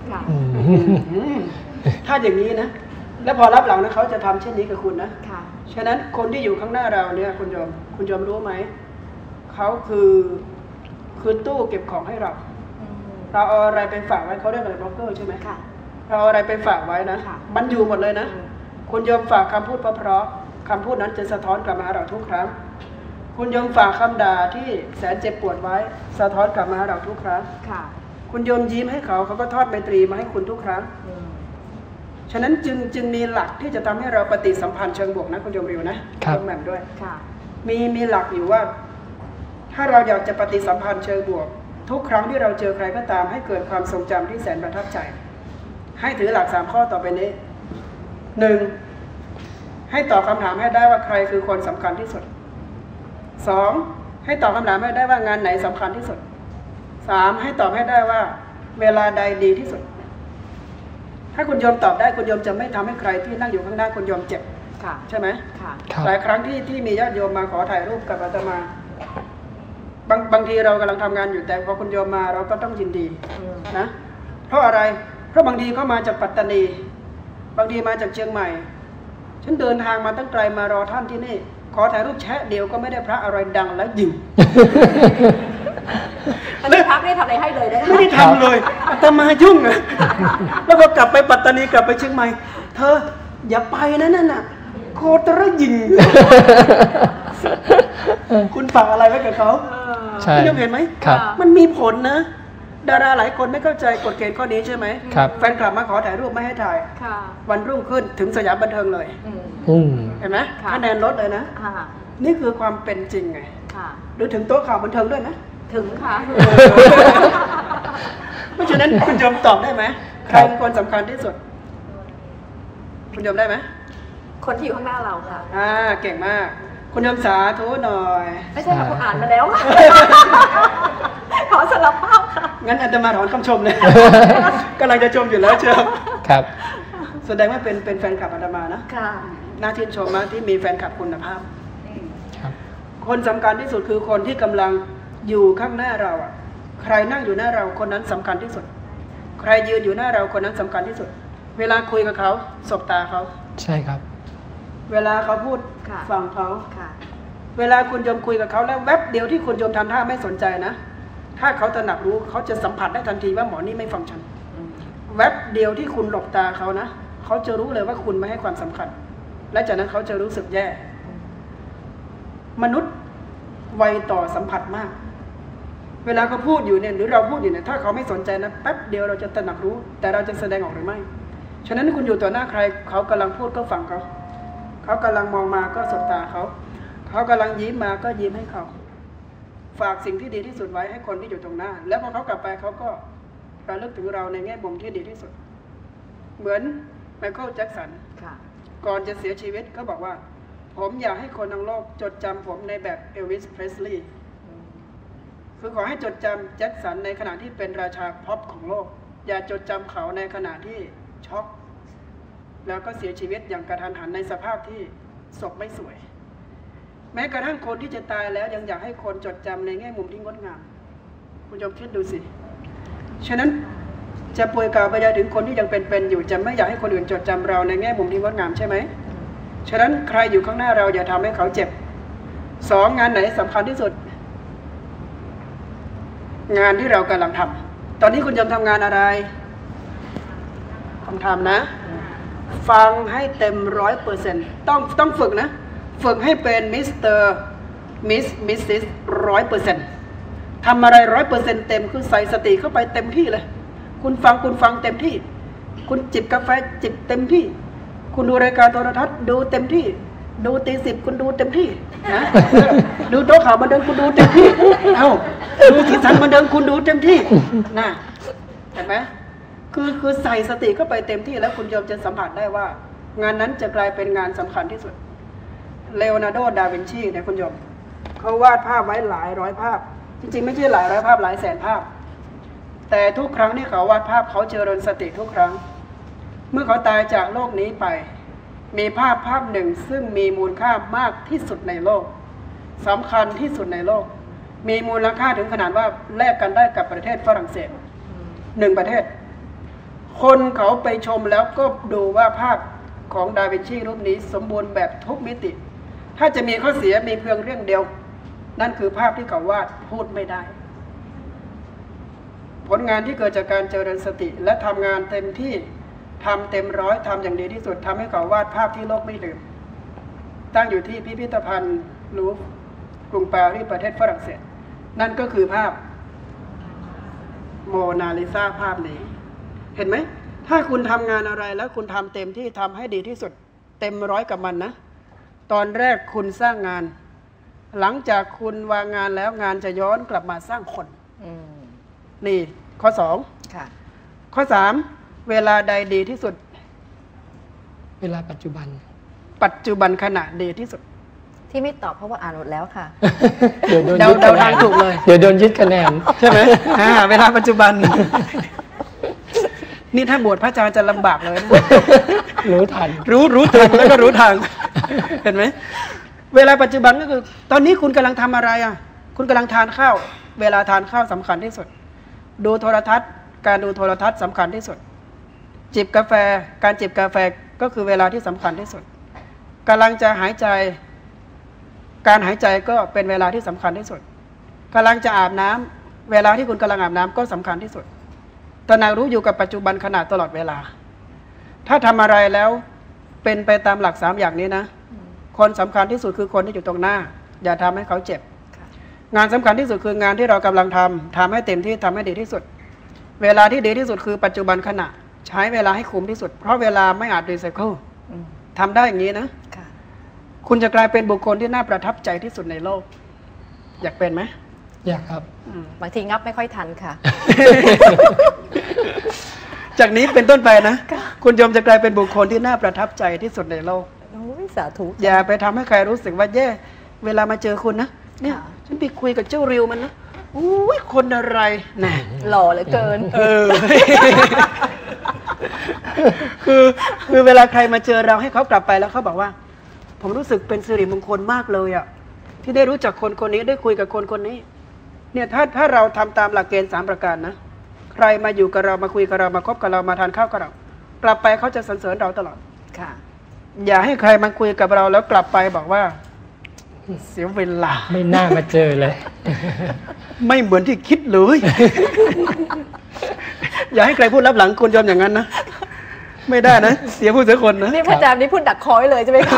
ถ้าอย่างนี้นะแล้วพอรับหลังนะเขาจะทำเช่นนี้กับคุณนะฉะนั้นคนที่อยู่ข้างหน้าเราเนี่ยคุณโยมคุณโยมรู้ไหมเขาคือคือตู้เก็บของให้เราเราเอาอะไรไปฝากไว้เขาเรียกอะไรบล็อกเกอร์ใช่ไหมเราเอาอะไรไปฝากไว้นะมันอยู่หมดเลยนะคุณโยมฝากคำพูดเพราะๆคำพูดนั้นจะสะท้อนกลับมาหาเราทุกครั้งคุณโยมฝากคำด่าที่แสนเจ็บปวดไว้สะท้อนกลับมาหาเราทุกครั้งคุณโยมยิ้มให้เขาเขาก็ทอดไมตรีมาให้คุณทุกครั้งฉะนั้นจึงจึงมีหลักที่จะทำให้เราปฏิสัมพันธ์เชิงบวกนะคุณโยมริวนะคุณแหม่มด้วยมีมีหลักอยู่ว่าถ้าเราอยากจะปฏิสัมพันธ์เชิงบวกทุกครั้งที่เราเจอใครก็ตามให้เกิดความทรงจำที่แสนประทับใจให้ถือหลักสามข้อต่อไปนี้หนึ่งให้ตอบคำถามให้ได้ว่าใครคือคนสำคัญที่สุดสองให้ตอบคำถามให้ได้ว่างานไหนสำคัญที่สุดสามให้ตอบให้ได้ว่าเวลาใดดีที่สุดถ้าคุณโยมตอบได้คุณโยมจะไม่ทำให้ใครที่นั่งอยู่ข้างหน้าคุณโยมเจ็บใช่ไหมหลายครั้งที่ที่มีญาติโยมมาขอถ่ายรูปกับอาตมาบางบางทีเรากำลังทำงานอยู่แต่พอคุณโยมมาเราก็ต้องยินดีนะเพราะอะไรเพราะบางทีเขามาจากปัตตานีบางทีมาจากเชียงใหม่ฉันเดินทางมาตั้งไกลมารอท่านที่นี่ขอถ่ายรูปแชะเดียวก็ไม่ได้พระอะไรดังและยิ่งอันนี้พระไม่ได้ทำอะไรให้เลยนะไม่ได้ทำเลยอาตมายุ่งอะแล้วก็กลับไปปัตตานีกลับไปเชียงใหม่เธออย่าไปนะนั่นน่ะโคตรยิ่งคุณฝากอะไรไว้กับเขาคุณยังเห็นไหมมันมีผลนะดาราหลายคนไม่เข้าใจกฎเกณฑ์ข้อนี้ใช่ไหมแฟนคลับมาขอถ่ายรูปไม่ให้ถ่ายวันรุ่งขึ้นถึงสยามบันเทิงเลยเห็นไหมคะแนนลดเลยนะนี่คือความเป็นจริงไงหรือถึงโต๊ะข่าวบันเทิงด้วยนะถึงค่ะเพราะฉะนั้นคุณโยมตอบได้ไหมใครเป็นคนสำคัญที่สุดคุณโยมได้ไหมคนที่อยู่ข้างหน้าเราค่ะอ่าเก่งมากคุณโยมสาธุหน่อยไม่ใช่ค่ะผมอ่านมาแล้วขอสลับภาพค่ะงั้นอาตมาถอนคำชมเลยกำลังจะชมอยู่แล้วเชียวครับแสดงว่าเป็นเป็นแฟนคลับอาตมานะค่ะน่าชื่นชมมากที่มีแฟนคลับคุณภาพคนสำคัญที่สุดคือคนที่กำลังอยู่ข้างหน้าเราอ่ะใครนั่งอยู่หน้าเราคนนั้นสำคัญที่สุดใครยืนอยู่หน้าเราคนนั้นสำคัญที่สุดเวลาคุยกับเขาสบตาเขาใช่ครับเวลาเขาพูดฟังเขาเวลาคุณโยมคุยกับเขาแล้วแวบเดียวที่คุณโยมทำท่าไม่สนใจนะถ้าเขาตระหนักรู้เขาจะสัมผัสได้ทันทีว่าหมอนี่ไม่ฟังฉันแวบเดียวที่คุณหลบตาเขานะเขาจะรู้เลยว่าคุณไม่ให้ความสำคัญและจากนั้นเขาจะรู้สึกแย่มนุษย์ไวต่อสัมผัสมากเวลาเขาพูดอยู่เนี่ยหรือเราพูดอยู่เนี่ยถ้าเขาไม่สนใจนะแป๊บเดียวเราจะตระหนักรู้แต่เราจะแสดงออกหรือไม่ฉะนั้นคุณอยู่ต่อหน้าใครเขากำลังพูดก็ฟังเขาเขากำลังมองมาก็สบตาเขาเขากำลังยิ้มมาก็ยิ้มให้เขาฝากสิ่งที่ดีที่สุดไว้ให้คนที่อยู่ตรงหน้าแล้วพอเขากลับไปเขาก็ระลึกถึงเราในแง่มุมที่ดีที่สุดเหมือนไมเคิลแจ็คสันก่อนจะเสียชีวิตก็บอกว่าผมอยากให้คนทั้งโลกจดจำผมในแบบเอลวิส เพรสลีย์คือขอให้จดจำแจ็คสันในขณะที่เป็นราชาพ็อปของโลกอย่าจดจำเขาในขณะที่ช็อกแล้วก็เสียชีวิตอย่างกระทันหันในสภาพที่ศพไม่สวยแม้กระทั่งคนที่จะตายแล้วยังอยากให้คนจดจำในแง่มุมที่งดงามคุณโยมคิดดูสิฉะนั้นจะป่วยกล่าวไปถึงคนที่ยังเป็นๆอยู่จะไม่อยากให้คนอื่นจดจำเราในแง่มุมที่งดงามใช่ไหมฉะนั้นใครอยู่ข้างหน้าเราอย่าทำให้เขาเจ็บสองงานไหนสำคัญที่สุดงานที่เรากำลังทำตอนนี้คุณโยมทำงานอะไรต้องทำนะฟังให้เต็มร้อยเปอร์เซ็นต์ต้องต้องฝึกนะฝึกให้เป็นมิสเตอร์มิสมิสซิสร้อยเปอร์เซ็นต์ทำอะไรร้อยเปอร์เซ็นต์เต็มคือใส่สติเข้าไปเต็มที่เลยคุณฟังคุณฟังเต็มที่คุณจิบกาแฟจิบเต็มที่คุณดูรายการโทรทัศน์ดูเต็มที่ดูตีสิบคุณดูเต็มที่นะดูโต๊ะข่าวบันเทิงคุณดูเต็มที่เอ้าดูสีสันบันเทิงคุณดูเต็มที่นะเห็นไหมคือคือใส่สติเข้าไปเต็มที่แล้วคุณโยมจะสัมผัสได้ว่างานนั้นจะกลายเป็นงานสำคัญที่สุดเลโอนาร์โด ดาวินชีเนี่ยคุณโยมเขาวาดภาพไว้หลายร้อยภาพจริงๆไม่ใช่หลายร้อยภาพหลายแสนภาพแต่ทุกครั้งที่เขาวาดภาพเขาเจริญสติทุกครั้งเมื่อเขาตายจากโลกนี้ไปมีภาพภาพหนึ่งซึ่งมีมูลค่ามากที่สุดในโลกสำคัญที่สุดในโลกมีมูลค่าถึงขนาดว่าแลกกันได้กับประเทศฝรั่งเศสหนึ่งประเทศคนเขาไปชมแล้วก็ดูว่าภาพของดาวินชีรูปนี้สมบูรณ์แบบทุกมิติถ้าจะมีข้อเสียมีเพียงเรื่องเดียวนั่นคือภาพที่เขาวาดพูดไม่ได้ผลงานที่เกิดจากการเจริญสติและทำงานเต็มที่ทำเต็มร้อยทำอย่างดีที่สุดทำให้เขาวาดภาพที่โลกไม่ลืมตั้งอยู่ที่พิพิธภัณฑ์ลูฟร์กรุงปารีสประเทศฝรั่งเศสนั่นก็คือภาพโมนาลิซาภาพนี้เห็นไหมถ้าคุณทำงานอะไรแล้วคุณทำเต็มที่ทำให้ดีที่สุดเต็มร้อยกับมันนะตอนแรกคุณสร้างงานหลังจากคุณวางงานแล้วงานจะย้อนกลับมาสร้างคนนี่ข้อสองข้อสามเวลาใดดีที่สุดเวลาปัจจุบันปัจจุบันขณะดีที่สุดที่ไม่ตอบเพราะว่าอ่านหมดแล้วค่ะเดี๋ยวโดนยึดคะแนนถูกเลยเดี๋ยวโดนยึดคะแนนใช่ไหมอ่าเวลาปัจจุบันนี่ถ้าบวชพระอาจารย์จะลำบากเลยนะรู้ทันรู้รู้ทันแล้วก็รู้ทางเห็นไหมเวลาปัจจุบันก็คือตอนนี้คุณกำลังทำอะไรอ่ะคุณกำลังทานข้าวเวลาทานข้าวสำคัญที่สุดดูโทรทัศน์การดูโทรทัศน์สำคัญที่สุดจิบกาแฟการจิบกาแฟก็คือเวลาที่สำคัญที่สุดกำลังจะหายใจการหายใจก็เป็นเวลาที่สำคัญที่สุดกำลังจะอาบน้ำเวลาที่คุณกำลังอาบน้ำก็สำคัญที่สุดตระหนักรู้อยู่กับปัจจุบันขณะตลอดเวลาถ้าทำอะไรแล้วเป็นไปตามหลักสามอย่างนี้นะคนสำคัญที่สุดคือคนที่อยู่ตรงหน้าอย่าทำให้เขาเจ็บงานสำคัญที่สุดคืองานที่เรากำลังทำทำให้เต็มที่ทำให้ดีที่สุดเวลาที่ดีที่สุดคือปัจจุบันขณะใช้เวลาให้คุ้มที่สุดเพราะเวลาไม่อาจรีไซเคิลทำได้อย่างนี้นะคุณจะกลายเป็นบุคคลที่น่าประทับใจที่สุดในโลกอยากเป็นไหมอยากครับบางทีงับไม่ค่อยทันค่ะจากนี้เป็นต้นไปนะคุณโยมจะกลายเป็นบุคคลที่น่าประทับใจที่สุดในโลกสาธุอย่าไปทำให้ใครรู้สึกว่าแย่เวลามาเจอคุณนะเนี่ยฉันไปคุยกับเจ้าริวมันนะอุ้ยคนอะไรน่ะหล่อเหลือเกินเออคือคือเวลาใครมาเจอเราให้เขากลับไปแล้วเขาบอกว่าผมรู้สึกเป็นสิริมงคลมากเลยอ่ะที่ได้รู้จักคนคนนี้ได้คุยกับคนคนนี้เนี่ยถ้าถ้าเราทำตามหลักเกณฑ์สามประการนะใครมาอยู่กับเรามาคุยกับเรามาคบกับเรามาทานข้าวกับเรากลับไปเขาจะสรรเสริญเราตลอดค่ะอย่าให้ใครมาคุยกับเราแล้วกลับไปบอกว่าเสียเวลาไม่น่ามาเจอเลยไม่เหมือนที่คิดเลยอย่าให้ใครพูดรับหลังคุณยอมอย่างนั้นนะไม่ได้นะเสียผู้เสียคนนะนี่พระอาจารย์นี่พูดดักคอยเลยใช่ไหมคะ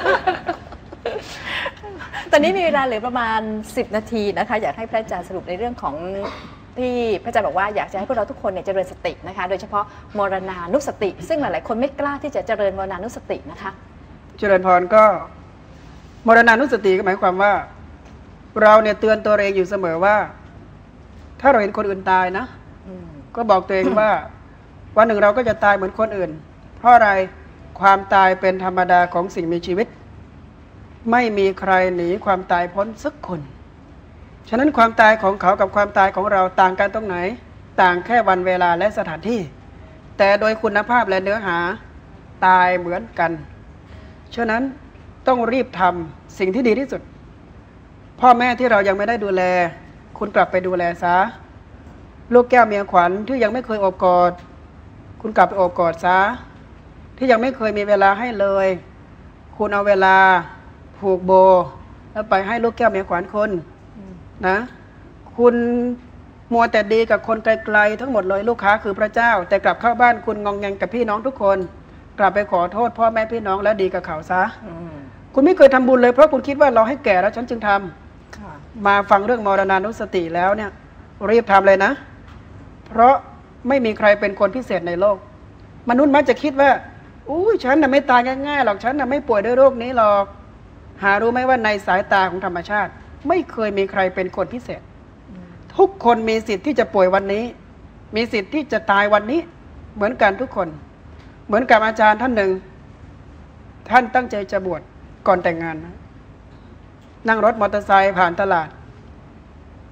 ตอนนี้มีเวลาเหลือประมาณสิบนาทีนะคะอยากให้พระอาจารย์สรุปในเรื่องของที่พระอาจารย์บอกว่าอยากจะให้พวกเราทุกคนเนี่ยเจริญสตินะคะโดยเฉพาะมรณานุสติซึ่งหลายๆคนไม่กล้าที่จะเจริญมรณานุสตินะคะเจริญพรก็มรณานุสติก็หมายความว่าเราเนี่ยเตือนตัวเองอยู่เสมอว่าถ้าเราเห็นคนอื่นตายนะก็บอกตัวเองว่าวันหนึ่งเราก็จะตายเหมือนคนอื่นเพราะอะไรความตายเป็นธรรมดาของสิ่งมีชีวิตไม่มีใครหนีความตายพ้นสักคนฉะนั้นความตายของเขากับความตายของเราต่างกันตรงไหนต่างแค่วันเวลาและสถานที่แต่โดยคุณภาพและเนื้อหาตายเหมือนกันฉะนั้นต้องรีบทำสิ่งที่ดีที่สุดพ่อแม่ที่เรายังไม่ได้ดูแลคุณกลับไปดูแลซะลูกแก้วเมียขวัญที่ยังไม่เคยโอบกอดคุณกลับไปโอบกอดซะที่ยังไม่เคยมีเวลาให้เลยคุณเอาเวลาผูกโบแล้วไปให้ลูกแก้วเมียขวัญคนนะคุณมัวแต่ดีกับคนไกลๆทั้งหมดเลยลูกค้าคือพระเจ้าแต่กลับเข้าบ้านคุณงองแงงกับพี่น้องทุกคนกลับไปขอโทษพ่อแม่พี่น้องแล้วดีกับเขาซะคุณไม่เคยทำบุญเลยเพราะคุณคิดว่าเราให้แก่แล้วฉันจึงทำมาฟังเรื่องมรณานุสติแล้วเนี่ยรีบทำเลยนะเพราะไม่มีใครเป็นคนพิเศษในโลกมนุษย์มักจะคิดว่าอุ้ยฉันน่ะไม่ตายง่ายๆหรอกฉันน่ะไม่ป่วยด้วยโรคนี้หรอกหารู้ไหมว่าในสายตาของธรรมชาติไม่เคยมีใครเป็นคนพิเศษทุกคนมีสิทธิ์ที่จะป่วยวันนี้มีสิทธิ์ที่จะตายวันนี้เหมือนกันทุกคนเหมือนกับอาจารย์ท่านหนึ่งท่านตั้งใจจะบวชก่อนแต่งงานนะนั่งรถมอเตอร์ไซค์ผ่านตลาด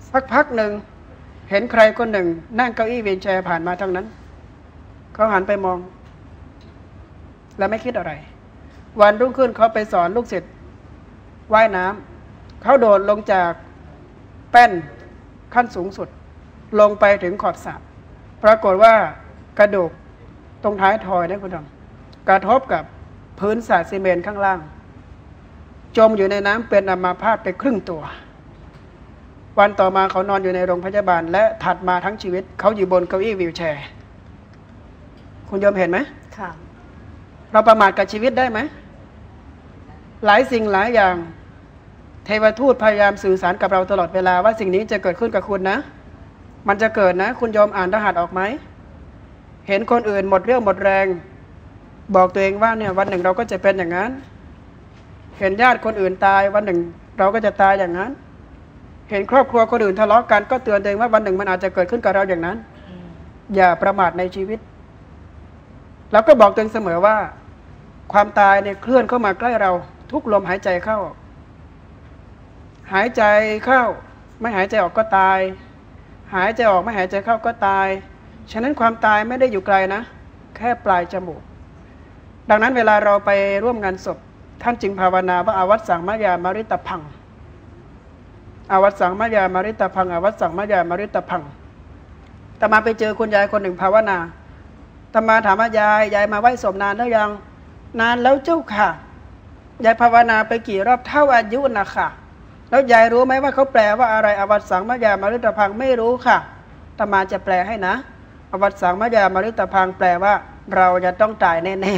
สักพักหนึ่งเห็นใครคนหนึ่งนั่งเก้าอี้วีลแชร์ผ่านมาทางนั้นเขาหันไปมองแล้วไม่คิดอะไรวันรุ่งขึ้นเขาไปสอนลูกศิษย์ว่ายน้ำเขาโดดลงจากแป้นขั้นสูงสุดลงไปถึงขอบสระปรากฏว่ากระดูกตรงท้ายทอยนะคุณผู้ชมกระทบกับพื้นสระซีเมนต์ข้างล่างจมอยู่ในน้ำเป็นอัมพาตไปครึ่งตัววันต่อมาเขานอนอยู่ในโรงพยาบาลและถัดมาทั้งชีวิตเขาอยู่บนเก้าอี้วีลแชร์คุณโยมเห็นไหมค่ะเราประมาทกับชีวิตได้ไหมหลายสิ่งหลายอย่างเทวทูตพยายามสื่อสารกับเราตลอดเวลาว่าสิ่งนี้จะเกิดขึ้นกับคุณนะมันจะเกิดนะคุณโยมอ่านรหัสออกไหมเห็นคนอื่นหมดเรี่ยวหมดแรงบอกตัวเองว่าเนี่ยวันหนึ่งเราก็จะเป็นอย่างนั้นเห็นญาติคนอื่นตายวันหนึ่งเราก็จะตายอย่างนั้นเห็นครอบครัวคนอื่นทะเลาะกันก็เตือนตัวเองว่าวันหนึ่งมันอาจจะเกิดขึ้นกับเราอย่างนั้นอย่าประมาทในชีวิตแล้วก็บอกตัวเองเสมอว่าความตายเนี่ยเคลื่อนเข้ามาใกล้เราทุกลมหายใจเข้าหายใจเข้าไม่หายใจออกก็ตายหายใจออกไม่หายใจเข้าก็ตายฉะนั้นความตายไม่ได้อยู่ไกลนะแค่ปลายจมูกดังนั้นเวลาเราไปร่วมงานศพท่านจึงภาวนาว่าอาวัตสังมายามาริตพังอาวัตสังมายามาริตพังอาวัตสังมายามาริตพังตมาไปเจอคุณยายคนหนึ่งภาวนาตมาถามว่ายายยายมาไหว้ศพนานแล้วยังนานแล้วเจ้าค่ะยายภาวนาไปกี่รอบเท่าอายุนะค่ะแล้วยายรู้ไหมว่าเขาแปลว่าอะไรอวัตสังมายามาริตพังไม่รู้ค่ะตมาจะแปลให้นะอวัตสังมายามาริตพังแปลว่าเราจะต้องตายแน่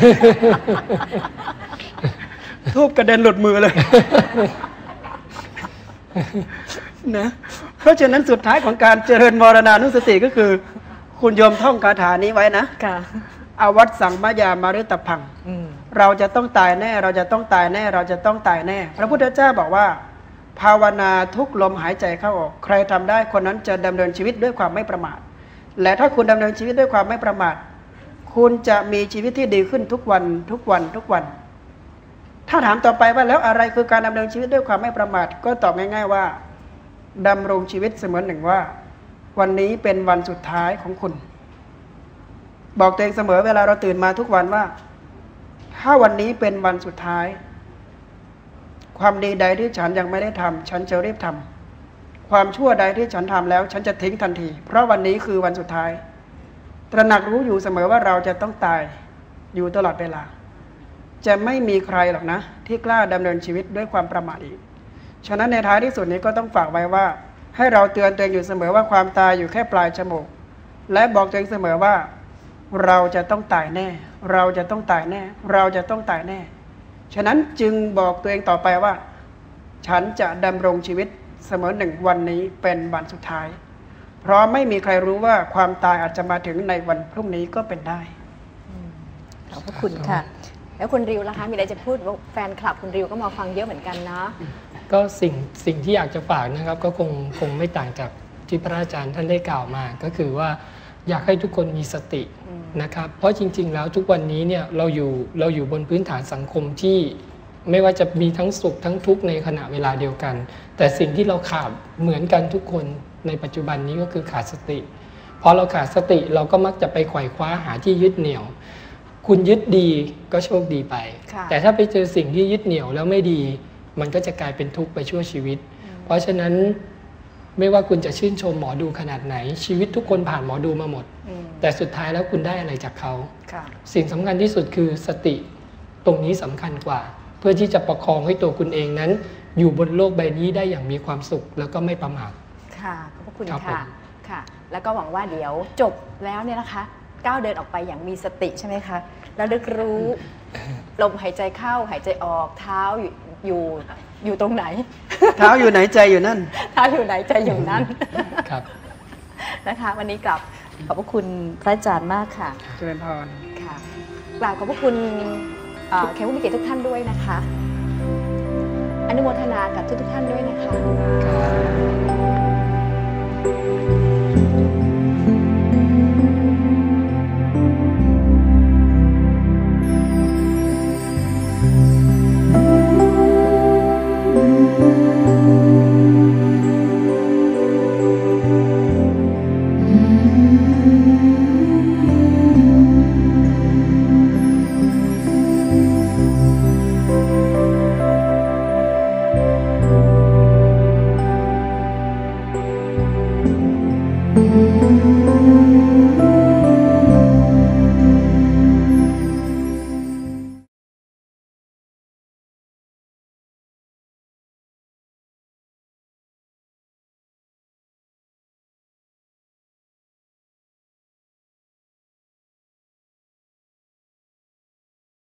ๆทูบกระเด็นหลุดมือเลยนะเพราะฉะนั้นสุดท้ายของการเจริญมรณานุสติก็คือคุณโยมท่องคาถานี้ไว้นะอวัตสังมายามาริตพังเราจะต้องตายแน่เราจะต้องตายแน่เราจะต้องตายแน่พระพุทธเจ้าบอกว่าภาวนาทุกลมหายใจเข้าออกใครทำได้คนนั้นจะดำเนินชีวิตด้วยความไม่ประมาทและถ้าคุณดำเนินชีวิตด้วยความไม่ประมาทคุณจะมีชีวิตที่ดีขึ้นทุกวันทุกวันทุกวันถ้าถามต่อไปว่าแล้วอะไรคือการดำเนินชีวิตด้วยความไม่ประมาทก็ตอบง่ายๆว่าดำรงชีวิตเสมือนหนึ่งว่าวันนี้เป็นวันสุดท้ายของคุณบอกตัวเองเสมอเวลาเราตื่นมาทุกวันว่าถ้าวันนี้เป็นวันสุดท้ายความดีใดที่ฉันยังไม่ได้ทำฉันจะรีบทำความชั่วใดที่ฉันทำแล้วฉันจะทิ้งทันทีเพราะวันนี้คือวันสุดท้ายตระหนักรู้อยู่เสมอว่าเราจะต้องตายอยู่ตลอดเวลาจะไม่มีใครหรอกนะที่กล้าดำเนินชีวิตด้วยความประมาทอีกฉะนั้นในท้ายที่สุดนี้ก็ต้องฝากไว้ว่าให้เราเตือนตัวเองอยู่เสมอว่าความตายอยู่แค่ปลายจมูกและบอกตัวเองเสมอว่าเราจะต้องตายแน่เราจะต้องตายแน่เราจะต้องตายแน่ฉะนั้นจึงบอกตัวเองต่อไปว่าฉันจะดำรงชีวิตเสมอหนึ่งวันนี้เป็นวันสุดท้ายเพราะไม่มีใครรู้ว่าความตายอาจจะมาถึงในวันพรุ่งนี้ก็เป็นได้ขอบพระคุณค่ะแล้วคุณริวล่ะคะมีอะไรจะพูดแฟนคลับคุณริวก็มาฟังเยอะเหมือนกันนะก็สิ่งสิ่งที่อยากจะฝากนะครับก็คงคงไม่ต่างจากที่พระอาจารย์ท่านได้กล่าวมาก็คือว่าอยากให้ทุกคนมีสตินะครับเพราะจริงๆแล้วทุกวันนี้เนี่ยเราอยู่เราอยู่บนพื้นฐานสังคมที่ไม่ว่าจะมีทั้งสุขทั้งทุกข์ในขณะเวลาเดียวกันแต่สิ่งที่เราขาดเหมือนกันทุกคนในปัจจุบันนี้ก็คือขาดสติพอเราขาดสติเราก็มักจะไปไขว่คว้าหาที่ยึดเหนี่ยวคุณยึดดีก็โชคดีไปแต่ถ้าไปเจอสิ่งที่ยึดเหนี่ยวแล้วไม่ดีมันก็จะกลายเป็นทุกข์ไปชั่วชีวิตเพราะฉะนั้นไม่ว่าคุณจะชื่นชมหมอดูขนาดไหนชีวิตทุกคนผ่านหมอดูมาหมดแต่สุดท้ายแล้วคุณได้อะไรจากเขาสิ่งสำคัญที่สุดคือสติตรงนี้สำคัญกว่าเพื่อที่จะประคองให้ตัวคุณเองนั้นอยู่บนโลกใบนี้ได้อย่างมีความสุขแล้วก็ไม่ประมาทค่ะขอบคุณค่ะค่ะแล้วก็หวังว่าเดี๋ยวจบแล้วเนี่ยนะคะก้าวเดินออกไปอย่างมีสติใช่ไหมคะแล้วลึกรู้ลมหายใจเข้าหายใจออกเท้าอยู่อยู่อยู่ตรงไหนเท้าอยู่ไหนใจอยู่นั่นเท้าอยู่ไหนใจอยู่นั่นครับนะคะวันนี้กลับขอบพระคุณพระอาจารย์มากค่ะเจริญพรค่ะกล่าวขอบพระคุณแขกผู้มีเกียรติทุกท่านด้วยนะคะอนุโมทนากับทุกทุกท่านด้วยนะคะ